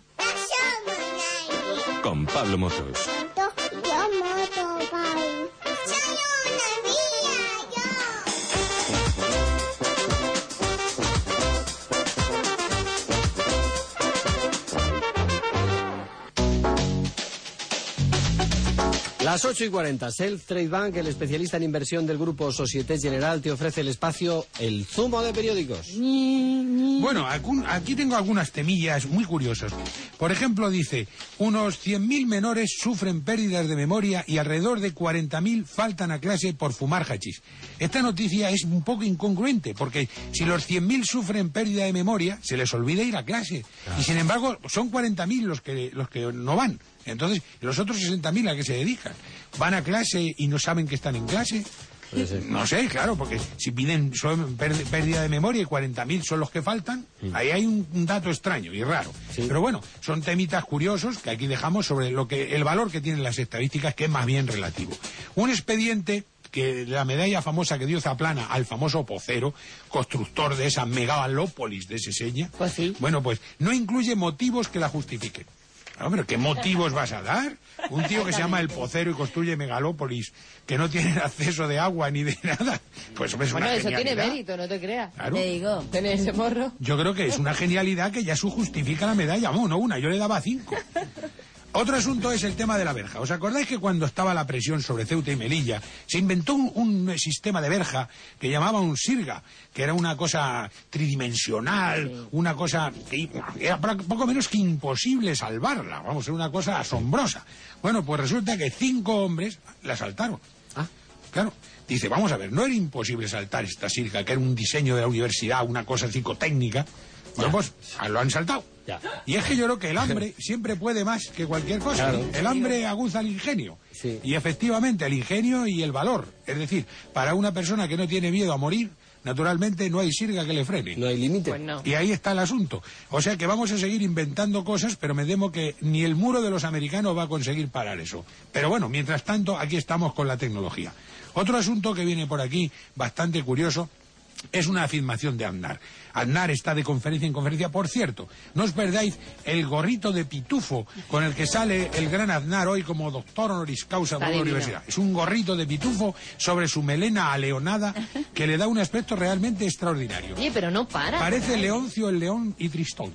Con Pablo Motos. Las ocho y cuarenta, Self Trade Bank, el especialista en inversión del grupo Société Générale, te ofrece el espacio El Zumo de Periódicos. Bueno, aquí tengo algunas temillas muy curiosas. Por ejemplo, dice, unos cien mil menores sufren pérdidas de memoria y alrededor de cuarenta mil faltan a clase por fumar hachís. Esta noticia es un poco incongruente, porque si los cien mil sufren pérdida de memoria, se les olvida ir a clase. Claro. Y sin embargo, son cuarenta mil los que, los que no van. Entonces, los otros sesenta mil a qué se dedican. ¿Van a clase y no saben que están en clase? No sé, claro, porque si piden pérdida de memoria y cuarenta mil son los que faltan, mm. ahí hay un, un dato extraño y raro. Sí. Pero bueno, son temitas curiosos que aquí dejamos sobre lo que el valor que tienen las estadísticas, que es más bien relativo. Un expediente que la medalla famosa que dio Zaplana al famoso Pocero, constructor de esa megalópolis de Seseña, pues sí. Bueno, pues no incluye motivos que la justifiquen. Hombre, ¿qué motivos vas a dar? Un tío que se llama El Pocero y construye megalópolis que no tiene acceso de agua ni de nada. Pues es bueno, una eso genialidad. tiene mérito, no te creas. Claro. Te digo, tener ese morro. Yo creo que es una genialidad que ya su justifica la medalla. Vamos, no una, yo le daba cinco. Otro asunto es el tema de la verja. ¿Os acordáis que cuando estaba la presión sobre Ceuta y Melilla se inventó un, un sistema de verja que llamaban un sirga, que era una cosa tridimensional, sí. una cosa que era poco menos que imposible salvarla, vamos, era una cosa asombrosa? Bueno, pues resulta que cinco hombres la saltaron. Ah, claro. Dice, vamos a ver, no era imposible saltar esta sirga, que era un diseño de la universidad, una cosa psicotécnica. Bueno, pues lo han saltado. Ya. Y es que yo creo que el hambre siempre puede más que cualquier cosa. Claro. El hambre aguza el ingenio. Sí. Y efectivamente el ingenio y el valor. Es decir, para una persona que no tiene miedo a morir, naturalmente no hay sirga que le frene. No hay límite. Pues no. Y ahí está el asunto. O sea que vamos a seguir inventando cosas, pero me temo que ni el muro de los americanos va a conseguir parar eso. Pero bueno, mientras tanto, aquí estamos con la tecnología. Otro asunto que viene por aquí, bastante curioso, es una afirmación de Aznar. Aznar está de conferencia en conferencia. Por cierto, no os perdáis el gorrito de pitufo con el que sale el gran Aznar hoy como doctor honoris causa de la universidad. Es un gorrito de pitufo sobre su melena aleonada que le da un aspecto realmente extraordinario. Oye, pero no para. Parece Leoncio el León y Tristón.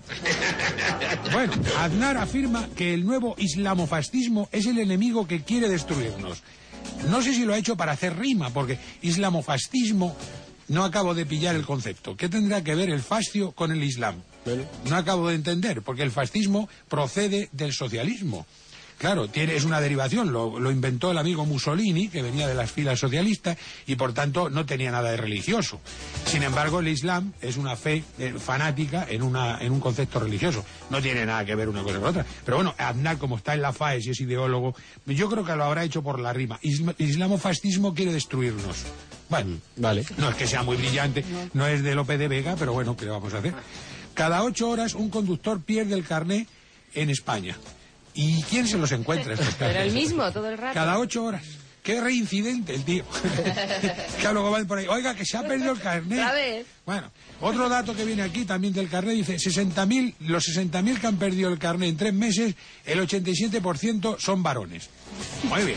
Bueno, Aznar afirma que el nuevo islamofascismo es el enemigo que quiere destruirnos. No sé si lo ha hecho para hacer rima, porque islamofascismo... No acabo de pillar el concepto. ¿Qué tendrá que ver el fascio con el Islam? Bueno. No acabo de entender, porque el fascismo procede del socialismo. Claro, tiene, es una derivación, lo, lo inventó el amigo Mussolini, que venía de las filas socialistas, y por tanto no tenía nada de religioso. Sin embargo, el Islam es una fe eh, fanática en, una, en un concepto religioso. No tiene nada que ver una cosa con otra. Pero bueno, Aznar, como está en la FAES y es ideólogo, yo creo que lo habrá hecho por la rima. Islam, islamofascismo quiere destruirnos. Bueno, vale. No es que sea muy brillante, no es de Lope de Vega, pero bueno, ¿qué le vamos a hacer? Cada ocho horas un conductor pierde el carné en España. ¿Y quién se los encuentra estos carnés? Pero el mismo, todo el rato. Cada ocho horas. ¡Qué reincidente el tío! Que luego van por ahí, oiga, que se ha perdido el carnet. ¿Sabes? Bueno, otro dato que viene aquí también del carnet dice, sesenta mil, los sesenta mil que han perdido el carnet en tres meses, el ochenta y siete por ciento son varones. Muy bien.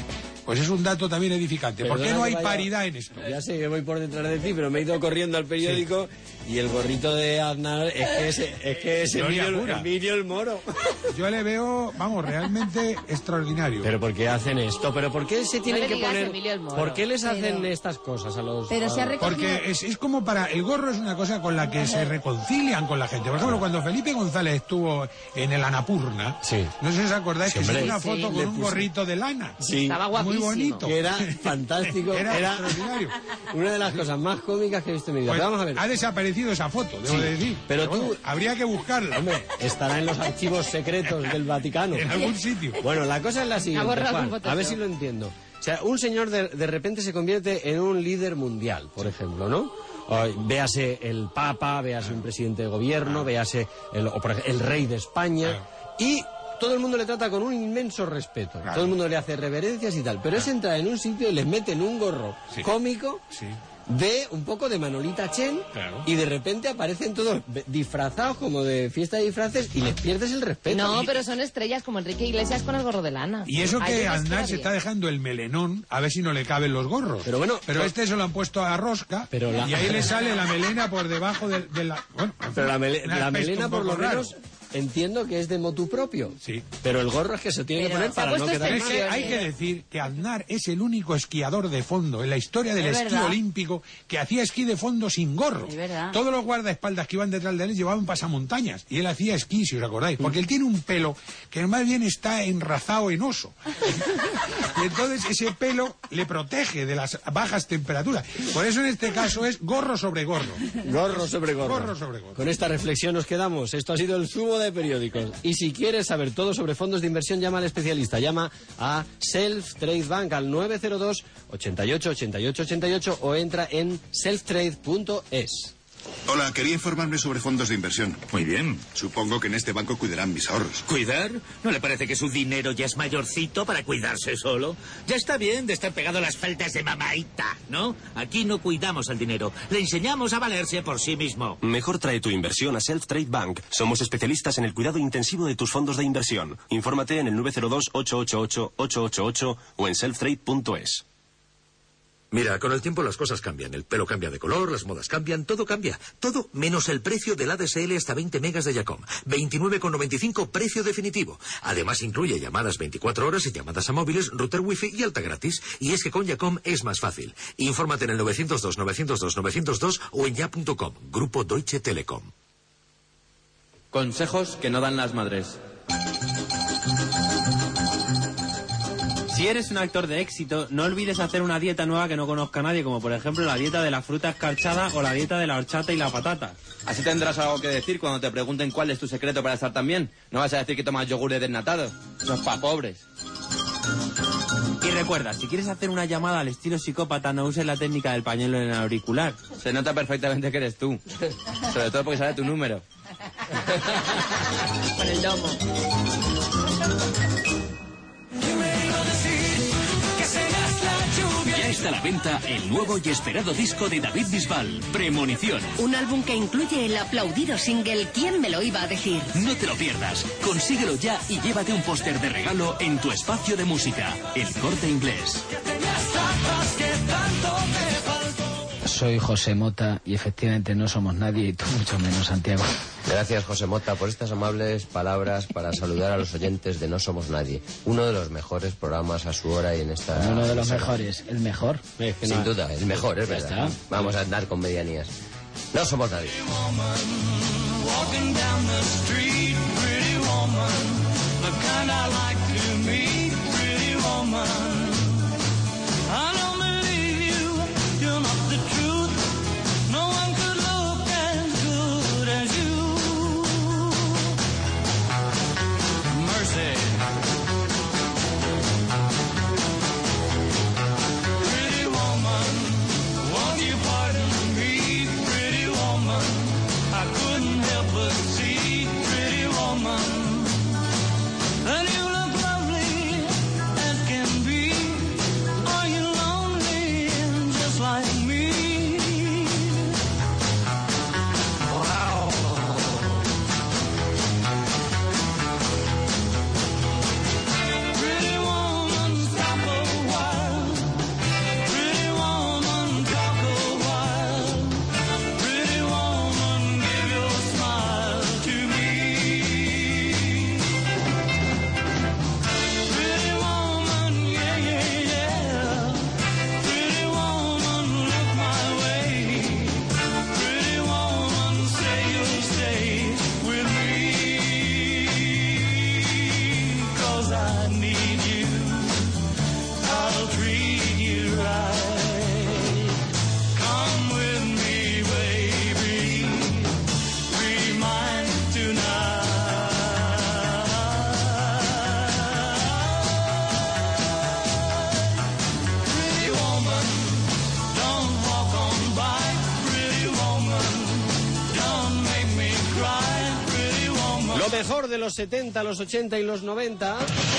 Pues es un dato también edificante. ¿Por qué no hay paridad en esto? Ya sé que voy por detrás de ti, pero me he ido corriendo al periódico sí. y el gorrito de Aznar es que es, es, que es Emilio, Emilio el Moro. Yo le veo, vamos, realmente extraordinario. ¿Pero por qué hacen esto? ¿Pero por qué se tienen no que poner...? Emilio el Moro. ¿Por qué les hacen pero... estas cosas a los...? Pero se ha recogido... Porque es, es como para... El gorro es una cosa con la que se reconcilian con la gente. Por ejemplo, cuando Felipe González estuvo en el Annapurna, sí. no sé si os acordáis, sí, que hizo una foto sí, con un puse... gorrito de lana. Sí. Estaba guapísimo. Muy bonito. Que era fantástico. era, era extraordinario. Una de las cosas más cómicas que he visto en mi vida. Pues vamos a ver. Ha desaparecido esa foto, debo sí. de decir. Pero, pero tú... bueno, habría que buscarla. Hombre, estará en los archivos secretos del Vaticano. En algún sitio. Bueno, la cosa es la siguiente, Juan, a ver si lo entiendo. O sea, un señor de, de repente se convierte en un líder mundial, por ejemplo, ¿no? O, véase el Papa, véase un presidente de gobierno, véase el, o por ejemplo, el rey de España, y todo el mundo le trata con un inmenso respeto. Claro. Todo el mundo le hace reverencias y tal. Pero claro. es entrar en un sitio y les meten un gorro sí. cómico sí. de un poco de Manolita Chen claro. y de repente aparecen todos disfrazados como de fiesta de disfraces y les pierdes el respeto. No, y... pero son estrellas como Enrique Iglesias con el gorro de lana. Y eso que Aznar se está dejando el melenón a ver si no le caben los gorros. Pero bueno, pero este se lo han puesto a rosca pero la... y ahí le sale la melena por debajo de, de la... Bueno, pero la, mele... la melena por lo menos... Entiendo que es de motu propio. Sí. Pero el gorro es que se tiene pero que poner para no quedar... Es que hay que decir que Aznar es el único esquiador de fondo en la historia del esquí olímpico que hacía esquí de fondo sin gorro. Todos los guardaespaldas que iban detrás de él llevaban pasamontañas y él hacía esquí, si os acordáis, porque él tiene un pelo que más bien está enrazado en oso. Y entonces ese pelo le protege de las bajas temperaturas. Por eso en este caso es gorro sobre gorro. Gorro sobre gorro. Gorro sobre gorro. Con esta reflexión nos quedamos. Esto ha sido el zumo de periódicos. Y si quieres saber todo sobre fondos de inversión, llama al especialista. Llama a Self Trade Bank al nueve cero dos, ochenta y ocho, ochenta y ocho, ochenta y ocho o entra en self trade punto es. Hola, quería informarme sobre fondos de inversión. Muy bien. Supongo que en este banco cuidarán mis ahorros. ¿Cuidar? ¿No le parece que su dinero ya es mayorcito para cuidarse solo? Ya está bien de estar pegado a las faldas de mamaita, ¿no? Aquí no cuidamos el dinero. Le enseñamos a valerse por sí mismo. Mejor trae tu inversión a Self Trade Bank. Somos especialistas en el cuidado intensivo de tus fondos de inversión. Infórmate en el nueve cero dos, ocho ocho ocho, ocho ocho ocho o en self trade punto es. Mira, con el tiempo las cosas cambian. El pelo cambia de color, las modas cambian, todo cambia. Todo menos el precio del A D S L hasta veinte megas de Yacom. veintinueve con noventa y cinco, precio definitivo. Además incluye llamadas veinticuatro horas y llamadas a móviles, router wifi y alta gratis. Y es que con Yacom es más fácil. Infórmate en el nueve cero dos, nueve cero dos, nueve cero dos o en ya punto com. Grupo Deutsche Telekom. Consejos que no dan las madres. Si eres un actor de éxito, no olvides hacer una dieta nueva que no conozca nadie, como por ejemplo la dieta de la fruta escarchada o la dieta de la horchata y la patata. Así tendrás algo que decir cuando te pregunten cuál es tu secreto para estar tan bien. No vas a decir que tomas yogures desnatados. Eso es pa' pobres. Y recuerda, si quieres hacer una llamada al estilo psicópata, no uses la técnica del pañuelo en el auricular. Se nota perfectamente que eres tú. Sobre todo porque sale tu número. Con el domo. Ya está a la venta el nuevo y esperado disco de David Bisbal, Premonición. Un álbum que incluye el aplaudido single ¿Quién me lo iba a decir? No te lo pierdas, consíguelo ya y llévate un póster de regalo en tu espacio de música, El Corte Inglés. Soy José Mota y efectivamente no somos nadie y tú mucho menos, Santiago. Gracias, José Mota, por estas amables palabras para saludar a los oyentes de No Somos Nadie. Uno de los mejores programas a su hora y en esta... Uno de los esta... mejores, el mejor. Sin duda, el mejor, es verdad. Está. Vamos a andar con medianías. No somos nadie. mejor de los setenta, los ochenta y los noventa.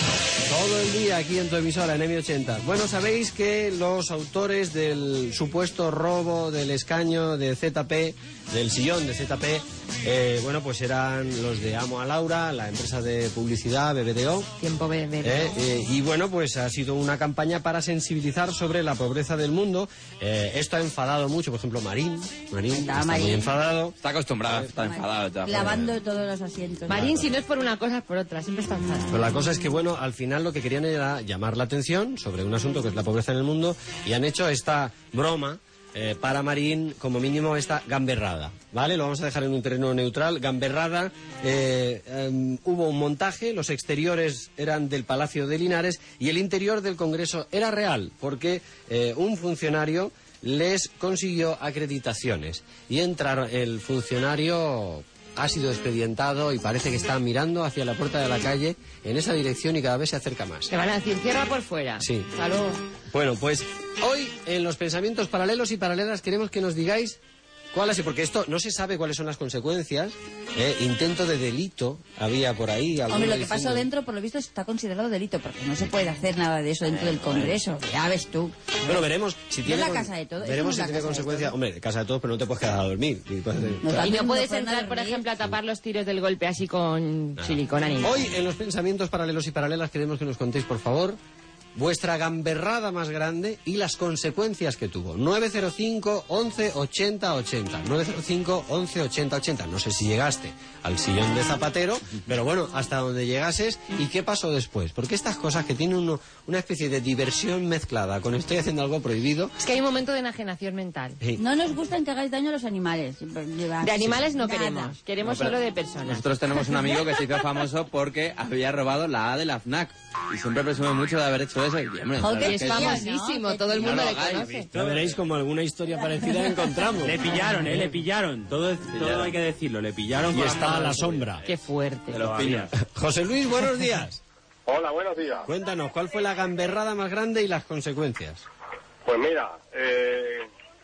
Todo el día aquí en tu emisora, en M ochenta. Bueno, sabéis que los autores del supuesto robo del escaño de Z P, del sillón de Z P, eh, bueno, pues eran los de Amo a Laura, la empresa de publicidad B B D O. Tiempo B B D O. Eh, eh, y bueno, pues ha sido una campaña para sensibilizar sobre la pobreza del mundo. Eh, esto ha enfadado mucho, por ejemplo, Marín. Marín está, está Marín. muy enfadado. Está acostumbrado, está enfadado ya. Lavando todos los asientos. Marín, si no es por una cosa, es por otra. Siempre está enfadado. Pero la cosa es que, bueno, al final lo que querían era llamar la atención sobre un asunto que es la pobreza en el mundo y han hecho esta broma eh, para Marín, como mínimo esta gamberrada, ¿vale? Lo vamos a dejar en un terreno neutral. Gamberrada, eh, eh, hubo un montaje, los exteriores eran del Palacio de Linares y el interior del Congreso era real, porque eh, un funcionario les consiguió acreditaciones y entrar el funcionario... ha sido expedientado y parece que está mirando hacia la puerta de la calle en esa dirección y cada vez se acerca más. Te van a decir, cierra por fuera. Sí. Hasta luego. Bueno, pues hoy en los pensamientos paralelos y paralelas queremos que nos digáis cuáles, porque esto no se sabe cuáles son las consecuencias. Eh, intento de delito había por ahí. Hombre, lo que diciendo... pasó dentro, por lo visto, está considerado delito, porque no se puede hacer nada de eso dentro del Congreso. Ya ves tú. Bueno, veremos si No tiene... es la con- casa de todos, Veremos eso si no tiene es la casa de consecuencias. todos. Hombre, de casa de todos, pero no te puedes quedar a dormir. Y, pues, No, claro. Y no puedes pueden entrar, por dormir. ejemplo, a tapar los tiros del golpe así con silicona ni nada. Hoy en los pensamientos paralelos y paralelas queremos que nos contéis, por favor, vuestra gamberrada más grande y las consecuencias que tuvo. nueve cero cinco, once, ochenta, ochenta. nueve cero cinco, once, ochenta, ochenta. No sé si llegaste al sillón de Zapatero, pero bueno, hasta donde llegases y qué pasó después. Porque estas cosas que tienen uno, una especie de diversión mezclada con estoy haciendo algo prohibido... Es que hay un momento de enajenación mental. Sí. No nos gustan que hagáis daño a los animales. De animales no Nada. queremos, queremos No, pero solo de personas. Nosotros tenemos un amigo que se hizo famoso porque había robado la A de la FNAC. Y siempre presume mucho de haber hecho eso. Y, hombre, la Joder, verdad es que famosísimo, ¿no? todo el No mundo lo le hagáis, conoce. Ya veréis como alguna historia parecida encontramos. Le pillaron, eh, le pillaron. Todo, todo hay que decirlo, le pillaron. Y con está a la cámara de sombra. Qué fuerte. De los piñas. José Luis, buenos días. Hola, buenos días. Cuéntanos, ¿cuál fue la gamberrada más grande y las consecuencias? Pues mira, eh,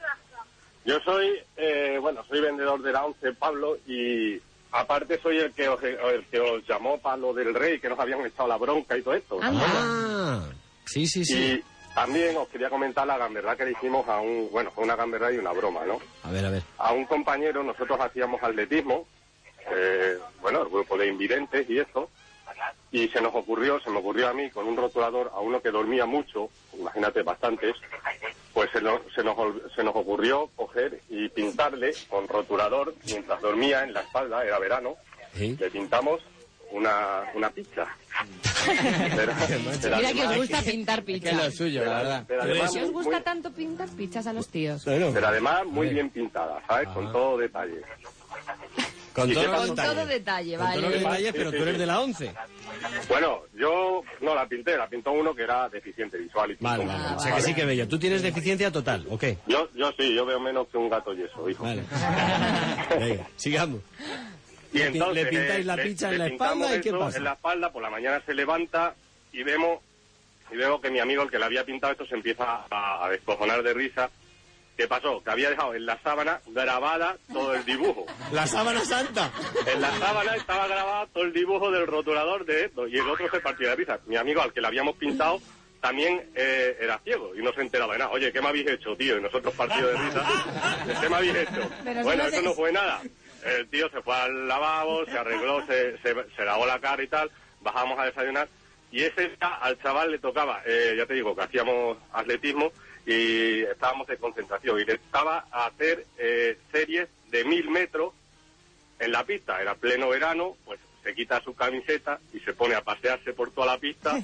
yo soy, eh, bueno, soy vendedor de la ONCE, Pablo, y aparte soy el que os, el que os llamó para lo del rey, que nos habían echado la bronca y todo esto. Ah, sí, sí, sí. Y también os quería comentar la gamberrada que le hicimos a un, bueno, fue una gamberrada y una broma, ¿no? A ver, a ver. A un compañero, nosotros hacíamos atletismo, eh, bueno, el grupo de invidentes y eso, y se nos ocurrió, se me ocurrió a mí, con un rotulador, a uno que dormía mucho, imagínate bastantes, pues se nos, se nos, se nos ocurrió coger y pintarle con rotulador, mientras dormía en la espalda, era verano, ¿Sí? le pintamos una, una pizza. Pero- pero Mira que os además- gusta pintar Que es pizzas. lo suyo, la verdad. pero además Si os muy- gusta muy- tanto pintar pizzas a los tíos. pero además muy bien pintada, ¿sabes? Con todo detalle. Con ¿Y todo qué los pasó? Con todo detalles. detalle, Con todos los vale. detalles, pero tú eres de la once. Bueno, yo no la pinté, la pintó uno que era deficiente visual. Y pintó Vale, un- vale. O sea que sí que bello. ¿Tú tienes deficiencia total o qué? Yo, yo sí, yo veo menos que un gato yeso, hijo. Vale. Venga, sigamos. Y Le pi- entonces, le pintáis eh, la le- pizza le en la pintamos espalda y ¿qué eso pasa? En la espalda, por la mañana se levanta y vemos, y veo que mi amigo, el que le había pintado esto, se empieza a, a descojonar de risa. ¿Qué pasó? Que había dejado en la sábana grabada todo el dibujo. La sábana santa. En la sábana estaba grabado todo el dibujo del rotulador de esto, y el otro se partía de risa. Mi amigo, al que le habíamos pintado, también eh, era ciego y no se enteraba de nada. Oye, ¿qué me habéis hecho, tío? Y nosotros partidos de risa. ¿Qué me habéis hecho? Pero Bueno, eso no eso se- no fue nada. El tío se fue al lavabo, se arregló, se, se, se lavó la cara y tal, bajamos a desayunar, y ese día al chaval le tocaba, eh, ya te digo, que hacíamos atletismo y estábamos de concentración, y le tocaba hacer eh, series de mil metros en la pista. Era pleno verano, pues se quita su camiseta y se pone a pasearse por toda la pista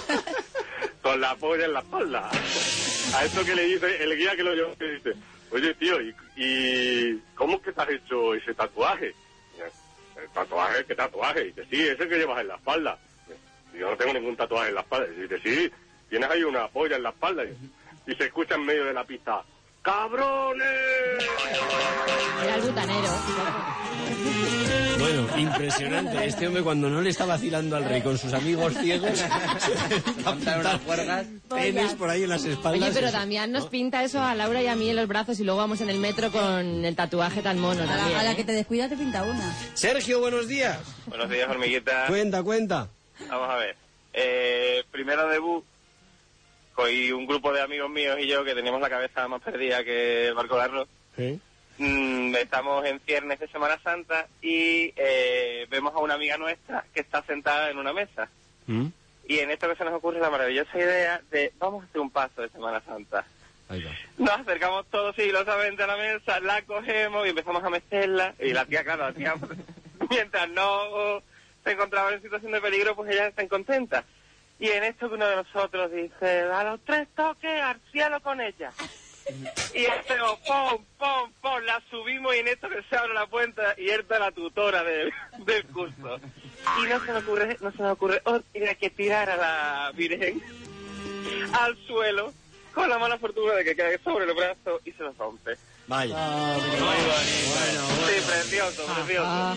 con la polla en la espalda. A esto que le dice el guía que lo llevó, que dice, oye tío, ¿y, y cómo es que te has hecho ese tatuaje? ¿El tatuaje? ¿Qué tatuaje? Y dice, sí, ese que llevas en la espalda. Y yo no tengo ningún tatuaje en la espalda. Y dice, sí, tienes ahí una polla en la espalda. Y, y se escucha en medio de la pista, ¡cabrones! Era el butanero. Bueno, impresionante. Este hombre, cuando no le está vacilando al rey con sus amigos ciegos, Montar unas juergas. penes por ahí en las espaldas. Oye, pero Damián nos pinta eso a Laura y a mí en los brazos y luego vamos en el metro con el tatuaje tan mono A también. la, a la ¿eh? que te descuidas te pinta una. Sergio, buenos días. Buenos días, hormiguita. Cuenta, cuenta. Vamos a ver. Eh, primero debut, hoy un grupo de amigos míos y yo que teníamos la cabeza más perdida que el barco de arroz. ¿Sí? Mm, estamos en ciernes de Semana Santa y eh, vemos a una amiga nuestra que está sentada en una mesa. ¿Mm? Y en esto que se nos ocurre la maravillosa idea de vamos a hacer un paso de Semana Santa. Ahí va. Nos acercamos todos sigilosamente a la mesa, la cogemos y empezamos a mecerla. Y la tía, claro, la tía, mientras no se encontraba en situación de peligro, pues ella está contenta. Y en esto que uno de nosotros dice, a los tres toques al cielo con ella. Y hacemos pom, pom, pom, la subimos y en esto que se abre la puerta y entra la tutora del, del curso. Y no se me ocurre, no se me ocurre otra que tirar a la Virgen al suelo con la mala fortuna de que cae sobre el brazo y se lo rompe. Vaya. Oh, muy bonito. Bueno, sí, precioso, precioso.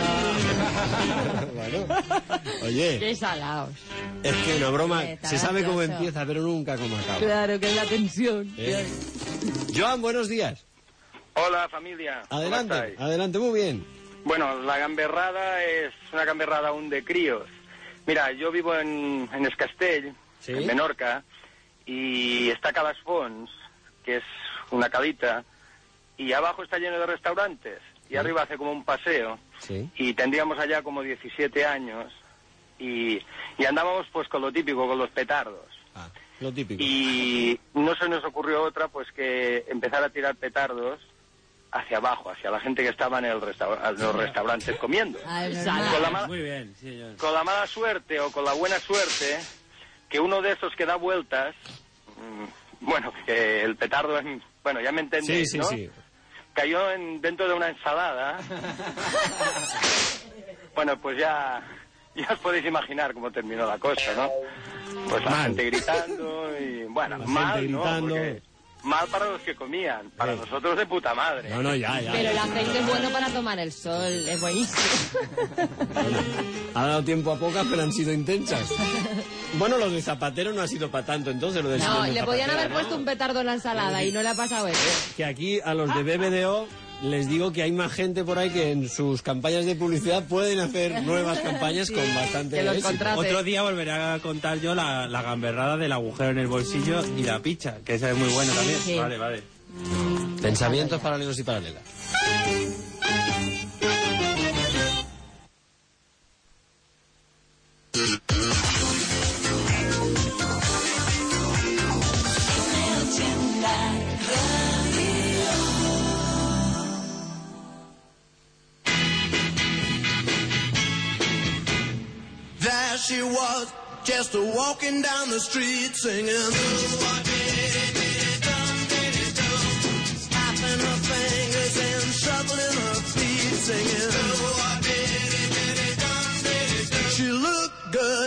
Bueno. Oye, Qué salados. es que una broma Está se sabe cómo gracioso. empieza, pero nunca cómo acaba. Claro, que es la tensión. ¿Eh? Joan, buenos días. Hola, familia. ¿Cómo Adelante, estáis? adelante, muy bien. Bueno, la gamberrada es una gamberrada aún de críos. Mira, yo vivo en, en Escastell, ¿Sí? en Menorca, y está Calas Fons, que es una calita, y abajo está lleno de restaurantes, y arriba hace como un paseo, Sí. y tendríamos allá como diecisiete años, y, y andábamos pues con lo típico, con los petardos. Ah, lo típico. Y no se nos ocurrió otra pues que empezar a tirar petardos hacia abajo, hacia la gente que estaba en, el restaur- en los restaurantes comiendo. Ah, es Con normal. la, ma- Muy bien, sí, señor. con la mala suerte o con la buena suerte, que uno de esos que da vueltas, mm, bueno, que el petardo es... Bueno, ya me entendéis, Sí, sí, ¿no? sí. Cayó en, dentro de una ensalada. Bueno, pues ya, ya os podéis imaginar cómo terminó la cosa, ¿no? Pues la Mal. gente gritando y... Bueno, La mal, gente ¿no? gritando. Porque mal para los que comían, para Eh. nosotros de puta madre. No, no, ya, ya. Pero el ya. aceite es bueno para tomar el sol, es buenísimo. Ha dado tiempo a pocas, pero han sido intensas. Bueno, lo de Zapatero no ha sido para tanto, entonces lo de No, Silvio le podían Zapatero, haber ¿no? puesto un petardo en la ensalada y no le ha pasado eso. Que aquí a los de B B D O les digo que hay más gente por ahí que en sus campañas de publicidad pueden hacer nuevas campañas con bastante que los éxito. contraten. Otro día volveré a contar yo la, la gamberrada del agujero en el bolsillo y la picha, que esa es muy buena también. Sí. Vale, vale. Pensamientos paralelos y paralelas. There she was, just a walking down the street singing. Snapping her fingers and shuffling her feet singing. She looked good.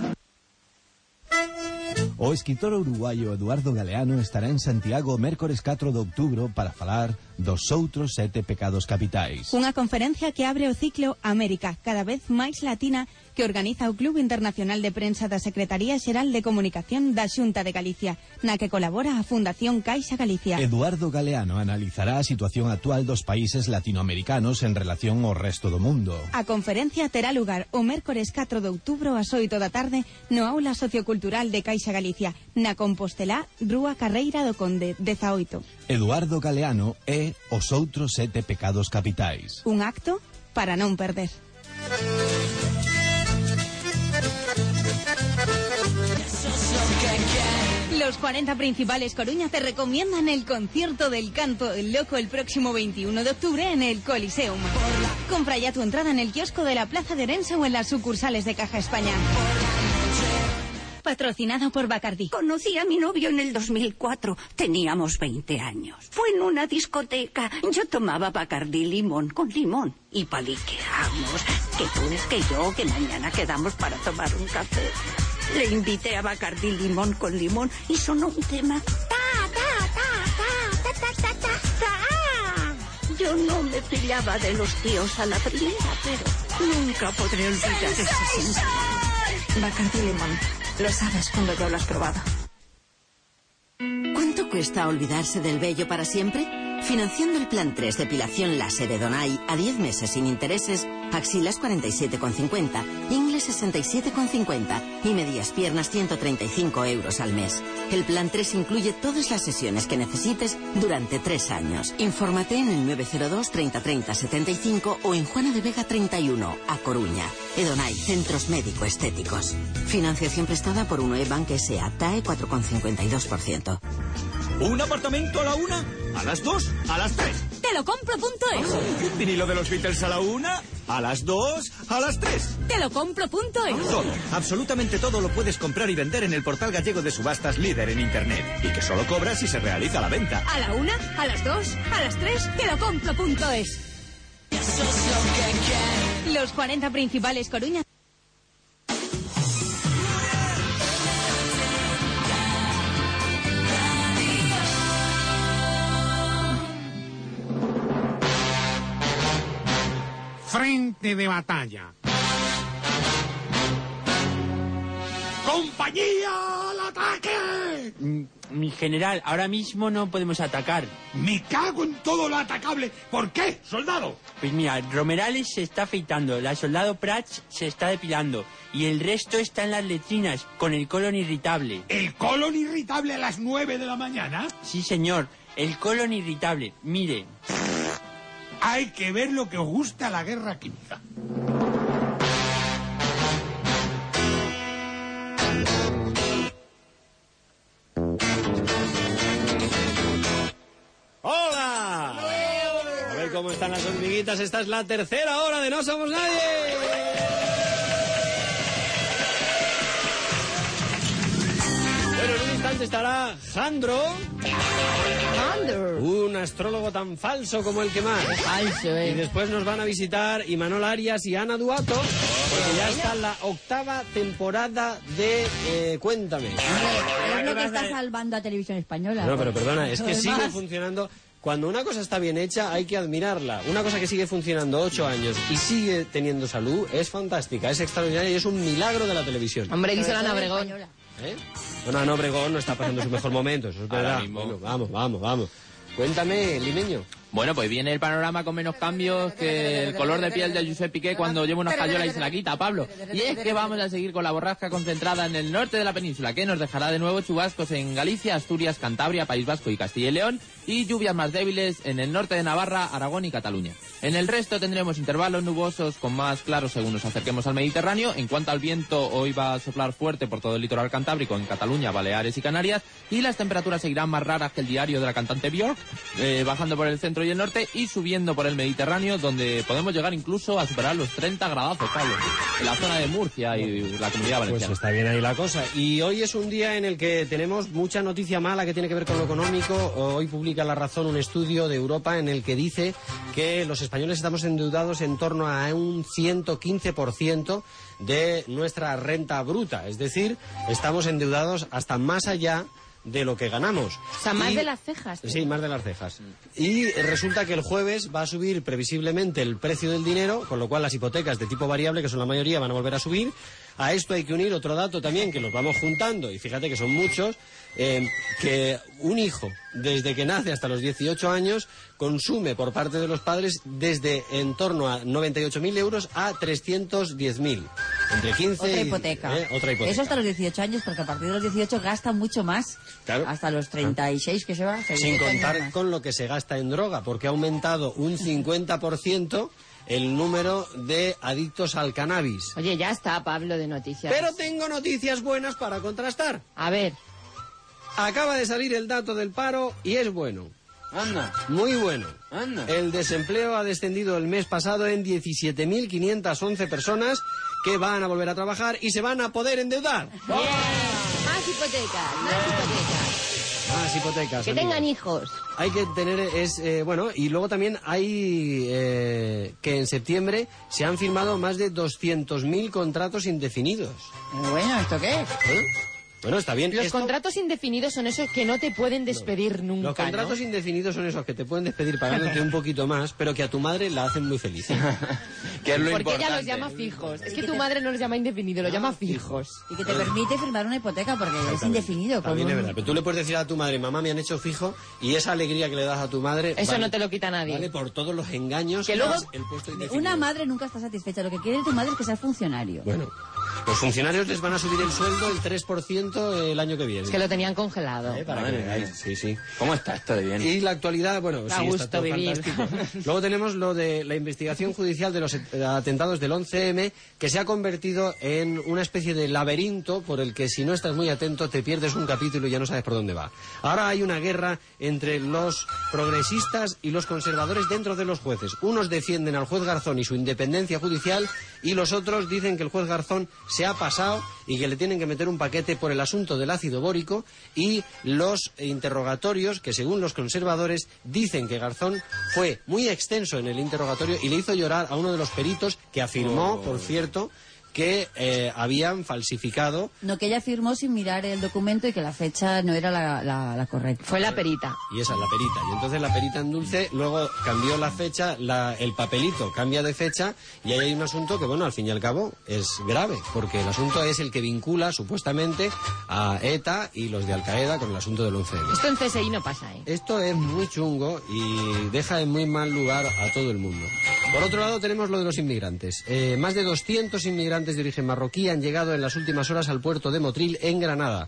O escritor uruguayo Eduardo Galeano estará en Santiago o mércores catro de outubro para falar dos outros sete pecados capitais. Unha conferencia que abre o ciclo América, cada vez máis latina, que organiza o Club Internacional de Prensa da Secretaría Xeral de Comunicación da Xunta de Galicia, na que colabora a Fundación Caixa Galicia. Eduardo Galeano analizará a situación actual dos países latinoamericanos en relación ao resto do mundo. A conferencia terá lugar o mércores catro de outubro ás oito da tarde no Aula Sociocultural de Caixa Galicia, na Compostelá, Rúa Carreira do Conde, dezaoito. Eduardo Galeano é Os outros sete pecados capitais. Un acto para non perder. Los cuarenta principales Coruña te recomiendan el concierto del Canto del Loco el próximo veintiuno de octubre en el Coliseum. Compra ya tu entrada en el kiosco de la Plaza de Orense o en las sucursales de Caja España. Patrocinado por Bacardí. Conocí a mi novio en el dos mil cuatro. Teníamos veinte años. Fue en una discoteca. Yo tomaba Bacardí limón con limón. Y paliqueamos. Que tú eres que yo, que mañana quedamos para tomar un café. Le invité a Bacardí limón con limón y sonó un tema. Ta, ta, ta, ta, ta, ta. Yo no me pillaba de los tíos a la primera, pero nunca podré olvidar esa sensación. Bacardi Limón. Lo sabes cuando ya lo has probado. ¿Cuánto cuesta olvidarse del vello para siempre? Financiando el plan tres depilación láser de Donai a diez meses sin intereses, axilas cuarenta y siete con cincuenta, ingles sesenta y siete con cincuenta y medias piernas ciento treinta y cinco euros al mes. El plan tres incluye todas las sesiones que necesites durante tres años. Infórmate en el nueve cero dos, treinta, treinta, setenta y cinco o en Juana de Vega treinta y uno, A Coruña. Edonai, Centros Médico Estéticos. Financiación prestada por uno E Bank S A, T A E cuatro coma cincuenta y dos por ciento. ¿Un apartamento a la una? ¿A las dos? ¿A las tres? Te lo compro punto es. ¿Un vinilo de los Beatles a la una? ¿A las dos? ¿A las tres? Te lo compro punto es. Todo, absolutamente todo lo puedes comprar y vender en el portal gallego de subastas líder en Internet. Y que solo cobras si se realiza la venta. A la una, a las dos, a las tres, te lo compro punto es. Los cuarenta principales Coruña. Frente de batalla. ¡Compañía al ataque! Mm, mi general, ahora mismo no podemos atacar. ¡Me cago en todo lo atacable! ¿Por qué, soldado? Pues mira, Romerales se está afeitando, la soldado Prats se está depilando y el resto está en las letrinas con el colon irritable. ¿El colon irritable a las nueve de la mañana? Sí, señor, el colon irritable. Mire. Hay que ver lo que os gusta la guerra química. ¡Hola! A ver cómo están las hormiguitas. Esta es la tercera hora de No Somos Nadie. Bueno, en un instante estará Jandro. Un astrólogo tan falso como el que más. Falso, eh. Y después nos van a visitar Imanol Arias y Ana Duato, porque ya está la octava temporada de eh, Cuéntame. Es lo que está salvando a Televisión Española. No, pero perdona, es que Además... sigue funcionando. Cuando una cosa está bien hecha, hay que admirarla. Una cosa que sigue funcionando ocho años y sigue teniendo salud es fantástica, es extraordinaria y es un milagro de la televisión. Hombre, díselo a Ana Obregón. ¿Eh? Bueno, Ana Obregón no está pasando su mejor momento, eso es verdad. Bueno, vamos, vamos, vamos. Cuéntame, limeño. Bueno, pues viene el panorama con menos cambios que el color de piel de Josep Piqué cuando lleva una escayola y se la quita, Pablo. Y es que vamos a seguir con la borrasca concentrada en el norte de la península, que nos dejará de nuevo chubascos en Galicia, Asturias, Cantabria, País Vasco y Castilla y León, y lluvias más débiles en el norte de Navarra, Aragón y Cataluña. En el resto tendremos intervalos nubosos con más claros según nos acerquemos al Mediterráneo. En cuanto al viento, hoy va a soplar fuerte por todo el litoral cantábrico, en Cataluña, Baleares y Canarias, y las temperaturas seguirán más raras que el diario de la cantante Björk, eh, bajando por el centro y el norte y subiendo por el Mediterráneo, donde podemos llegar incluso a superar los treinta gradazos, Pablo, en la zona de Murcia y la Comunidad Valenciana. Pues está bien ahí la cosa. Y hoy es un día en el que tenemos mucha noticia mala que tiene que ver con lo económico. Hoy publica La Razón un estudio de Europa en el que dice que los españoles estamos endeudados en torno a un ciento quince por ciento de nuestra renta bruta. Es decir, estamos endeudados hasta más allá de lo que ganamos. O sea, más y, de las cejas. Sí, más de las cejas. Y resulta que el jueves va a subir previsiblemente el precio del dinero, con lo cual las hipotecas de tipo variable, que son la mayoría, van a volver a subir. A esto hay que unir otro dato también, que los vamos juntando, y fíjate que son muchos, eh, que un hijo, desde que nace hasta los dieciocho años, consume por parte de los padres desde en torno a noventa y ocho mil euros a trescientos diez mil. Entre quince Otra y, hipoteca. eh, otra hipoteca. Eso hasta los dieciocho años, porque a partir de los dieciocho gasta mucho más. Claro. Hasta los treinta y seis que se va. Sin contar con lo que se gasta en droga, porque ha aumentado un cincuenta por ciento el número de adictos al cannabis. Oye, ya está, Pablo, de noticias. Pero tengo noticias buenas para contrastar. A ver. Acaba de salir el dato del paro y es bueno. Anda. Muy bueno. Anda. El desempleo ha descendido el mes pasado en diecisiete mil quinientas once personas que van a volver a trabajar y se van a poder endeudar. Bien. Más hipotecas, más hipotecas. Más hipotecas. Que amigo. tengan hijos. Hay que tener, es eh, bueno, y luego también hay eh, que en septiembre se han firmado más de doscientos mil contratos indefinidos. Bueno, ¿esto qué es? ¿Eh? Bueno, está bien. Los Esto- contratos indefinidos son esos que no te pueden despedir nunca, Los contratos ¿no? indefinidos son esos que te pueden despedir pagándote un poquito más, pero que a tu madre la hacen muy feliz. Que es lo Porque ella los importante. llama fijos. Es que tu madre no los llama indefinidos, los llama fijos. Y que te permite firmar una hipoteca porque es indefinido. con También es un- verdad. Pero tú le puedes decir a tu madre, mamá, me han hecho fijo, y esa alegría que le das a tu madre... Eso vale- no te lo quita nadie. Vale por todos los engaños Que luego- más el puesto indefinido. Una madre nunca está satisfecha. Lo que quiere tu madre es que seas funcionario. Bueno, los funcionarios les van a subir el sueldo el tres por ciento el año que viene. Es que lo tenían congelado. Eh, para que veáis, sí, sí. ¿Cómo está esto de bien? Y la actualidad, bueno, Da sí, gusto está todo vivir. fantástico. Luego tenemos lo de la investigación judicial de los eh, atentados del once eme, que se ha convertido en una especie de laberinto por el que si no estás muy atento te pierdes un capítulo y ya no sabes por dónde va. Ahora hay una guerra entre los progresistas y los conservadores dentro de los jueces. Unos defienden al juez Garzón y su independencia judicial, y los otros dicen que el juez Garzón se ha pasado y que le tienen que meter un paquete por el asunto del ácido bórico, y los interrogatorios que, según los conservadores, dicen que Garzón fue muy extenso en el interrogatorio y le hizo llorar a uno de los peritos que afirmó, Oh. por cierto, que eh, habían falsificado. No, que ella firmó sin mirar el documento y que la fecha no era la, la- la correcta. Fue la perita. Y esa es la perita. Y entonces la perita en dulce luego cambió la fecha, la- el papelito cambia de fecha, y ahí hay un asunto que, bueno, al fin y al cabo es grave, porque el asunto es el que vincula supuestamente a ETA y los de Al Qaeda con el asunto del once eme. Esto en C S I no pasa, ¿eh? Esto es muy chungo y deja en muy mal lugar a todo el mundo. Por otro lado tenemos lo de los inmigrantes. Eh, más de doscientos inmigrantes de origen marroquí han llegado en las últimas horas al puerto de Motril, en Granada.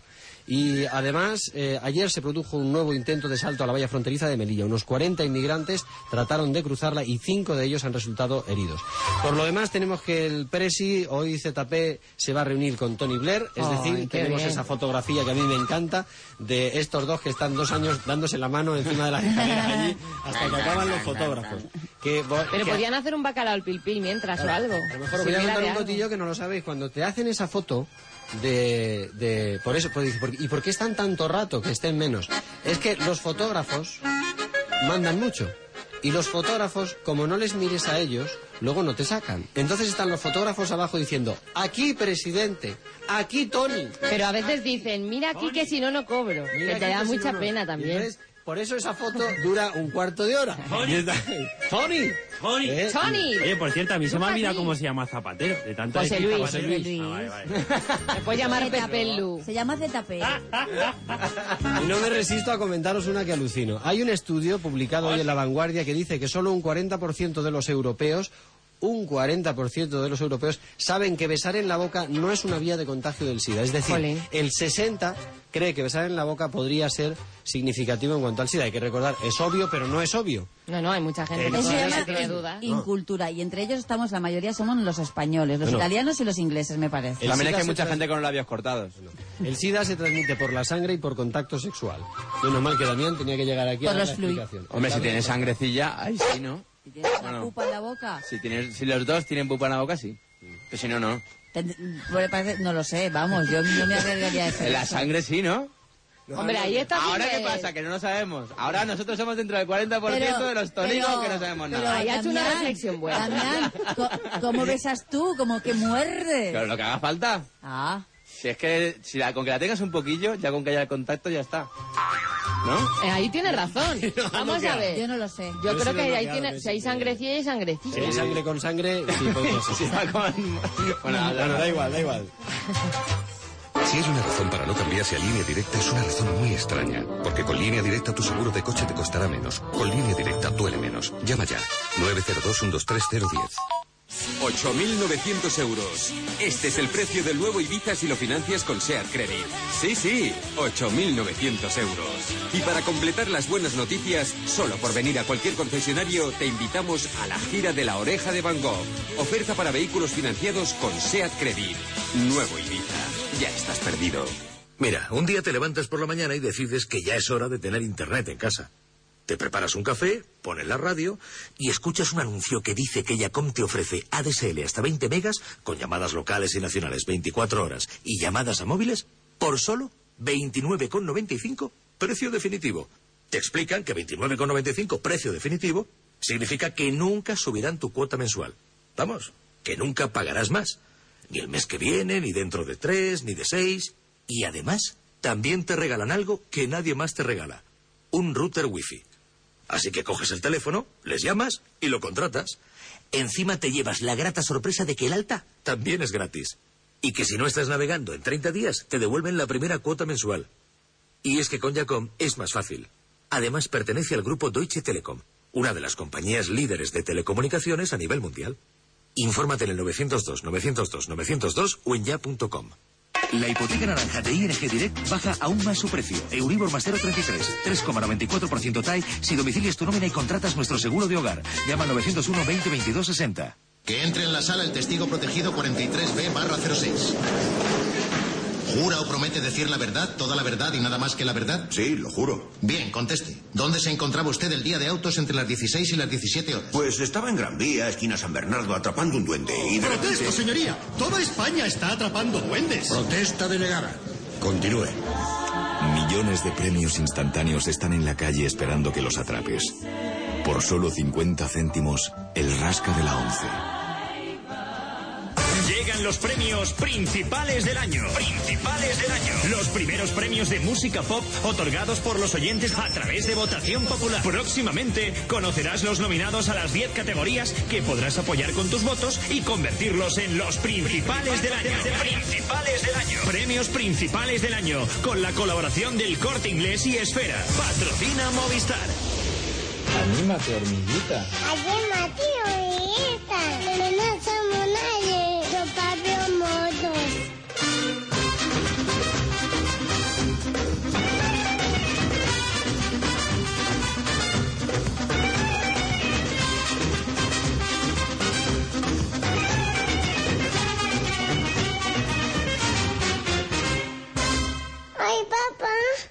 Y además, eh, ayer se produjo un nuevo intento de salto a la valla fronteriza de Melilla. Unos cuarenta inmigrantes trataron de cruzarla y cinco de ellos han resultado heridos. Por lo demás, tenemos que el Presi, hoy Z P, se va a reunir con Tony Blair. Es Ay, decir, qué tenemos bien. esa fotografía que a mí me encanta de estos dos que están dos años dándose la mano encima de las escaleras allí hasta que acaban los fotógrafos. Que, bo- Pero que- podían hacer un bacalao al pilpil mientras o algo. a lo mejor os Si voy a hubiera contar de un algo. cotillo que no lo sabéis. Cuando te hacen esa foto de... de por eso, pues, dice, ¿por- ¿y por qué están tanto rato que estén menos? Es que los fotógrafos mandan mucho. Y los fotógrafos, como no les mires a ellos, luego no te sacan. Entonces están los fotógrafos abajo diciendo, aquí, presidente, aquí, Tony. Pero a veces dicen, mira aquí que si no, no cobro. Mira que te aquí da que si mucha no, no. pena Y también. entonces, por eso esa foto dura un cuarto de hora. Y está ahí, ¡Tony! Tony. ¿Eh? ¡Tony! Oye, por cierto, a mí se me ha Luca olvidado Luis. cómo se llama Zapatero. De tanto José decir Luis. Zapatero. José Luis. Ah, vale, vale. Me puedes llamar Zeta- Pepe Lu. Se llama Z P. Y no me resisto a comentaros una que alucino. Hay un estudio publicado hoy en La Vanguardia que dice que solo un cuarenta por ciento de los europeos, un cuarenta por ciento de los europeos saben que besar en la boca no es una vía de contagio del SIDA. Es decir, Jolín. el sesenta cree que besar en la boca podría ser significativo en cuanto al SIDA. Hay que recordar, es obvio, pero no es obvio. No, no, hay mucha gente que Eso se todavía llama tiene in- dudas. incultura. Y entre ellos estamos, la mayoría somos los españoles, los Bueno. italianos y los ingleses, me parece. El También es SIDA que hay se mucha trans- gente con los labios cortados. El SIDA se transmite por la sangre y por contacto sexual. Menos mal que Damián tenía que llegar aquí Por a dar los la fluidos. explicación. Hombre, si tienes sangrecilla, ahí sí, ¿no? Si tienes una Bueno. pupa en la boca. Si, tienes, si los dos tienen pupa en la boca, sí. Pero si no, no. Tend- pues parece- no lo sé, vamos, yo no me arriesgaría a decir En la eso. sangre sí, ¿no? Hombre, ahí está ¿Ahora siempre- qué pasa? Que no lo sabemos. Ahora nosotros somos dentro del cuarenta por ciento Pero- de los tónicos pero- que no sabemos pero, nada. Ahí ha hecho una Damián, reflexión buena. Damián, co- ¿cómo besas tú? Como que muerde. Pero lo que haga falta. Ah, Si es que si la, con que la tengas un poquillo, ya con que haya el contacto ya está. ¿No? Eh, ahí tienes razón. Vamos a ver. yo no lo sé. Yo Yo creo sí lo que he ahí bloqueado, tiene, que si hay sí. sangrecilla, hay sangrecilla. Si hay sangre con sangre, sí, podría ser. Si va con... Bueno, Bueno, da igual, da igual. Si hay una razón para no cambiarse a Línea Directa, es una razón muy extraña. Porque con Línea Directa tu seguro de coche te costará menos. Con Línea Directa duele menos. Llama ya. nueve cero dos, uno dos tres cero uno cero. ocho mil novecientos euros. Este es el precio del nuevo Ibiza si lo financias con SEAT Credit. Sí, sí, ocho mil novecientos euros. Y para completar las buenas noticias, solo por venir a cualquier concesionario, te invitamos a la gira de la Oreja de Van Gogh. Oferta para vehículos financiados con SEAT Credit. Nuevo Ibiza. Ya estás perdido. Mira, un día te levantas por la mañana y decides que ya es hora de tener internet en casa. Te preparas un café, pones la radio y escuchas un anuncio que dice que Yacom te ofrece A D S L hasta veinte megas con llamadas locales y nacionales veinticuatro horas y llamadas a móviles por solo veintinueve con noventa y cinco, precio definitivo. Te explican que veintinueve con noventa y cinco, precio definitivo, significa que nunca subirán tu cuota mensual. Vamos, que nunca pagarás más. Ni el mes que viene, ni dentro de tres, ni de seis. Y además, también te regalan algo que nadie más te regala. Un router wifi. Así que coges el teléfono, les llamas y lo contratas. Encima te llevas la grata sorpresa de que el alta también es gratis. Y que si no estás navegando en treinta días, te devuelven la primera cuota mensual. Y es que con Yacom es más fácil. Además, pertenece al grupo Deutsche Telekom, una de las compañías líderes de telecomunicaciones a nivel mundial. Infórmate en el nueve cero dos, nueve cero dos, nueve cero dos o en ya punto com. La hipoteca naranja de I N G Direct baja aún más su precio. Euribor más cero coma treinta y tres, tres coma noventa y cuatro por ciento T A E si domicilias tu nómina y contratas nuestro seguro de hogar. Llama al nueve cero uno, veinte, veintidós, sesenta. Que entre en la sala el testigo protegido cuarenta y tres B barra cero seis. ¿Jura o promete decir la verdad, toda la verdad y nada más que la verdad? Sí, lo juro. Bien, conteste. ¿Dónde se encontraba usted el día de autos entre las dieciséis y las diecisiete horas? Pues estaba en Gran Vía, esquina San Bernardo, atrapando un duende y de ¡Protesto, repente... señoría! ¡Toda España está atrapando duendes! Protesta delegada. Continúe. Millones de premios instantáneos están en la calle esperando que los atrapes. Por solo cincuenta céntimos, el rasca de la once. Llegan los premios principales del año. Principales del año. Los primeros premios de música pop otorgados por los oyentes a través de votación popular. Próximamente conocerás los nominados a las diez categorías que podrás apoyar con tus votos y convertirlos en los principales del año. Principales del año. Premios principales del año con la colaboración del Corte Inglés y Esfera. Patrocina Movistar. Anímate, hormiguita. Anímate, hormiguita. Pero no somos nadie. Yo papi motos. Ay, papá.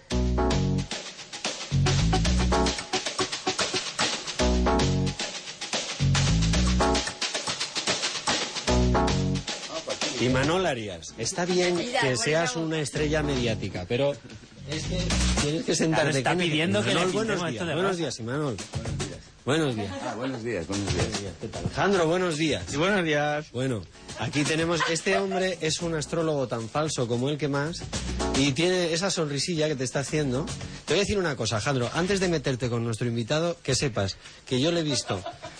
Imanol Arias, está bien que seas una estrella mediática, pero es que tienes que sentarte. Claro, está pidiendo que le Imanol, buenos pintemos días, esto de buenos rosa. días, Imanol. Buenos días. Ah, buenos días, buenos días. ¿Qué tal? Alejandro, buenos días. Buenos días. Bueno, aquí tenemos, este hombre es un astrólogo tan falso como el que más y tiene esa sonrisilla que te está haciendo. Te voy a decir una cosa, Alejandro, antes de meterte con nuestro invitado, que sepas que yo le he visto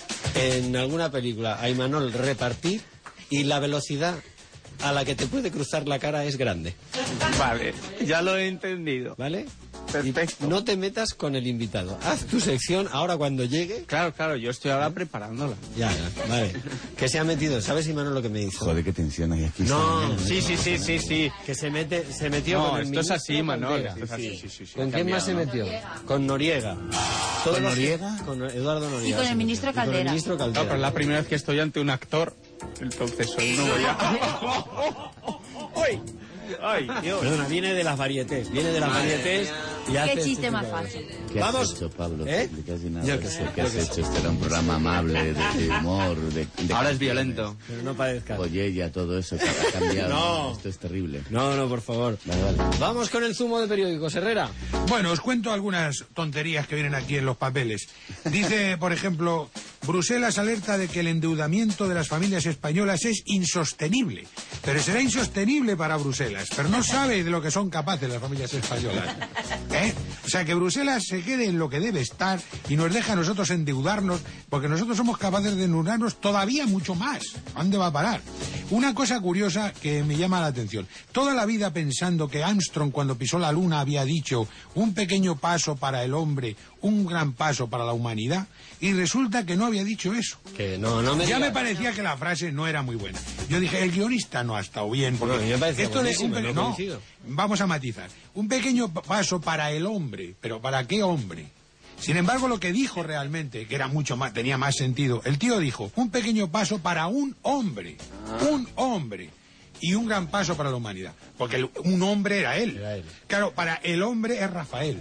en alguna película a Imanol repartir y la velocidad a la que te puede cruzar la cara es grande. Vale, ya lo he entendido. ¿Vale? Perfecto. Y no te metas con el invitado. Haz tu sección ahora cuando llegue. Claro, claro, yo estoy ahora preparándola. Ya, ya, vale. Que se ha metido, ¿sabes, Imanol, lo que me hizo? Joder, qué tensión hay aquí. No, Sí, sí, sí, sí, sí. que se mete, se metió No, con el esto es ministro así, Manol. Caldera. Esto es así, sí, sí, sí. ¿Con Ha quién más se cambiado. metió? Con Noriega. Todo ¿Con lo- Noriega? Con Eduardo Noriega. Y con el se ministro metió. Y con el Caldera. ministro No, Caldera. pero es la primera vez que estoy ante un actor. Entonces hoy no voy a... ¡Ay! ¡Ay, Dios! Perdona, viene de las varietés. Viene de las varietés y hace Qué este chiste tipo más de- fácil. ¿Qué Vamos. has hecho, Pablo? ¿Eh? Casi nada. Yo qué ¿Qué sé, ¿Qué has yo qué hecho? Este era un programa amable, de, de humor, de, de Ahora es canciones. violento. Pero no parezca. Oye, ya todo eso que ha cambiado. No. Esto es terrible. No, no, por favor. Vale, vale. Vamos con el zumo de periódicos, Herrera. Bueno, os cuento algunas tonterías que vienen aquí en los papeles. Dice, por ejemplo, Bruselas alerta de que el endeudamiento de las familias españolas es insostenible. Pero será insostenible para Bruselas, pero no sabe de lo que son capaces las familias españolas. ¿Eh? O sea, que Bruselas se quede en lo que debe estar y nos deja a nosotros endeudarnos, porque nosotros somos capaces de endeudarnos todavía mucho más. ¿A dónde va a parar? Una cosa curiosa que me llama la atención. Toda la vida pensando que Armstrong, cuando pisó la luna, había dicho un pequeño paso para el hombre, un gran paso para la humanidad, y resulta que no había dicho eso. Que no, no me Ya digas. me parecía que la frase no era muy buena. Yo dije, el guionista no ha estado bien, porque No, a mí me parecía esto de un buenísimo, pe- no no, coincido. vamos a matizar. Un pequeño pa- paso para el hombre, pero ¿para qué hombre? Sin embargo, lo que dijo realmente, que era mucho más, tenía más sentido, el tío dijo, un pequeño paso para un hombre, un hombre, y un gran paso para la humanidad, porque el- un hombre era él. Era él. Claro, para el hombre es Rafael,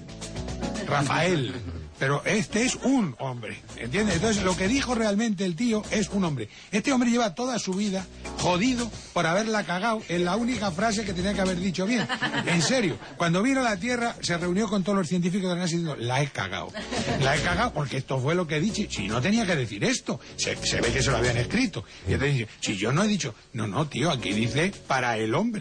Rafael, pero este es un hombre, ¿entiendes? Entonces, lo que dijo realmente el tío es un hombre. Este hombre lleva toda su vida jodido por haberla cagado en la única frase que tenía que haber dicho bien. En serio, cuando vino a la Tierra, se reunió con todos los científicos de la NASA diciendo, la he cagado. La he cagado porque esto fue lo que he dicho. Si no tenía que decir esto, se, se ve que se lo habían escrito. Y entonces dice, si yo no he dicho, no, no, tío, aquí dice para el hombre.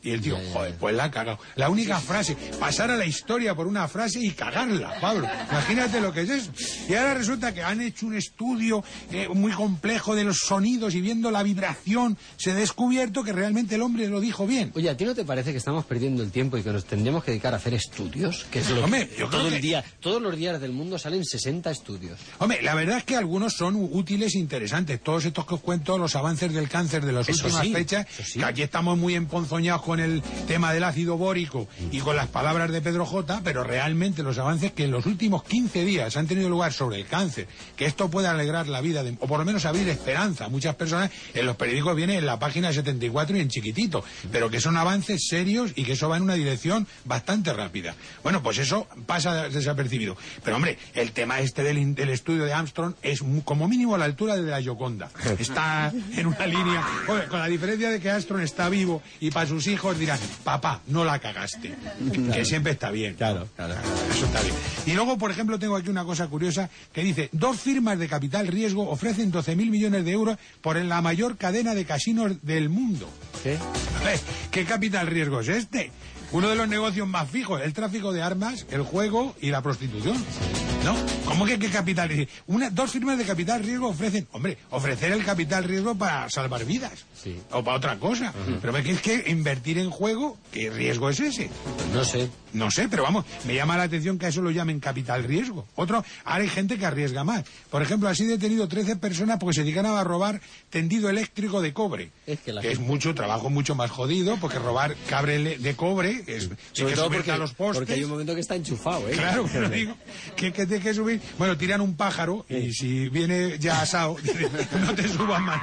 Y el tío, joder, pues la ha cagado. La única frase, pasar a la historia por una frase y cagarla, Pablo. Imagínate lo que es eso. Y ahora resulta que han hecho un estudio eh, muy complejo de los sonidos y viendo la vibración se ha descubierto que realmente el hombre lo dijo bien. Oye, ¿a ti no te parece que estamos perdiendo el tiempo y que nos tendríamos que dedicar a hacer estudios? Que es lo Hombre, que yo todo creo el que- día, todos los días del mundo salen sesenta estudios. Hombre, la verdad es que algunos son útiles e interesantes. Todos estos que os cuento, los avances del cáncer de las Eso últimas sí, fechas, eso sí. que aquí estamos muy emponzoñados con el tema del ácido bórico y con las palabras de Pedro J, pero realmente los avances que en los últimos quince días han tenido lugar sobre el cáncer, que esto puede alegrar la vida, de, o por lo menos abrir esperanza a muchas personas, en los periódicos viene en la página setenta y cuatro y en chiquitito, pero que son avances serios y que eso va en una dirección bastante rápida. Bueno, pues eso pasa desapercibido. Pero hombre, el tema este del, in- del estudio de Armstrong es mu- como mínimo a la altura de la Gioconda. Está en una línea, oye, con la diferencia de que Armstrong está vivo y para sus hijos dirán, papá, no la cagaste. Que siempre está bien. Claro, claro. Eso está bien. Y luego, por ejemplo, tengo aquí una cosa curiosa que dice, dos firmas de capital riesgo ofrecen doce mil millones de euros por la mayor cadena de casinos del mundo. ¿Qué? A ver, ¿qué capital riesgo es este? Uno de los negocios más fijos, el tráfico de armas, el juego y la prostitución. ¿No? ¿Cómo que qué capital riesgo? Una, dos firmas de capital riesgo ofrecen, hombre, ofrecer el capital riesgo para salvar vidas. Sí. O para otra cosa. Pero es que invertir en juego, ¿qué riesgo es ese? No sé. No sé, pero vamos, me llama la atención que a eso lo llamen capital riesgo. Otro, ahora hay gente que arriesga más. Por ejemplo, así detenido trece personas porque se dedican a robar tendido eléctrico de cobre. Es que la que es gente- mucho trabajo, mucho más jodido, porque robar cable le- de cobre es hay Sobre que todo subirte porque, a los postes. porque hay un momento que está enchufado, ¿eh? Claro, pero digo, que, que tienes que subir. Bueno, tiran un pájaro y si viene ya asado, no te subas más.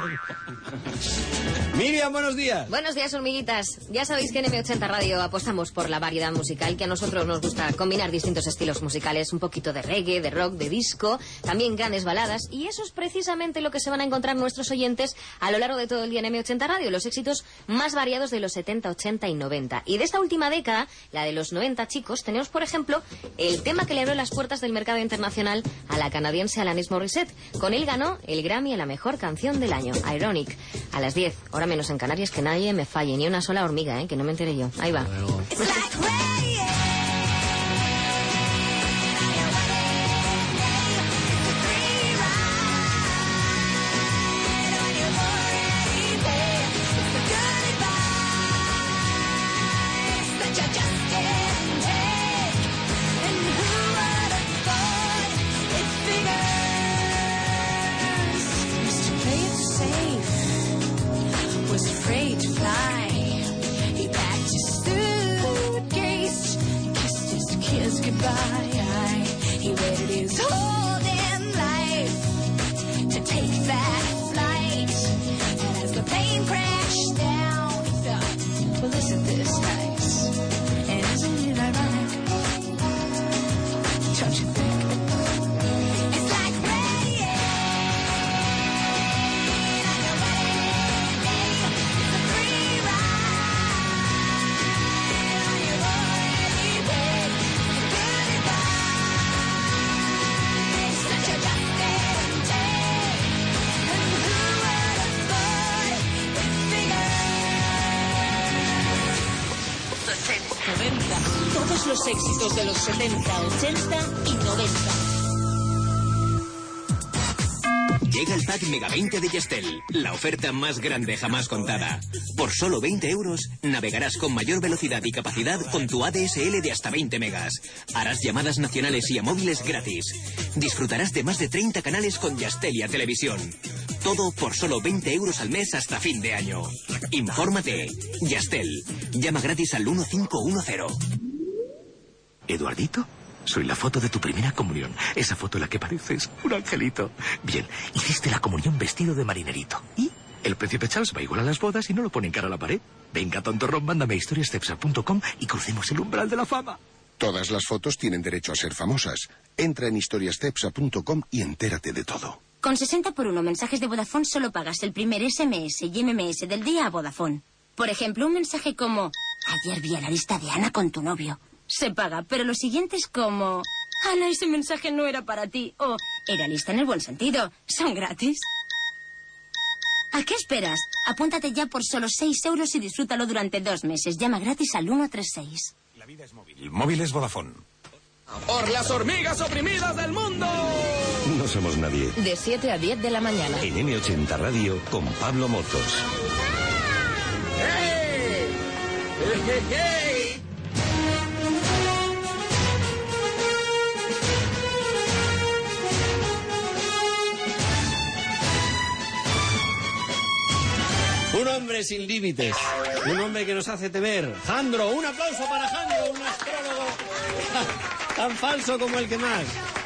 Miriam, buenos días. Buenos días, hormiguitas. Ya sabéis que en eme ochenta Radio apostamos por la variedad musical, que a nosotros nos gusta combinar distintos estilos musicales, un poquito de reggae, de rock, de disco, también grandes baladas, y eso es precisamente lo que se van a encontrar nuestros oyentes a lo largo de todo el día en eme ochenta Radio, los éxitos más variados de los setenta, ochenta y noventa. Y de esta última década, la de los noventa, chicos, tenemos, por ejemplo, el tema que le abrió las puertas del mercado internacional a la canadiense Alanis Morissette. Con él ganó el Grammy a la mejor canción del año, Ironic. A las diez, hora menos en Canarias, que nadie me falle, ni una sola hormiga, ¿eh? Que no me enteré yo. Ahí va. Was afraid to fly. He packed his suitcase, kissed his kids goodbye. He waited his whole damn life to take that flight. And as the plane crashed down, he thought, well, isn't this nice? And isn't it ironic? Don't you think? It's like rain. noventa. Todos los éxitos de los setenta, ochenta y noventa. Llega el pack Mega veinte de Yastel, la oferta más grande jamás contada. Por solo veinte euros, navegarás con mayor velocidad y capacidad con tu A D S L de hasta veinte megas. Harás llamadas nacionales y a móviles gratis. Disfrutarás de más de treinta canales con Yastelia Televisión. Todo por solo veinte euros al mes hasta fin de año. Infórmate. Yastel. Llama gratis al uno cinco uno cero. ¿Eduardito? Soy la foto de tu primera comunión. Esa foto en la que pareces un angelito. Bien, hiciste la comunión vestido de marinerito. ¿Y? El príncipe Charles va igual a las bodas y no lo pone en cara a la pared. Venga, tontorrón, mándame a historiastepsa punto com y crucemos el umbral de la fama. Todas las fotos tienen derecho a ser famosas. Entra en historiastepsa punto com y entérate de todo. Con sesenta por uno mensajes de Vodafone solo pagas el primer ese eme ese y eme eme ese del día a Vodafone. Por ejemplo, un mensaje como: ayer vi a la lista de Ana con tu novio. Se paga, pero los siguientes como: Ana, ese mensaje no era para ti. O era lista en el buen sentido. Son gratis. ¿A qué esperas? Apúntate ya por solo seis euros y disfrútalo durante dos meses. Llama gratis al ciento treinta y seis. La vida es móvil. Móvil es Vodafone. ¡Por las hormigas oprimidas del mundo! No somos nadie. De siete a diez de la mañana. En eme ochenta Radio con Pablo Motos. ¡Hey! ¡Hey, hey, hey! Un hombre sin límites, un hombre que nos hace temer. Jandro, un aplauso para Jandro, un astrólogo tan falso como el que más.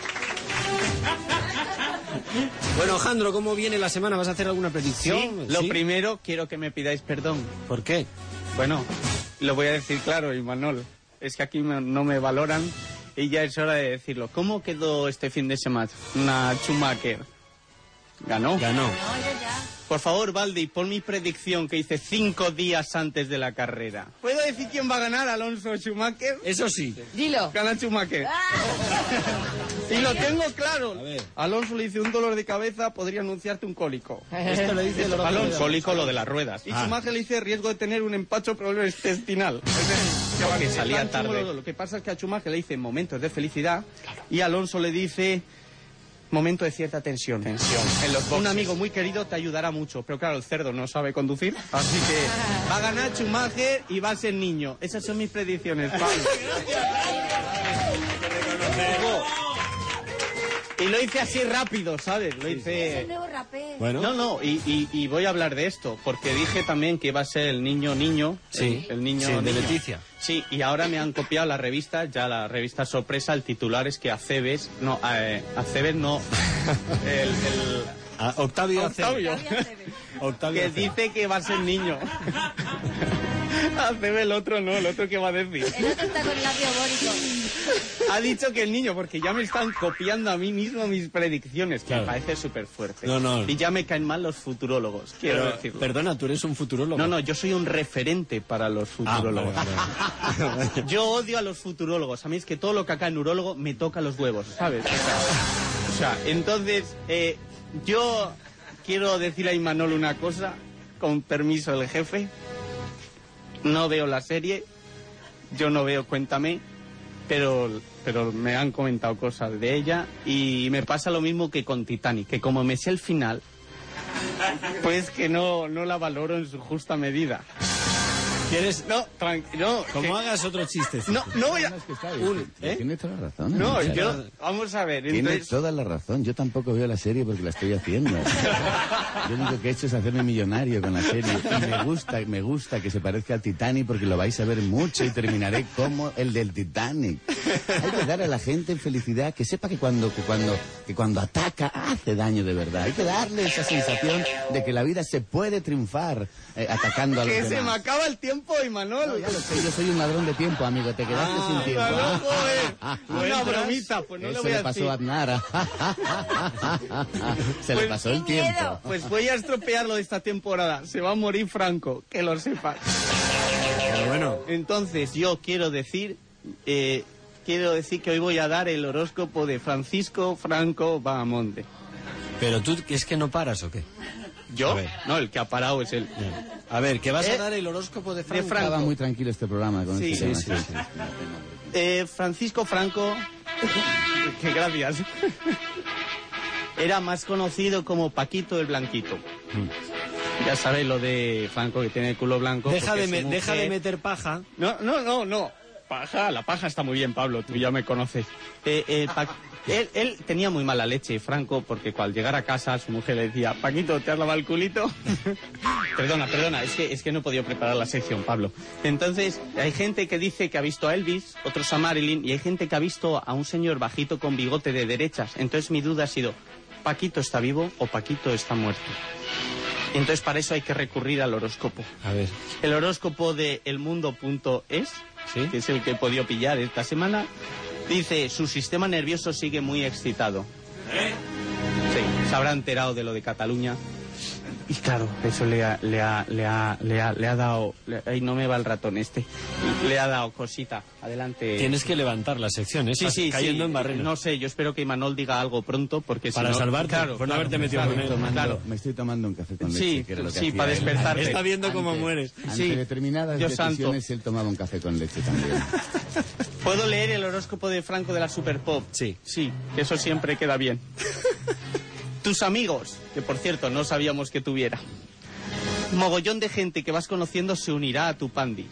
Bueno, Jandro, ¿cómo viene la semana? ¿Vas a hacer alguna predicción? Sí, lo ¿Sí? primero quiero que me pidáis perdón. ¿Por qué? Bueno, lo voy a decir claro, Imanol. Es que aquí me- no me valoran y ya es hora de decirlo. ¿Cómo quedó este fin de semana? Una Schumacher. ¿Ganó? Ganó. Por favor, Valdi, pon mi predicción que hice cinco días antes de la carrera. ¿Puedo decir quién va a ganar, Alonso o Schumacher? Eso sí. Dilo. Gana Schumacher. Y lo tengo claro. Alonso le dice un dolor de cabeza, podría anunciarte un cólico. Esto le dice el dolor de Alonso, cabeza. cólico lo de las ruedas. Y Ah. Schumacher le dice riesgo de tener un empacho problema intestinal. Que salía tarde. Lo que pasa es que a Schumacher le dice momentos de felicidad y Alonso le dice momento de cierta tensión. Tensión. En los boxes. Un amigo muy querido te ayudará mucho, pero claro, el cerdo no sabe conducir, así que va a ganar Schumacher y va a ser niño. Esas son mis predicciones, Pablo. Y lo hice así rápido, ¿sabes? Lo hice... Bueno. No, no, y, y, y voy a hablar de esto, porque dije también que iba a ser el niño niño. Sí, el, el niño sí, de niño. Leticia. Sí, y ahora me han copiado la revista, ya la revista sorpresa, el titular es que Aceves, no, eh, Aceves no, el... el Ah, Octavio Octavio. Octavio que Aceves. dice que va a ser niño. Aceves el otro no, el otro que va a decir. El otro está con el labio bórico. Ha dicho que el niño, porque ya me están copiando a mí mismo mis predicciones, que Claro. me parece súper fuerte. No, no. Y ya me caen mal los futurólogos, quiero Pero, decirlo. Perdona, tú eres un futurólogo. No, no, yo soy un referente para los Ah, futurólogos. vale, vale, vale. Yo odio a los futurólogos. A mí es que todo lo que acá en neurólogo me toca los huevos, ¿sabes? O sea, o sea, entonces, eh, yo quiero decirle a Imanol una cosa, con permiso del jefe. No veo la serie, yo no veo Cuéntame, pero, pero me han comentado cosas de ella y me pasa lo mismo que con Titanic, que como me sé el final, pues que no, no la valoro en su justa medida. ¿Quieres? No, tranquilo. Como que- hagas otro chiste. No, no voy a... Un- ¿Eh? Tiene toda la razón. No, Muchacho. yo... Vamos a ver, Tiene entonces... toda la razón. Yo tampoco veo la serie porque la estoy haciendo. Yo lo único que he hecho es hacerme millonario con la serie. Y me gusta, me gusta que se parezca al Titanic porque lo vais a ver mucho y terminaré como el del Titanic. Hay que dar a la gente felicidad, que sepa que cuando, que cuando, que cuando ataca hace daño de verdad. Hay que darle esa sensación de que la vida se puede triunfar eh, atacando a los Que se me demás. acaba el tiempo, Imanol. No, ya lo sé, yo soy un ladrón de tiempo, amigo. Te quedaste Ah, sin tiempo. claro, joder. Ah, Una ah, bromita, pues no le Eso voy a le pasó decir. a Aznara. Se le Pues- pasó el tiempo. Pues voy a estropearlo de esta temporada. Se va a morir Franco, que lo sepas. Pero bueno. Entonces, yo quiero decir... eh, quiero decir que hoy voy a dar el horóscopo de Francisco Franco Bahamonde. Pero tú, ¿es que no paras o qué? ¿Yo? A ver. No, el que ha parado es él. A ver, que vas Eh, a dar el horóscopo de Franco. Franco. Estaba muy tranquilo este programa con Sí, este sí, tema. sí, Eh, Francisco Franco, que gracias, era más conocido como Paquito el Blanquito. Ya sabéis lo de Franco que tiene el culo blanco. Deja porque de, su me- mujer- deja de meter paja. No, no, no, no. Paja, la paja está muy bien, Pablo, tú ya me conoces. Eh, eh, Pa- él, él tenía muy mala leche, Franco, porque al llegar a casa su mujer le decía, Paquito, ¿te has lavado el culito? Perdona, perdona, es que, es que no he podido preparar la sección, Pablo. Entonces, hay gente que dice que ha visto a Elvis, otros a Marilyn, y hay gente que ha visto a un señor bajito con bigote de derechas. Entonces mi duda ha sido, ¿Paquito está vivo o Paquito está muerto? Entonces para eso hay que recurrir al horóscopo. A ver. El horóscopo de elmundo punto es, ¿Sí? que es el que he podido pillar esta semana, dice, su sistema nervioso sigue muy excitado. Sí, se habrá enterado de lo de Cataluña. y claro, eso le ha, le ha, le ha, le ha, le ha dado... Le, ay, no me va el ratón este. Le ha dado cosita. Adelante. Tienes que levantar la sección, ¿eh? Sí, Estás sí, cayendo sí. en barreno. No sé, yo espero que Imanol diga algo pronto, porque si Para no... salvarte, claro, por no claro, haberte metido claro, con él. Tomando- claro. Me estoy tomando un café con leche, Sí, que era lo que sí, hacía para él. despertarte. Está viendo Ante- cómo mueres. Ante Sí. determinadas Dios santo. decisiones, él tomaba un café con leche también. ¿Puedo leer el horóscopo de Franco de la Super Pop? Sí. Sí, que eso siempre queda bien. Tus amigos, que por cierto no sabíamos que tuviera. Mogollón de gente que vas conociendo se unirá a tu pandi.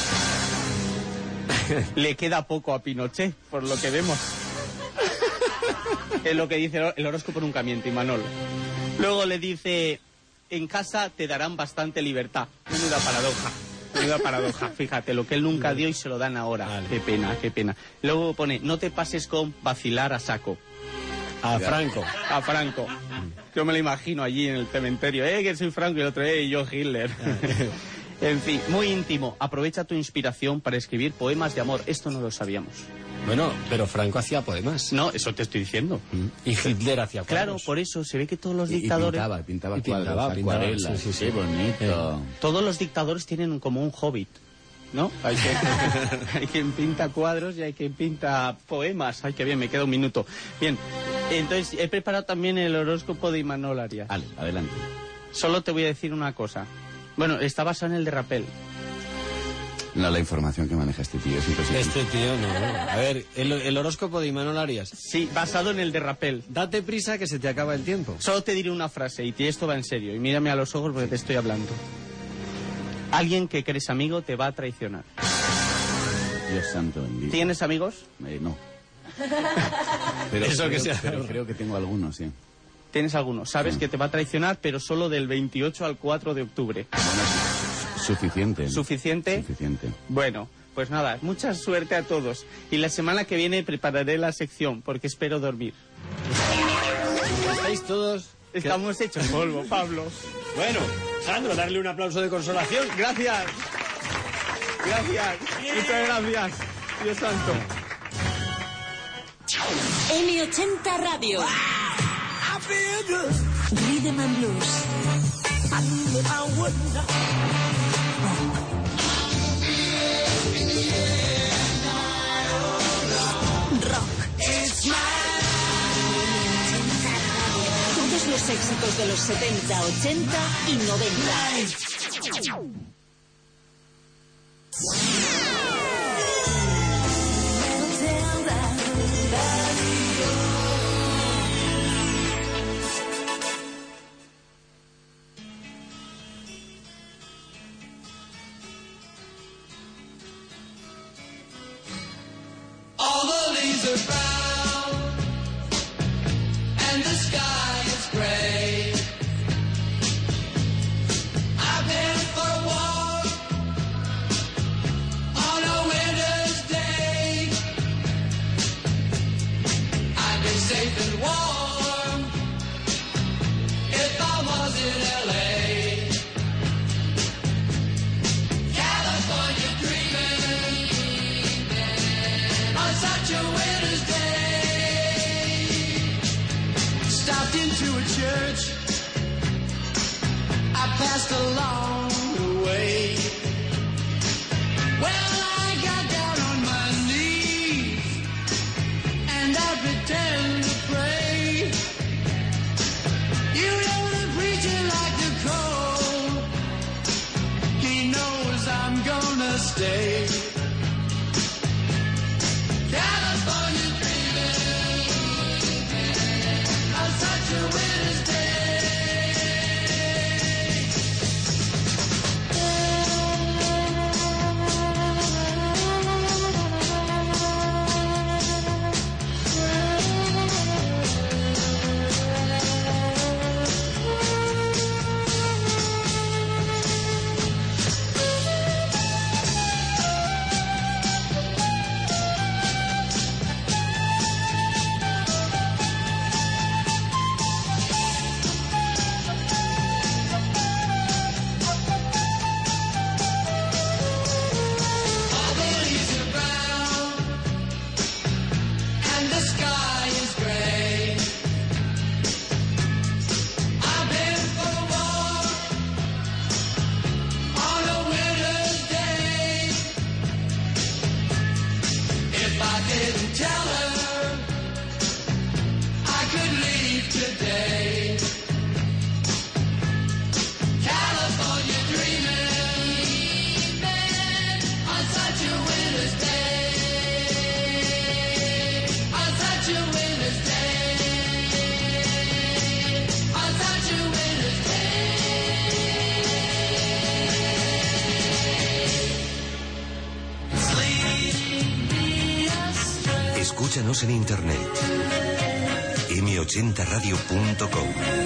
Le queda poco a Pinochet, por lo que vemos. Es lo que dice el horóscopo, nunca miente, Imanol. Luego le dice, en casa te darán bastante libertad. Menuda paradoja. Menuda paradoja. Fíjate, lo que él nunca dio y se lo dan ahora. Vale. Qué pena, qué pena. Luego pone, no te pases con vacilar a saco. A Franco. A Franco. Yo me lo imagino allí en el cementerio. Eh, que soy Franco, y el otro, eh, yo Hitler. En fin, muy íntimo. Aprovecha tu inspiración para escribir poemas de amor. Esto no lo sabíamos. Bueno, pero Franco hacía poemas. No, eso te estoy diciendo. Y Hitler hacía Claro, cuadros. por eso se ve que todos los Y- y dictadores... pintaba, pintaba Y pintaba, cuadros, pintaba, acuarelas. sí, sí, sí. Qué bonito. Todos los dictadores tienen como un hobbit, ¿no? Hay, que, hay quien pinta cuadros y hay quien pinta poemas. Ay, qué bien, me queda un minuto. Bien, entonces he preparado también el horóscopo de Imanol Arias. Vale, adelante. Solo te voy a decir una cosa. Bueno, está basado en el de Rapel. No, la información que maneja este tío es impresionante. Este tío no. A ver, el, el horóscopo de Imanol Arias. Sí, basado en el de Rapel. Date prisa que se te acaba el tiempo. Solo te diré una frase y esto va en serio. Y mírame a los ojos porque te estoy hablando. Alguien que crees amigo te va a traicionar. Dios santo bendito. ¿Tienes amigos? Eh, no. Pero, Eso creo, que sea. pero creo que tengo algunos, sí. Tienes algunos. Sabes Sí. que te va a traicionar, pero solo del veintiocho al cuatro de octubre. Suficiente. ¿Suficiente? Suficiente. Bueno, pues nada, mucha suerte a todos. Y la semana que viene prepararé la sección, porque espero dormir. ¿Estáis todos? Estamos hechos polvo, Pablo. Bueno, Sandro, darle un aplauso de consolación. Gracias. Gracias. Muchas gracias. Dios santo. eme ochenta Radio. Rhythm and Blues. Rock. Todos los éxitos de los setenta, ochenta y noventa. All the leaves are brown and the sky is gray. I've been for a walk on a winter's day. I'd be safe and warm if I was in L A. California dreaming on such a winter's day. Stopped into a church I passed along the way. Well, I got down on my knees and I pretend to pray. You know the preacher like the cold. He knows I'm gonna stay. California dreaming on such a winter's day. Síguenos en internet. eme ochenta radio punto com.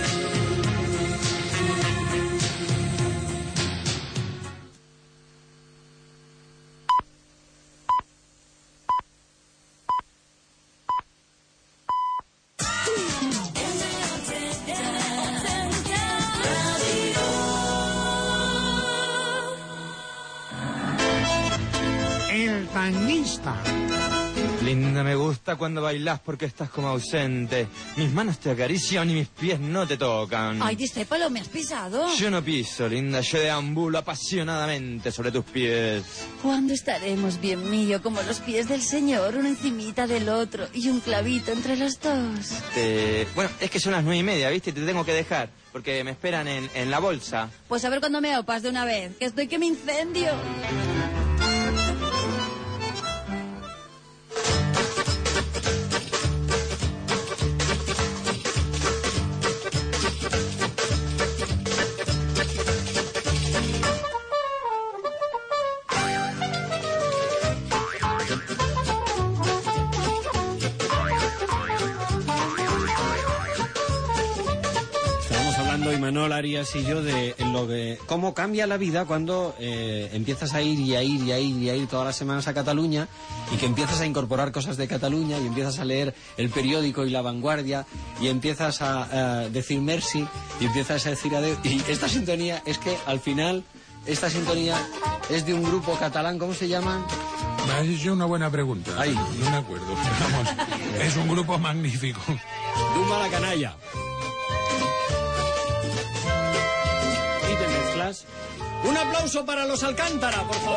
El tanguista. Linda, me gusta cuando bailas porque estás como ausente. Mis manos te acarician y mis pies no te tocan. Ay, discépalo, me has pisado. Yo no piso, linda, yo deambulo apasionadamente sobre tus pies. ¿Cuándo estaremos bien mío, como los pies del Señor, uno encimita del otro y un clavito entre los dos? Te... Bueno, es que son las nueve y media, ¿viste? Te tengo que dejar porque me esperan en, en la bolsa. Pues a ver cuándo me opas de una vez, que estoy que me incendio. Imanol Arias y yo de lo que cómo cambia la vida cuando eh, empiezas a ir y a ir y a ir y a ir todas las semanas a Cataluña y que empiezas a incorporar cosas de Cataluña y empiezas a leer El Periódico y La Vanguardia y empiezas a, a decir merci y empiezas a decir adiós. Y esta sintonía es que al final esta sintonía es de un grupo catalán, ¿cómo se llaman? Me has hecho una buena pregunta. Ay. No me acuerdo. Vamos, es un grupo magnífico. Dumba la canalla. Un aplauso para los Alcántara, por favor.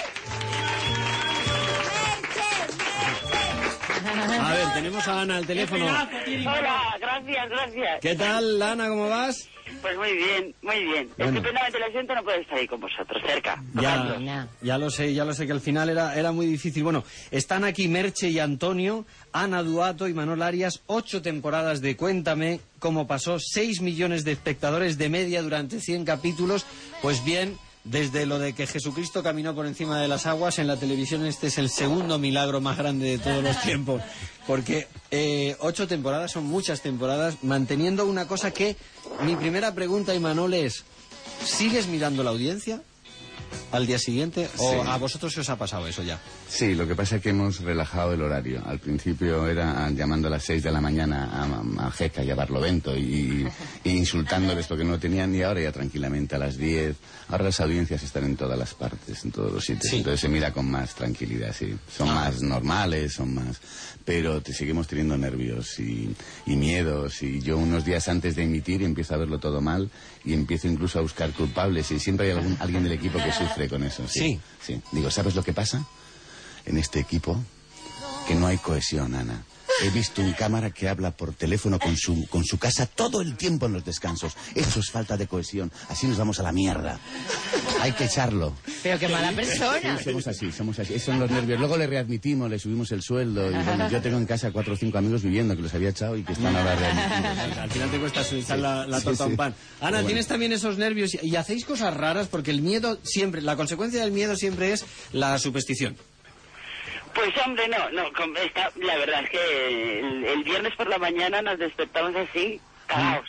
A ver, tenemos a Ana al teléfono. Hola, gracias, gracias. ¿Qué tal, Ana? ¿Cómo vas? Pues muy bien, muy bien. Bueno. Estupendamente, lo siento, no puedo estar ahí con vosotros, cerca. Ya, ya lo sé, ya lo sé que al final era, era muy difícil. Bueno, están aquí Merche y Antonio, Ana Duato y Imanol Arias, ocho temporadas de Cuéntame cómo pasó, seis millones de espectadores de media durante cien capítulos. Pues bien, desde lo de que Jesucristo caminó por encima de las aguas, en la televisión este es el segundo milagro más grande de todos los tiempos. Porque eh, ocho temporadas son muchas temporadas, manteniendo una cosa que... Mi primera pregunta, Imanol, es... ¿Sigues mirando la audiencia al día siguiente? ¿O Sí. a vosotros se os ha pasado eso ya? Sí, lo que pasa es que hemos relajado el horario. Al principio era llamando a las seis de la mañana a, a Jeca y a Barlovento y, y insultándoles porque no tenían, y ahora ya tranquilamente a las diez. Ahora las audiencias están en todas las partes, en todos los sitios, Sí. entonces se mira con más tranquilidad, sí. Son Ah. más normales, son más... Pero te seguimos teniendo nervios y, y miedos, y yo unos días antes de emitir empiezo a verlo todo mal y empiezo incluso a buscar culpables, y siempre hay algún, alguien del equipo que sufre con eso. Sí. Sí. Digo, ¿sabes lo que pasa? En este equipo, que no hay cohesión, Ana. He visto un cámara que habla por teléfono con su, con su casa todo el tiempo en los descansos. Eso es falta de cohesión. Así nos vamos a la mierda. Hay que echarlo. Pero qué mala persona. Sí, somos así, somos así. Esos son los nervios. Luego le readmitimos, le subimos el sueldo. Y bueno, yo tengo en casa cuatro o cinco amigos viviendo que los había echado y que están ahora readmitidos. Al final te cuesta suizar la, la Sí, torta a un sí. pan. Ana, Bueno. ¿tienes también esos nervios? Y hacéis cosas raras porque el miedo siempre... La consecuencia del miedo siempre es la superstición. Pues hombre, no, no, com- está, la verdad es que el, el viernes por la mañana nos despertamos así, cagaos.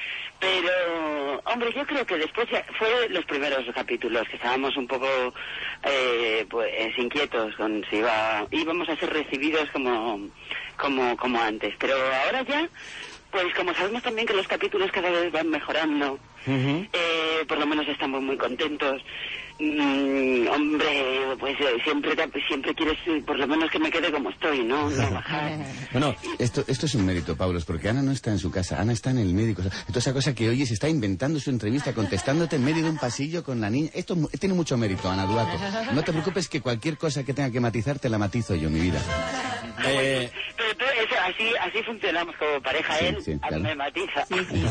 Pero, hombre, yo creo que después ya fue los primeros capítulos que estábamos un poco eh, pues inquietos con si iba, íbamos a ser recibidos como, como, como antes. Pero ahora ya, pues como sabemos también que los capítulos cada vez van mejorando, eh, por lo menos estamos muy contentos. Mm, hombre, pues eh, siempre siempre quieres eh, por lo menos que me quede como estoy, ¿no? No bajar. Bueno, esto, esto es un mérito, Pablo, es porque Ana no está en su casa, Ana está en el médico. O sea, toda esa cosa que oyes, está inventando su entrevista, contestándote en medio de un pasillo con la niña. Esto mu- tiene mucho mérito, Ana Duato. No te preocupes que cualquier cosa que tenga que matizar te la matizo yo, mi vida. Eh, Pero tú, eso, así, así funcionamos como pareja. Sí, Él sí, a mí claro. me matiza.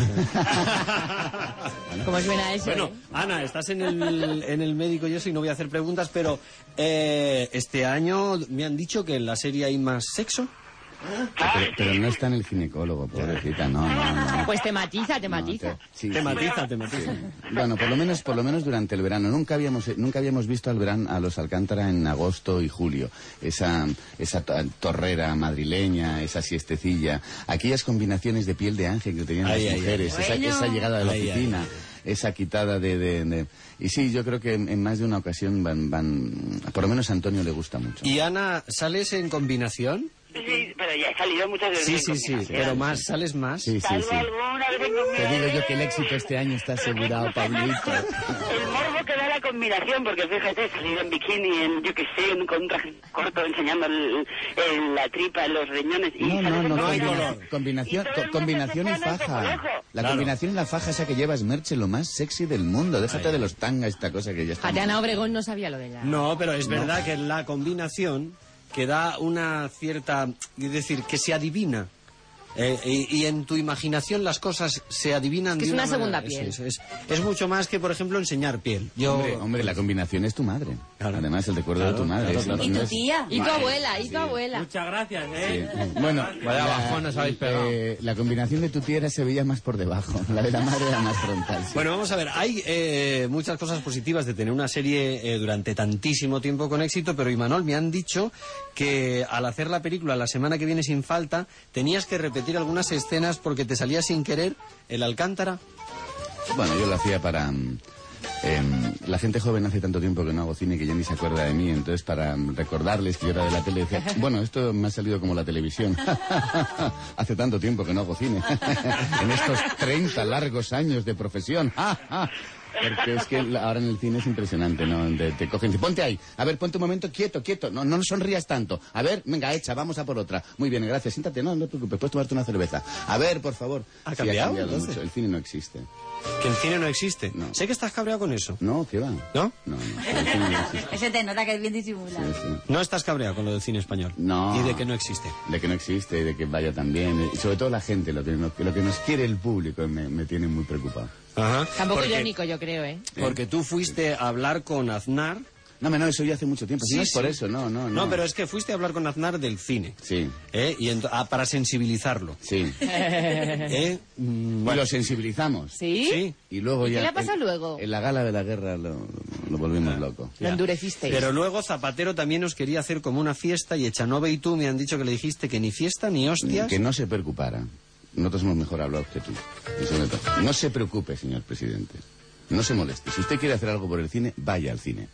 ¿Cómo suena eso? Bueno, eh? Ana, estás en el, en el médico y eso y no voy a hacer preguntas, pero eh, este año me han dicho que en la serie hay más sexo. Pero, pero no está en el ginecólogo, pobrecita, no, no, no. Pues te matiza, te matiza. No, te, sí, te sí. matiza, te matiza. Sí. Bueno, por lo menos, por lo menos durante el verano. Nunca habíamos, nunca habíamos visto al verano a los Alcántara en agosto y julio. Esa, esa to- torrera madrileña, esa siestecilla, aquellas combinaciones de piel de ángel que tenían Ay, las ay, mujeres, ay. esa, Bueno. esa llegada de la Ay, oficina. ay, Esa quitada de, de, de- Y sí, yo creo que en, en más de una ocasión van, van... Por lo menos a Antonio le gusta mucho. ¿Y Ana, sales en combinación? Sí, pero ya he salido muchas veces. Sí, en sí, sí, combinación. pero más, ¿sales más? Sí, sí, Salgo sí. alguna vez en Te combinación. digo yo que el éxito este año está asegurado, Pablito. El morbo que da la combinación, porque fíjate, salir en bikini, en, yo qué sé, en- con un traje corto, enseñando el, el- la tripa, los riñones. Y No, no, sales en no, combinación. combina- combinación, co- combinación y faja. La Claro. combinación y la faja esa que llevas, Merche, lo más sexy del mundo. Déjate de los tangas, esta cosa que ya está. Tatiana Obregón no sabía lo de ella. No, pero es verdad que la combinación que da una cierta... Es decir, que se adivina. Eh, y, y en tu imaginación las cosas se adivinan Es que de es una manera- segunda eso piel. Es, es, es mucho más que, por ejemplo, enseñar piel. Yo... Hombre, hombre, la combinación es tu madre. Además, el recuerdo Claro, de tu madre. claro, es- claro. no es- Y tu abuela, y tu abuela. Muchas gracias, ¿eh? Sí. Bueno, Vaya la, bajón nos habéis pegado. eh, la combinación de tu tía se veía más por debajo. La de la madre era más frontal. sí. Bueno, vamos a ver, hay eh, muchas cosas positivas de tener una serie eh, durante tantísimo tiempo con éxito, pero Imanol, me han dicho que al hacer la película la semana que viene sin falta, tenías que repetir algunas escenas porque te salía sin querer el Alcántara. Bueno, yo lo hacía para... mm, em, la gente joven hace tanto tiempo que no hago cine que ya ni se acuerda de mí, entonces para mm, recordarles que yo era de la tele decía, bueno, esto me ha salido como la televisión. Hace tanto tiempo que no hago cine. En estos treinta largos años de profesión. Porque es que la- ahora en el cine es impresionante, ¿no? Te, te cogen y dicen, ponte ahí, a ver, ponte un momento quieto, quieto, no, no sonrías tanto. A ver, venga, echa, vamos a por otra. Muy bien, gracias, siéntate, no, no te preocupes, puedes tomarte una cerveza. A ver, por favor. ¿Ha Sí, cambiado, entonces? mucho, el cine no existe. Que el cine no existe. No. Sé que estás cabreado con eso. No, ¿qué va? ¿No? No, no, el cine no existe. Ese te nota que es bien disimulado. Sí, sí. No estás cabreado con lo del cine español. No. Y de que no existe. De que no existe, de que vaya tan bien. Y sobre todo la gente, lo que, lo que- lo que nos quiere el público me, me tiene muy preocupado. Ajá. Tampoco Porque- irónico, yo creo, ¿eh? Porque tú fuiste a hablar con Aznar. No, no, eso ya hace mucho tiempo. Si Sí, no es por sí. eso, no, no, no. No, pero es que fuiste a hablar con Aznar del cine. Sí, ¿eh? Y ento- ah, para sensibilizarlo. sí. ¿eh? Mm, Y bueno. lo sensibilizamos. ¿Sí? Sí. Y luego ¿Y ya... qué le pasa en, luego? En la gala de la guerra lo, lo volvimos loco. Lo endurecisteis. Pero luego Zapatero también nos quería hacer como una fiesta y Echanove y tú me han dicho que le dijiste que ni fiesta ni hostias. Que no se preocupara. Nosotros somos mejor hablados que tú. Y sobre todo, no se preocupe, señor presidente. No se moleste. Si usted quiere hacer algo por el cine, vaya al cine.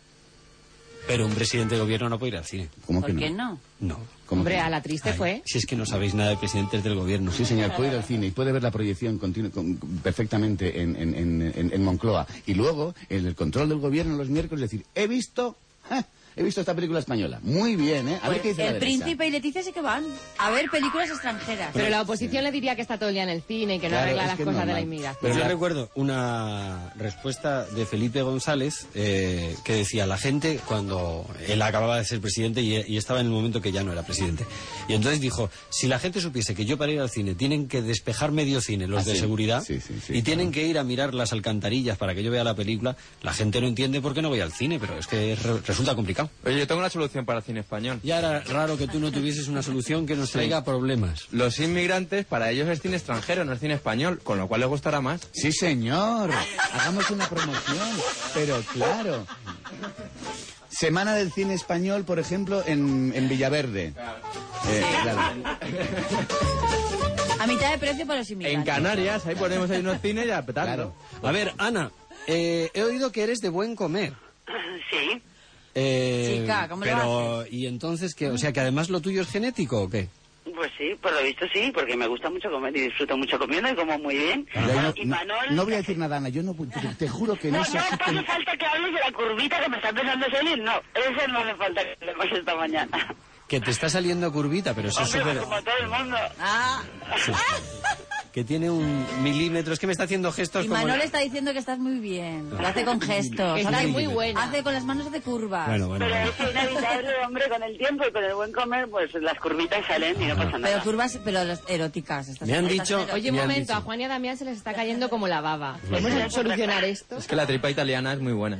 Pero un presidente de gobierno no puede ir al cine. ¿Cómo que ¿Por no? qué no? No. ¿Cómo Hombre, que no? a la triste Ay, fue. Si es que no sabéis nada de presidentes del gobierno. Sí, señor, puede ir al cine y puede ver la proyección continua, con- perfectamente en, en, en, en- en Moncloa. Y luego, en el control del gobierno los miércoles, decir, he visto... ¡ja! He visto esta película española. Muy bien, ¿eh? A ver qué dice la El derecha. príncipe y Leticia sí que van a ver películas extranjeras. Pero la oposición le diría que está todo el día en el cine y que no Claro, arregla es las que es cosas de la normal. inmigración. Pero yo la- recuerdo una respuesta de Felipe González eh, que decía, la gente, cuando él acababa de ser presidente y, y estaba en el momento que ya no era presidente. Y entonces dijo, si la gente supiese que yo para ir al cine tienen que despejar medio cine los Ah, de sí. seguridad Sí, sí, sí, y tienen que ir a mirar las alcantarillas para que yo vea la película, la gente no entiende por qué no voy al cine, pero es que re- resulta complicado. Oye, yo tengo una solución para el cine español. Ya era raro que tú no tuvieses una solución que nos traiga problemas. Los inmigrantes, para ellos es cine extranjero, no es cine español, con lo cual les gustará más. Sí, señor. Hagamos una promoción. Pero claro. Semana del cine español, por ejemplo, en, en Villaverde. Eh, claro. A mitad de precio para los En inmigrantes. Canarias, ahí ponemos ahí unos cines y a petarlo. A ver, Ana, eh, he oído que eres de buen comer. Sí. Eh, Chica, ¿cómo le pero, ¿y entonces qué? O sea, que además lo tuyo es genético o qué? Pues sí, por lo visto sí, porque me gusta mucho comer y disfruto mucho comiendo y como muy bien. Ya no, Y no- Manol... no voy a decir nada, Ana. Yo no, te, te juro que No, no no, sé si no hace falta que hables de la curvita que me está empezando a salir, no. Eso no hace falta que hablemos esta mañana. Que te está saliendo curvita, pero eso es Hombre, súper... como todo el mundo. Ah. que tiene un milímetro. Es que me está haciendo gestos Y como... Manol está diciendo que estás muy bien. Lo hace con gestos. Está muy buena. Hace con las manos de curvas. Bueno, bueno, Pero bueno. es inevitable, hombre, con el tiempo y con el buen comer, pues las curvitas salen y no pasa nada. Pero curvas, pero las eróticas. Estas Me han estas dicho- eróticas. Oye, un Me han momento, dicho. a Juan y a Damián se les está cayendo como la baba. ¿Podemos solucionar esto? Es que la tripa italiana es muy buena.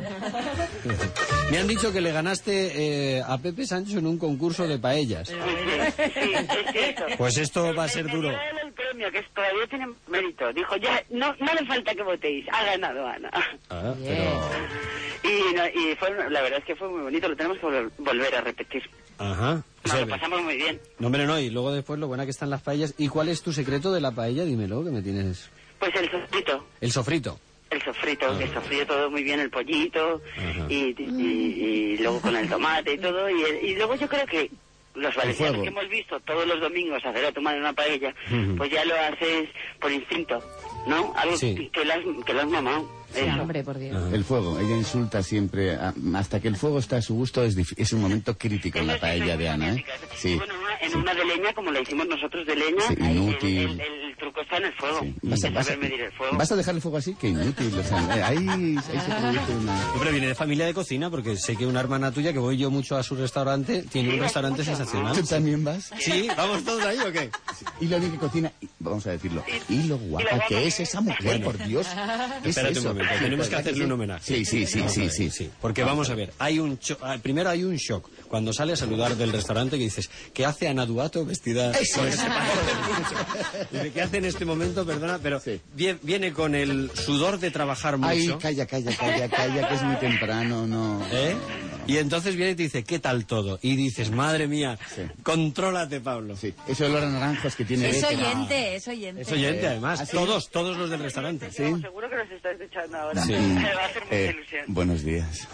Me han dicho que le ganaste eh, a Pepe Sancho en un concurso de paellas. Sí, sí, es cierto. Pues esto va a ser Me duro. dio él el premio, que es- todavía tiene mérito. Dijo, ya, no, no le falta que votéis, ha ganado Ana. Ah, pero... Y, no- y fue, la verdad es que fue muy bonito, lo tenemos que vol- volver a repetir. Ajá. O Nos sea, lo pasamos muy bien. no, hombre, no. Y luego después lo buena que están las paellas. ¿Y cuál es tu secreto de la paella? Dímelo, que me tienes... Pues el sofrito. El sofrito. El sofrito, que sofríe todo muy bien el pollito y, y, y- y luego con el tomate y todo. Y, el- y luego yo creo que los valencianos fuego. que hemos visto todos los domingos hacer a tu madre una paella, Ujú. pues ya lo haces por instinto, ¿no? Algo Sí. que, que lo has, que lo has mamado. Eso. Hombre, por Dios. El fuego, ella insulta siempre, a- hasta que el fuego está a su gusto es, dif- es un momento crítico en la paella de Ana, ¿eh? Sí, Bueno, una- en una de leña, como la hicimos nosotros de leña, Sí, ahí inútil. El, el- el truco está en el fuego. Vas a, En vas a- saber medir el fuego. vas a dejar el fuego así, que inútil, o sea, eh, ahí, ahí se produce una... Hombre, viene de familia de cocina, porque sé que una hermana tuya, que voy yo mucho a su restaurante, tiene un restaurante sensacional. ¿Tú también vas? Sí, ¿vamos todos ahí o qué? Y lo bien que cocina, y- vamos a decirlo, y lo guapa que es esa mujer, por Dios. ¿Qué es Espérate eso? un momento, tenemos que hacerle un homenaje. Sí, sí, sí, sí, sí, sí. Porque vamos a ver, hay un cho- ah, primero hay un shock cuando sale a saludar del restaurante que dices, ¿qué hace Ana Duato vestida Eso con es. ese paño? Dice, ¿qué hace en este momento? Perdona, pero vie- viene con el sudor de trabajar mucho. Ay, calla, calla, calla, calla, que es muy temprano, no. ¿Eh? Y entonces viene y te dice, ¿qué tal todo? Y dices, madre mía, contrólate, Pablo. Sí, ese olor a naranjas que tiene Es Beto. oyente, es oyente. Es oyente, además. ¿Ah, sí? Todos, todos los del restaurante. Sí. Seguro que nos está escuchando ahora. Sí. Me va a hacer mucha Eh, ilusión. buenos días.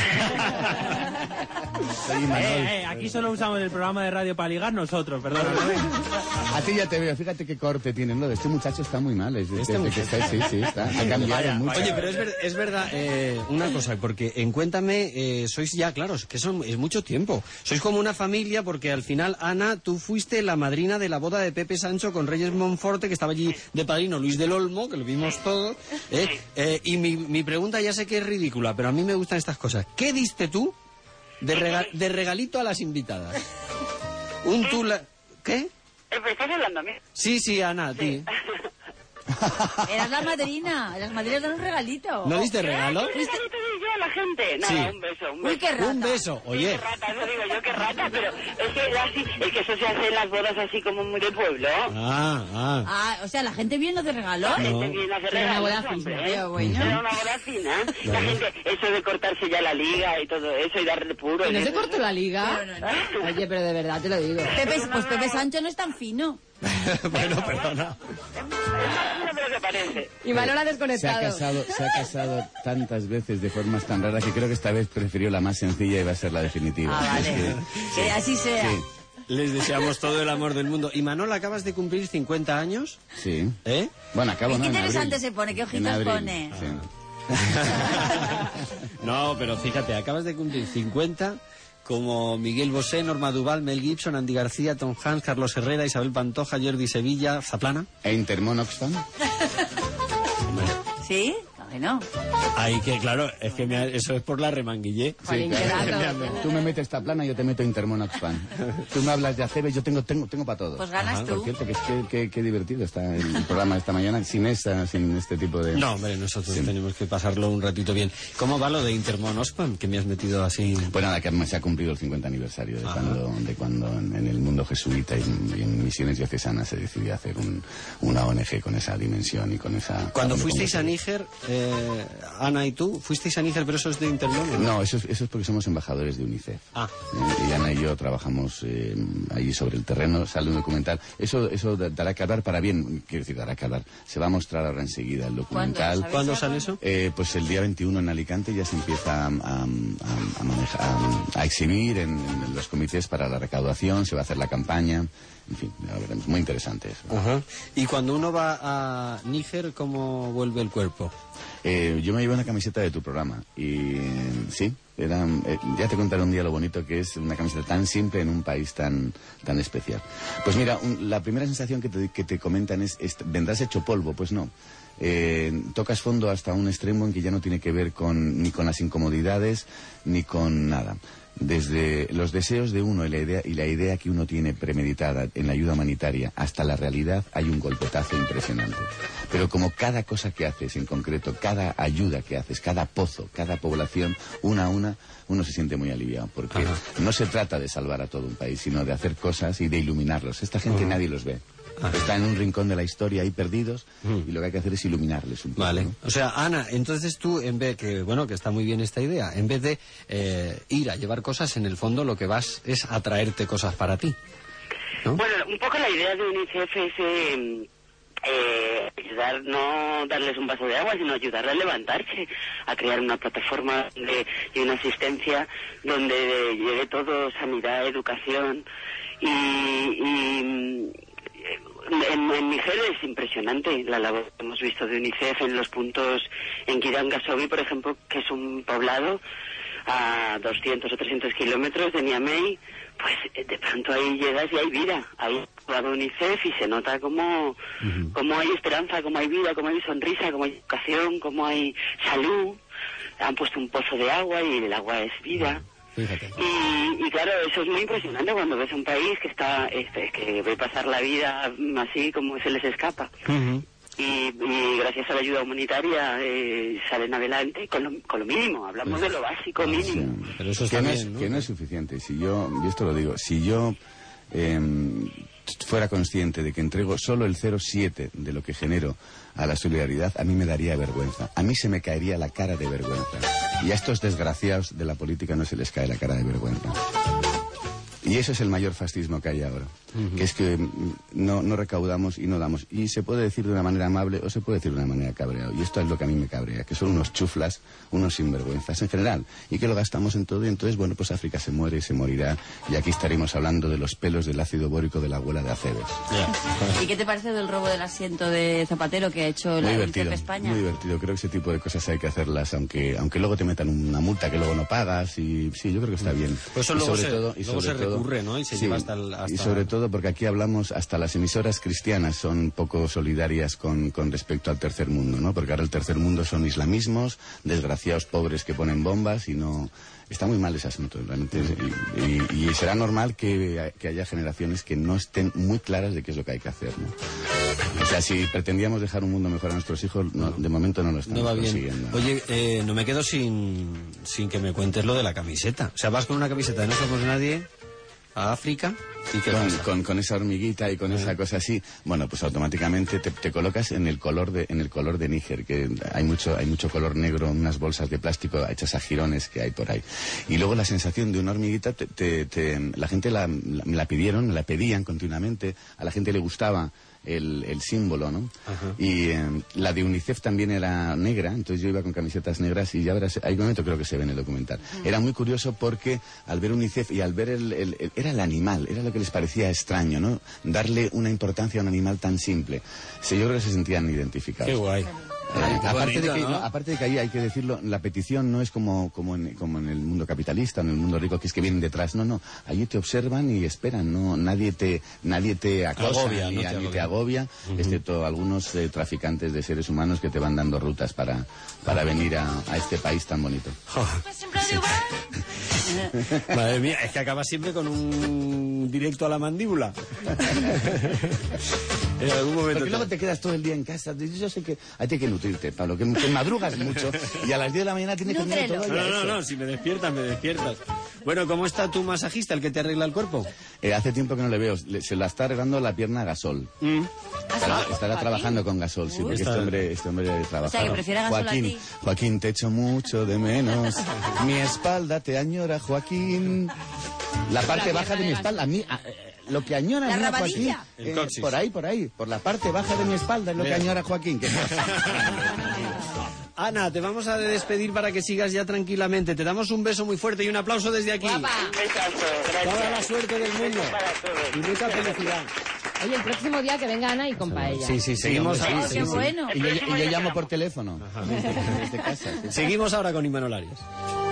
Soy Imanol. Eh, eh, aquí solo usamos el programa de radio para ligar nosotros, perdón. A ti ya te veo, fíjate qué corte tiene. No, este muchacho está muy mal. Es, Este desde que está, sí, sí, está. Ha cambiado Vaya, mucho. Oye, pero es, ver- es verdad eh, una cosa, porque en Cuéntame eh, sois ya, claro, es que son, es mucho tiempo. Sois como una familia, porque al final, Ana, tú fuiste la madrina de la boda de Pepe Sancho con Reyes Monforte, que estaba allí de padrino Luis del Olmo, que lo vimos todo. ¿eh? Eh, y mi, mi pregunta ya sé que es ridícula, pero a mí me gustan estas cosas. ¿Qué diste tú de, rega- de regalito a las invitadas? Un tula... ¿Qué? Eh, ¿Me estás hablando a mí? Sí, sí, Ana, a ti. Eras la madrina, las madrinas dan un regalito. ¿No diste regalo? ¿Qué regalito doy yo a la gente? Nada, Sí. un beso, un Uy, beso. qué rata. Un beso, oye. Qué rata, eso digo yo, qué rata, pero es que, así, es que eso se hace en las bodas así como muy de pueblo. Ah, ah. Ah, o sea, la gente viene no te regaló. La gente viene a hacer Era una regalos, boda hombre, fina, ¿eh? pero bueno. Era una boda fina. La gente, eso de cortarse ya la liga y todo eso y darle puro. ¿Que no y se eso- cortó la liga? Oye, pero de verdad te lo digo. Pepe, pues Pepe Sancho no es tan fino. Bueno, perdona. No me lo que parece. Y Manolo ha Se ha, desconectado. casado, se ha casado tantas veces de formas tan raras que creo que esta vez prefirió la más sencilla y va a ser la definitiva. Ah, vale. Es que- Que así sea. sí, Les deseamos todo el amor del mundo. Y Manol, acabas de cumplir cincuenta años, sí. ¿eh? Bueno, acabo, Y ¿no? qué En interesante abril. se pone, qué En ojitos abril, pone. sí. No, pero fíjate, acabas de cumplir cincuenta como Miguel Bosé, Norma Duval, Mel Gibson, Andy García, Tom Hanks, Carlos Herrera, Isabel Pantoja, Jordi Sevilla, Zaplana. ¿E Intermon Oxfam? ¿Sí? Bueno. Ahí que, claro, es que me ha- eso es por la remanguillé. Sí, Jolín, qué claro. dato. Tú me metes esta plana, yo te meto Intermon Oxfam. Tú me hablas de Acebe, yo tengo tengo tengo para todo. Pues ganas tú. Por cierto, que es que, que- que divertido está el programa esta mañana, sin esta, sin este tipo de... No, hombre, nosotros Sí. tenemos que pasarlo un ratito bien. ¿Cómo va lo de Intermon Oxfam? Que me has metido así... Pues nada, que se ha cumplido el cincuenta aniversario de cuando, de cuando en, en el mundo jesuita y, y en misiones diocesanas se decidió hacer un, una O N G con esa dimensión y con esa... Cuando con- fuisteis con- a Níger, eh, Ana y tú, fuisteis a Níger, pero eso es de Intermon, ¿no? No, eso es, eso es porque somos embajadores de UNICEF. Ah. Eh, y Ana y yo trabajamos eh, allí sobre el terreno, sale un documental. Eso eso da- dará que hablar para bien, quiero decir, dará que hablar. Se va a mostrar ahora enseguida el documental. ¿Cuándo? ¿Cuándo sale eso? Eh, pues el día veintiuno en Alicante ya se empieza a, a, a, a manejar- a- a exhibir en, en los comités para la recaudación, se va a hacer la campaña. en fin, ya veremos. Muy interesante eso. Ajá. Y cuando uno va a Níger, ¿cómo vuelve el cuerpo? Eh, yo me llevé una camiseta de tu programa y sí, era, eh, ya te contaré un día lo bonito que es una camiseta tan simple en un país tan tan especial. Pues mira, un, la primera sensación que te, que te comentan es, es, ¿vendrás hecho polvo? Pues no. Eh, tocas fondo hasta un extremo en que ya no tiene que ver con, ni con las incomodidades ni con nada. Desde los deseos de uno y la idea, y la idea que uno tiene premeditada en la ayuda humanitaria hasta la realidad hay un golpetazo impresionante. Pero como cada cosa que haces en concreto, cada ayuda que haces, cada pozo, cada población, una a una, uno se siente muy aliviado. Porque Ajá. no se trata de salvar a todo un país, sino de hacer cosas y de iluminarlos. Esta gente Ajá. nadie los ve. Ajá. Están en un rincón de la historia ahí perdidos mm. y lo que hay que hacer es iluminarles un poco. Vale. ¿no? O sea, Ana, entonces tú, en vez que, bueno, que está muy bien esta idea, en vez de eh, ir a llevar cosas, en el fondo lo que vas es a traerte cosas para ti, ¿no? Bueno, un poco la idea de UNICEF es eh, eh, ayudar, no darles un vaso de agua, sino ayudarles a levantarse, a crear una plataforma de, y una asistencia donde llegue todo, sanidad, educación y... y En, en Niger es impresionante la labor que hemos visto de UNICEF en los puntos en Kidangasobi, por ejemplo, que es un poblado a doscientos o trescientos kilómetros de Niamey. Pues de pronto ahí llegas y hay vida. Ahí ha UNICEF y se nota como, uh-huh. como hay esperanza, como hay vida, como hay sonrisa, como hay educación, como hay salud. Han puesto un pozo de agua y el agua es vida. Fíjate. Y, y claro, eso es muy impresionante cuando ves un país que está este, que ve pasar la vida así como se les escapa. Uh-huh. y, y gracias a la ayuda humanitaria eh, salen adelante con lo, con lo mínimo. Hablamos pues, de lo básico mínimo. Sí. Pero eso está que, bien, no es, ¿no? que no es suficiente. Si yo, y esto lo digo, si yo eh, fuera consciente de que entrego solo el cero coma siete de lo que genero a la solidaridad, a mí me daría vergüenza. A mí se me caería la cara de vergüenza. Y a estos desgraciados de la política no se les cae la cara de vergüenza. Y eso es el mayor fascismo que hay ahora. Uh-huh. Que es que no, no recaudamos y no damos. Y se puede decir de una manera amable o se puede decir de una manera cabreado. Y esto es lo que a mí me cabrea, que son unos chuflas, unos sinvergüenzas en general. Y que lo gastamos en todo y entonces, bueno, pues África se muere y se morirá. Y aquí estaremos hablando de los pelos del ácido bórico de la abuela de Aceves. Yeah. ¿Y qué te parece del robo del asiento de Zapatero que ha hecho la UNICEF España? Muy divertido. Creo que ese tipo de cosas hay que hacerlas, aunque aunque luego te metan una multa que luego no pagas. Y sí, yo creo que está bien. Pues eso y luego sobre se, todo, y luego sobre se todo, recurre, ¿no? Y se sí, lleva hasta, el, hasta... Y sobre todo porque aquí hablamos, hasta las emisoras cristianas son poco solidarias con, con respecto al tercer mundo, ¿no? Porque ahora el tercer mundo son islamismos, desgraciados pobres que ponen bombas y no... Está muy mal ese asunto, realmente. Y, y, y será normal que, que haya generaciones que no estén muy claras de qué es lo que hay que hacer, ¿no? O sea, si pretendíamos dejar un mundo mejor a nuestros hijos, no, de momento no lo estamos no va bien. consiguiendo. Oye, eh, no me quedo sin, sin que me cuentes lo de la camiseta. O sea, vas con una camiseta de No Somos Nadie a África y que con, con, con esa hormiguita y con esa cosa así, bueno, pues automáticamente te, te colocas en el color de en el color de Níger, que hay mucho hay mucho color negro, unas bolsas de plástico hechas a jirones que hay por ahí. Y luego la sensación de una hormiguita, te, te, te, la gente la, la, me la pidieron, me la pedían continuamente, a la gente le gustaba el, el símbolo, ¿no? Ajá. Y eh, la de UNICEF también era negra, entonces yo iba con camisetas negras y ya verás, hay un momento creo que se ve en el documental. Era muy curioso porque al ver UNICEF y al ver el, el, el era el animal, era lo que les parecía extraño, ¿no? Darle una importancia a un animal tan simple. Sí, yo creo que se sentían identificados. Qué guay. Eh, aparte, bonito, de que, ¿no? aparte de que ahí hay que decirlo, la petición no es como, como, en, como en el mundo capitalista, en el mundo rico, que es que vienen detrás. No, no. Allí te observan y esperan. No, nadie te, nadie te acosa agobia, ni, no te ni agobia. te agobia, uh-huh. excepto algunos eh, traficantes de seres humanos que te van dando rutas para, para venir a, a este país tan bonito. Oh, sí. Madre mía, es que acabas siempre con un directo a la mandíbula. En algún momento. Porque luego te quedas todo el día en casa. Yo sé que hay que nutrirte, Pablo, que, que madrugas mucho y a las diez de la mañana tienes que tener todo. No, no, no, no, si me despiertas, me despiertas. Bueno, ¿cómo está tu masajista, el que te arregla el cuerpo? Eh, hace tiempo que no le veo. Le, se la está arreglando la pierna a Gasol. Mm. Estará, estará trabajando con Gasol, sí, porque este hombre, este hombre trabaja. O sea, que prefiere Gasol Joaquín, a ti. Joaquín, te echo mucho de menos. Mi espalda te añora, Joaquín. La parte la baja de mi espalda, a mí... A, lo que añora la mira, Joaquín, eh, por ahí, por ahí, por la parte baja de mi espalda es lo Mira. que añora Joaquín. Que... Ana, te vamos a despedir para que sigas ya tranquilamente. Te damos un beso muy fuerte y un aplauso desde aquí. Guapa. Un besazo, gracias. Toda la suerte del mundo. Para todos. Y mucha felicidad. Oye, el próximo día que venga Ana y compa ella. Sí, sí, seguimos. Oh, qué bueno. Y yo, y yo llamo por teléfono. Desde, desde casa. Sí. Seguimos ahora con Imanol Arias.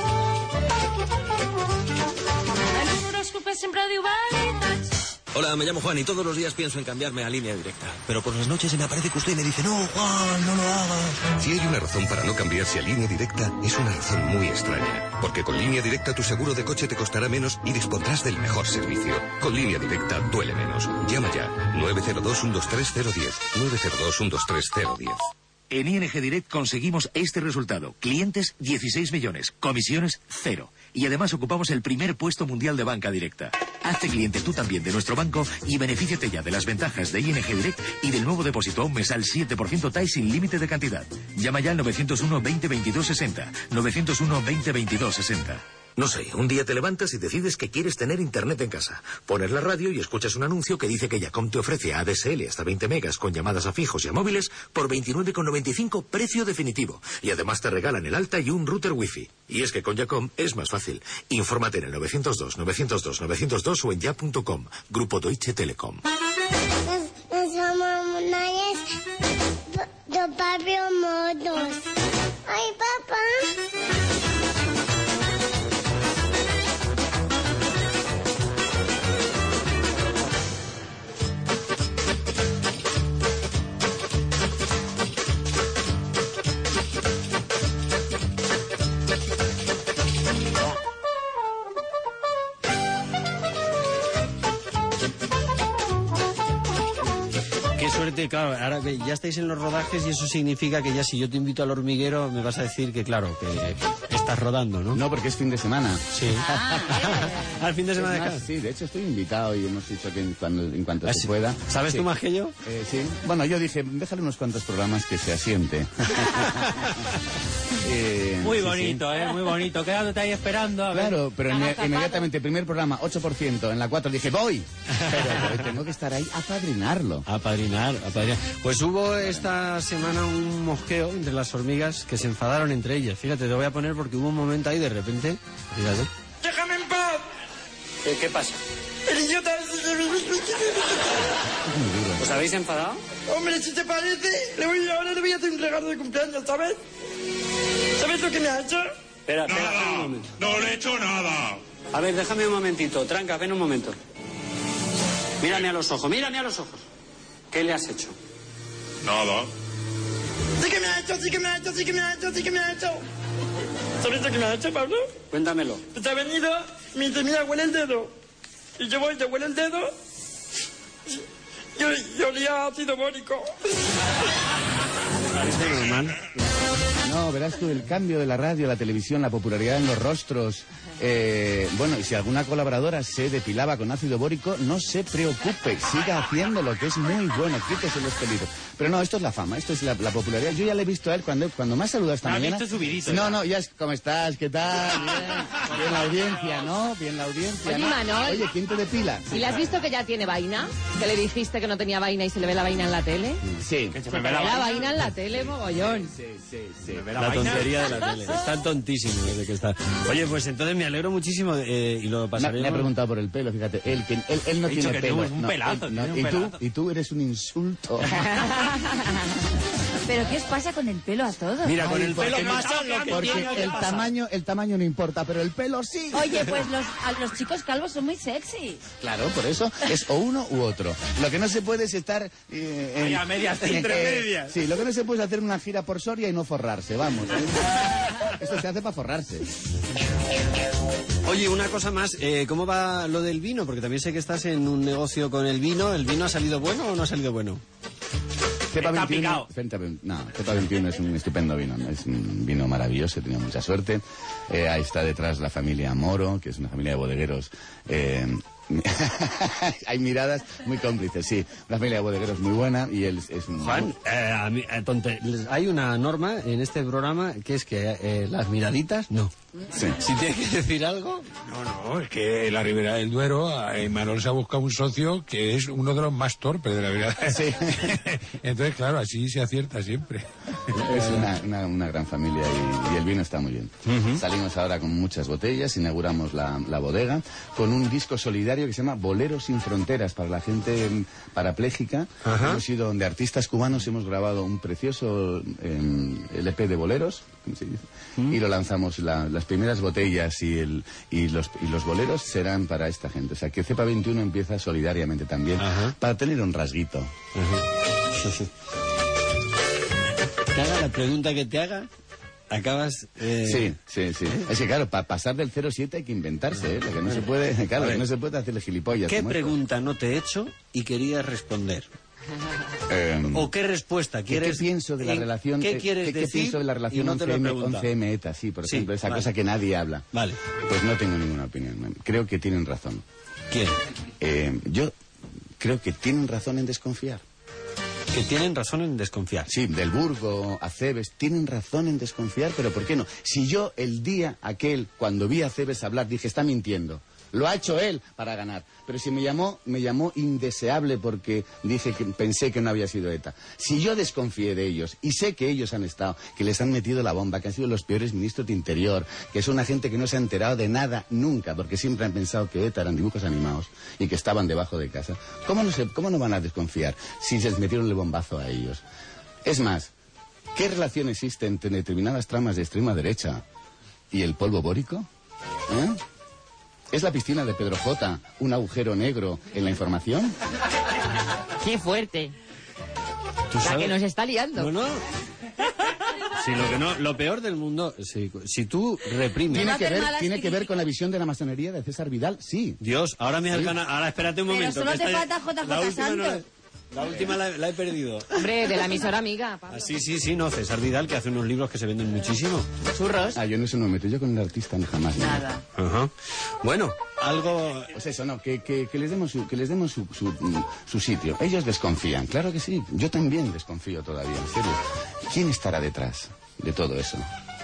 Hola, me llamo Juan y todos los días pienso en cambiarme a Línea Directa. Pero por las noches se me aparece que usted y me dice, no, Juan, no lo hagas. Si hay una razón para no cambiarse a Línea Directa, es una razón muy extraña. Porque con Línea Directa tu seguro de coche te costará menos y dispondrás del mejor servicio. Con Línea Directa duele menos. Llama ya. nueve cero dos, uno dos tres, cero uno cero. nueve cero dos, uno dos tres, cero uno cero. En I N G Direct conseguimos este resultado. Clientes dieciséis millones, comisiones cero. Y además ocupamos el primer puesto mundial de banca directa. Hazte cliente tú también de nuestro banco y benefíciate ya de las ventajas de I N G Direct y del nuevo depósito a un mes al siete por ciento T A I sin límite de cantidad. Llama ya al nueve cero uno, veinte, veintidós, sesenta. nueve cero uno, veinte, veintidós, sesenta. No sé, un día te levantas y decides que quieres tener internet en casa. Pones la radio y escuchas un anuncio que dice que Yacom te ofrece A D S L hasta veinte megas con llamadas a fijos y a móviles por veintinueve con noventa y cinco, precio definitivo. Y además te regalan el alta y un router wifi. Y es que con Yacom es más fácil. Infórmate en el nueve cero dos, nueve cero dos, nueve cero dos o en ya punto com. Grupo Deutsche Telekom. Somos monales de Pablo Modos. Ay, papá. Qué suerte, claro, ahora que ya estáis en los rodajes y eso significa que ya si yo te invito al hormiguero me vas a decir que claro, que estás rodando, ¿no? No, porque es fin de semana. Sí. Al fin de semana de Es más, casa. sí, de hecho estoy invitado y hemos dicho que en, cuando, en cuanto ¿Ah, se sí? pueda. ¿Sabes Sí. tú más que yo? Eh, sí. Bueno, yo dije, déjale unos cuantos programas que se asiente. Eh, Muy sí, bonito, sí. ¿eh? Muy bonito. Quedándote ahí esperando. A ver. Claro, pero inme- inmediatamente, primer programa, ocho por ciento, en la cuatro dije, voy. Pero, pero tengo que estar ahí a padrinarlo. A padrinar, a padrinar. Pues hubo esta semana un mosqueo entre las hormigas que se enfadaron entre ellas. Fíjate, te voy a poner porque hubo un momento ahí de repente. Fíjate. ¡Déjame en paz! ¿Qué, qué pasa? ¡El idiota! ¿Os habéis enfadado? Hombre, si te parece, le voy, ahora le voy a hacer un regalo de cumpleaños, ¿sabes? ¿Sabes lo que me ha hecho? Espera, espera, espera un momento. No le he hecho nada. A ver, déjame un momentito. Tranca, ven un momento. Mírame a los ojos, mírame a los ojos. ¿Qué le has hecho? Nada. Sí que me ha hecho, sí que me ha hecho, sí que me ha hecho, sí que me ha hecho. ¿Sabes lo que me ha hecho, Pablo? Cuéntamelo. Pues ha venido, me dice, mira, huele el dedo. Y yo voy, te huele el dedo. Yo, yo olía a ácido bórico. Parece normal. No, verás tú, el cambio de la radio, la televisión, la popularidad en los rostros. Eh, bueno, y si alguna colaboradora se depilaba con ácido bórico, no se preocupe, siga haciéndolo, que es muy bueno, quítese los pelitos. Pero no, esto es la fama, esto es la, la popularidad. Yo ya le he visto a él cuando, cuando me ha saludado esta Ah, mañana. visto subidito, no, ya. no, ya es, ¿cómo estás? ¿Qué tal? Bien, bien la audiencia, ¿no? Bien la audiencia, Oye, ¿no? Manol. Oye, ¿quién te depila? ¿Y le has visto que ya tiene vaina? ¿Que le dijiste que no tenía vaina y se le ve la vaina en la tele? Sí. Se le ve la vaina en la tele, mogollón. Sí, sí, sí. La tontería de la tele. Está tontísimo desde que está. Oye, pues entonces me alegro muchísimo eh, y lo Me, pasaré. me ha preguntado por el pelo, fíjate. Él, que, él, él no He dicho tiene que pelo. tú, es un no, pelazo, él no. tiene un y, tú, pelazo. y tú eres un insulto. ¿Pero qué os pasa con el pelo a todos? Mira, con Ay, el porque pelo no- pasa lo que Porque tiene que el pasar. tamaño, el tamaño no importa, pero el pelo sí. Oye, pues los, a los chicos calvos son muy sexy. Claro, por eso es o uno u otro. Lo que no se puede es estar... eh, en- Ahí a medias, en- entre eh, medias. Sí, lo que no se puede es hacer una gira por Soria y no forrarse, vamos. Esto se hace para forrarse. Oye, una cosa más, eh, ¿cómo va lo del vino? Porque también sé que estás en un negocio con el vino. ¿El vino ha salido bueno o no ha salido bueno? Cepa Está veintiuno, picado. Cepa veinte, no, Cepa veintiuno es un estupendo vino, ¿no? Es un vino maravilloso, he tenido mucha suerte. Eh, ahí está detrás la familia Moro, que es una familia de bodegueros eh, Hay miradas muy cómplices, sí. La familia de bodegueros muy buena y él es un... Juan, eh, a mí, eh, tonte, les- hay una norma en este programa que es que eh, las miraditas, no. Sí. Si tiene que decir algo... No, no, es que en la Ribera del Duero, eh, Manol se ha buscado un socio que es uno de los más torpes de la Ribera. Sí. Entonces, claro, así se acierta siempre. Es una, una, una gran familia y, y el vino está muy bien. Salimos ahora con muchas botellas, inauguramos la, la bodega con un disco solidario que se llama Boleros sin Fronteras para la gente mm, parapléjica. Ajá. Hemos ido donde artistas cubanos hemos grabado un precioso eh, L P de boleros, ¿cómo se dice? Y lo lanzamos. La- las primeras botellas y, el, y, los, y los boleros serán para esta gente. O sea, que Cepa veintiuno empieza solidariamente también para tener un rasguito. Te haga la pregunta que te haga, acabas... eh, Sí, sí, sí. Es que claro, para pasar del cero siete hay que inventarse, ¿eh? Lo que no se puede, claro, A ver. que no se puede hacerle gilipollas. ¿Qué como esto. pregunta no te he hecho y querías responder? Eh, ¿O qué respuesta ¿Qué, quieres? qué pienso de la en- relación? ¿Qué eh, quieres ¿qué, qué decir? pienso de la relación y no te lo he once eme preguntado? once eme ETA? Sí, por Sí, ejemplo, esa vale. cosa que nadie habla. Vale. Pues no tengo ninguna opinión. Creo que tienen razón. ¿Quién? Eh, yo creo que tienen razón en desconfiar. Que tienen razón en desconfiar. Sí, del Burgo, Acebes, tienen razón en desconfiar, pero ¿por qué no? Si yo el día aquel, cuando vi a Acebes hablar, dije, está mintiendo. Lo ha hecho él para ganar. Pero si me llamó, me llamó indeseable porque dije que pensé que no había sido ETA. Si yo desconfié de ellos y sé que ellos han estado, que les han metido la bomba, que han sido los peores ministros de Interior, que son una gente que no se ha enterado de nada nunca, porque siempre han pensado que ETA eran dibujos animados y que estaban debajo de casa, ¿cómo no, se, cómo no van a desconfiar si se les metieron el bombazo a ellos? Es más, ¿qué relación existe entre determinadas tramas de extrema derecha y el polvo bórico? ¿Eh? ¿Es la piscina de Pedro J un agujero negro en la información? Qué fuerte. ¿Tú La sabes? que nos está liando. No, no. Sí, lo que no, lo peor del mundo, si, si tú reprimes. ¿Tiene que, ver, ¿Tiene que ver con la visión de la masonería de César Vidal? Sí. Dios, ahora me Sí. alcanza. Ahora espérate un Pero momento. solo que te esta- falta J J la última no Santos. la- La última la, la he perdido. Hombre, de la emisora amiga. Pablo. Ah, sí, sí, sí, no, César Vidal, que hace unos libros que se venden muchísimo. Churros. Ah, yo en eso no me meto. Yo con el artista jamás. Nada. Ajá. Bueno, algo... Pues eso, no, que, que, que les demos, su, que les demos su, su, mm, su sitio. Ellos desconfían, claro que sí. Yo también desconfío todavía, en serio. ¿Quién estará detrás de todo eso?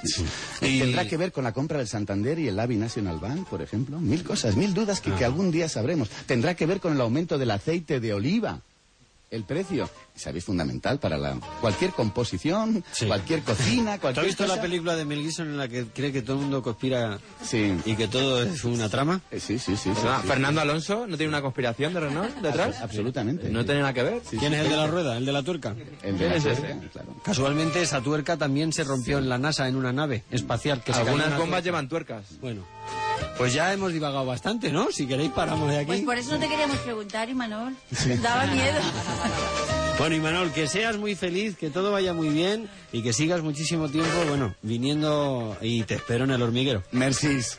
Y- ¿Tendrá que ver con la compra del Santander y el Avi National Bank, por ejemplo? Mil cosas, mil dudas que, que algún día sabremos. ¿Tendrá que ver con el aumento del aceite de oliva? El precio, ¿sabéis? Fundamental para la cualquier composición, Sí. cualquier cocina, ¿Tú cualquier has visto cosa. la película de Mel Gibson en la que cree que todo el mundo conspira Sí. y que todo es una trama? Eh, Sí, sí, sí. sí, Ah, sí. Fernando Alonso no tiene una conspiración de Renault detrás. Absolutamente. No tiene nada que ver. ¿Quién es el de la rueda? ¿El de la tuerca? El de la ¿Quién es tuerca, ese? claro. Casualmente esa tuerca también se rompió en la NASA en una nave espacial. Que se cayó Algunas una bombas tuerca. llevan tuercas. Bueno, pues ya hemos divagado bastante, ¿no? Si queréis paramos de aquí. Pues por eso no te queríamos preguntar, Imanol. Daba miedo. Bueno, Imanol, que seas muy feliz, que todo vaya muy bien y que sigas muchísimo tiempo, bueno, viniendo y te espero en el hormiguero. Mercis.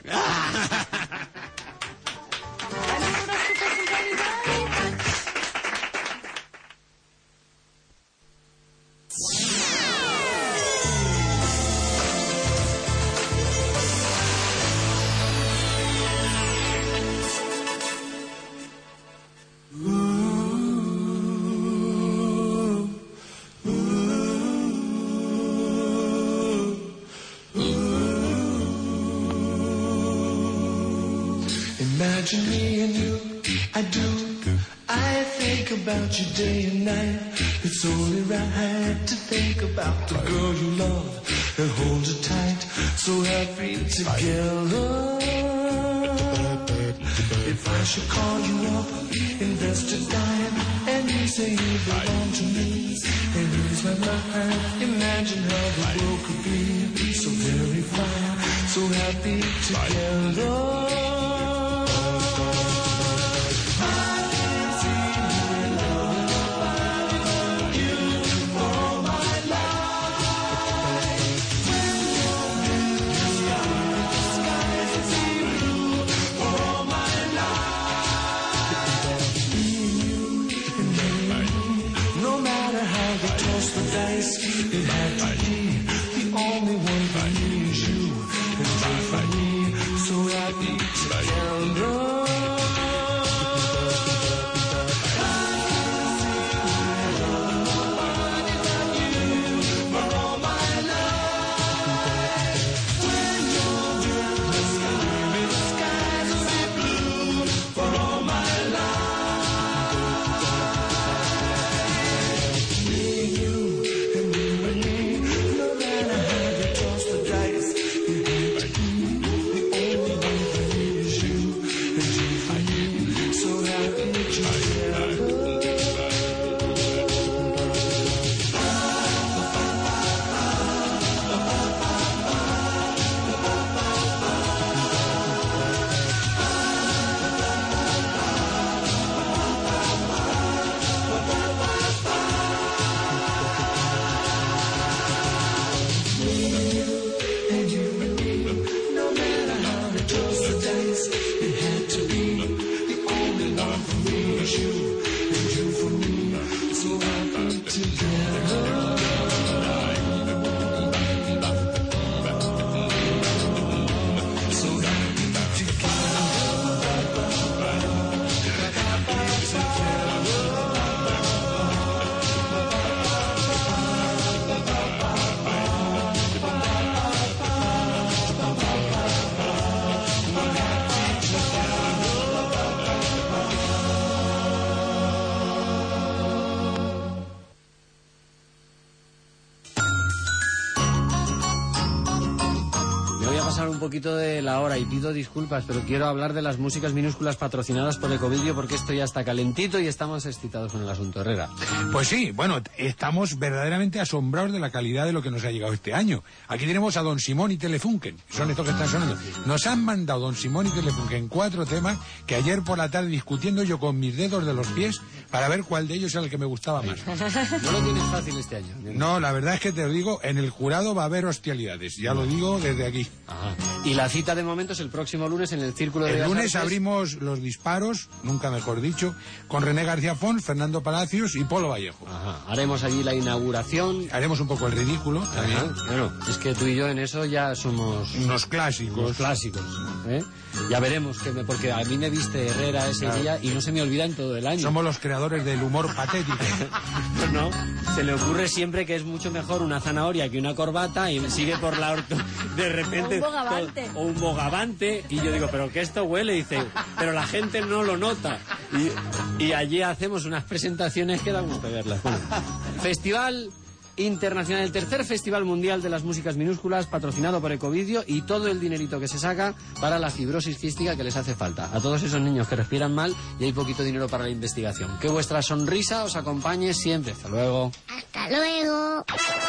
Imagine me and you, I do. I think about you day and night. It's only right to think about the girl you love and hold her tight. So happy together. If I should call you up, invest a dime, and you say you belong to me, and here's my mind. Imagine how the world could be so very fine, so happy together. No matter how they toss the dice, it had to be the only one for me is you, and you for me, so happy together. poquito de la hora y pido disculpas, pero quiero hablar de las músicas minúsculas patrocinadas por Ecovidrio porque esto ya está calentito y estamos excitados con el asunto, Herrera. Pues sí, bueno, estamos verdaderamente asombrados de la calidad de lo que nos ha llegado este año. Aquí tenemos a Don Simón y Telefunken, son estos que están sonando. Nos han mandado Don Simón y Telefunken cuatro temas que ayer por la tarde discutiendo yo con mis dedos de los pies para ver cuál de ellos era el que me gustaba más. No lo tienes fácil este año. No, la verdad es que te lo digo, en el jurado va a haber hostilidades, ya lo digo desde aquí. Ajá. Y la cita de momento es el próximo lunes en el Círculo de El Bellas lunes Artes. abrimos los disparos, nunca mejor dicho, con René García Fons, Fernando Palacios y Polo Vallejo. Ajá. Haremos allí la inauguración. Haremos un poco el ridículo también. Ajá. Bueno, es que tú y yo en eso ya somos... Unos clásicos. Unos clásicos, ¿eh? Ya veremos, que me, porque a mí me viste Herrera ese Claro. día y no se me olvida en todo el año. Somos los creadores del humor patético. Pues no, se le ocurre siempre que es mucho mejor una zanahoria que una corbata y sigue por la orto de repente... O un bogavante. O un bogavante y yo digo, pero que esto huele, y dice, pero la gente no lo nota. Y, y allí hacemos unas presentaciones que da gusto verlas. Bueno, Festival Internacional, el tercer Festival Mundial de las Músicas Minúsculas, patrocinado por Ecovidrio, y todo el dinerito que se saca para la fibrosis quística que les hace falta. A todos esos niños que respiran mal y hay poquito dinero para la investigación. Que vuestra sonrisa os acompañe siempre. Hasta luego. Hasta luego.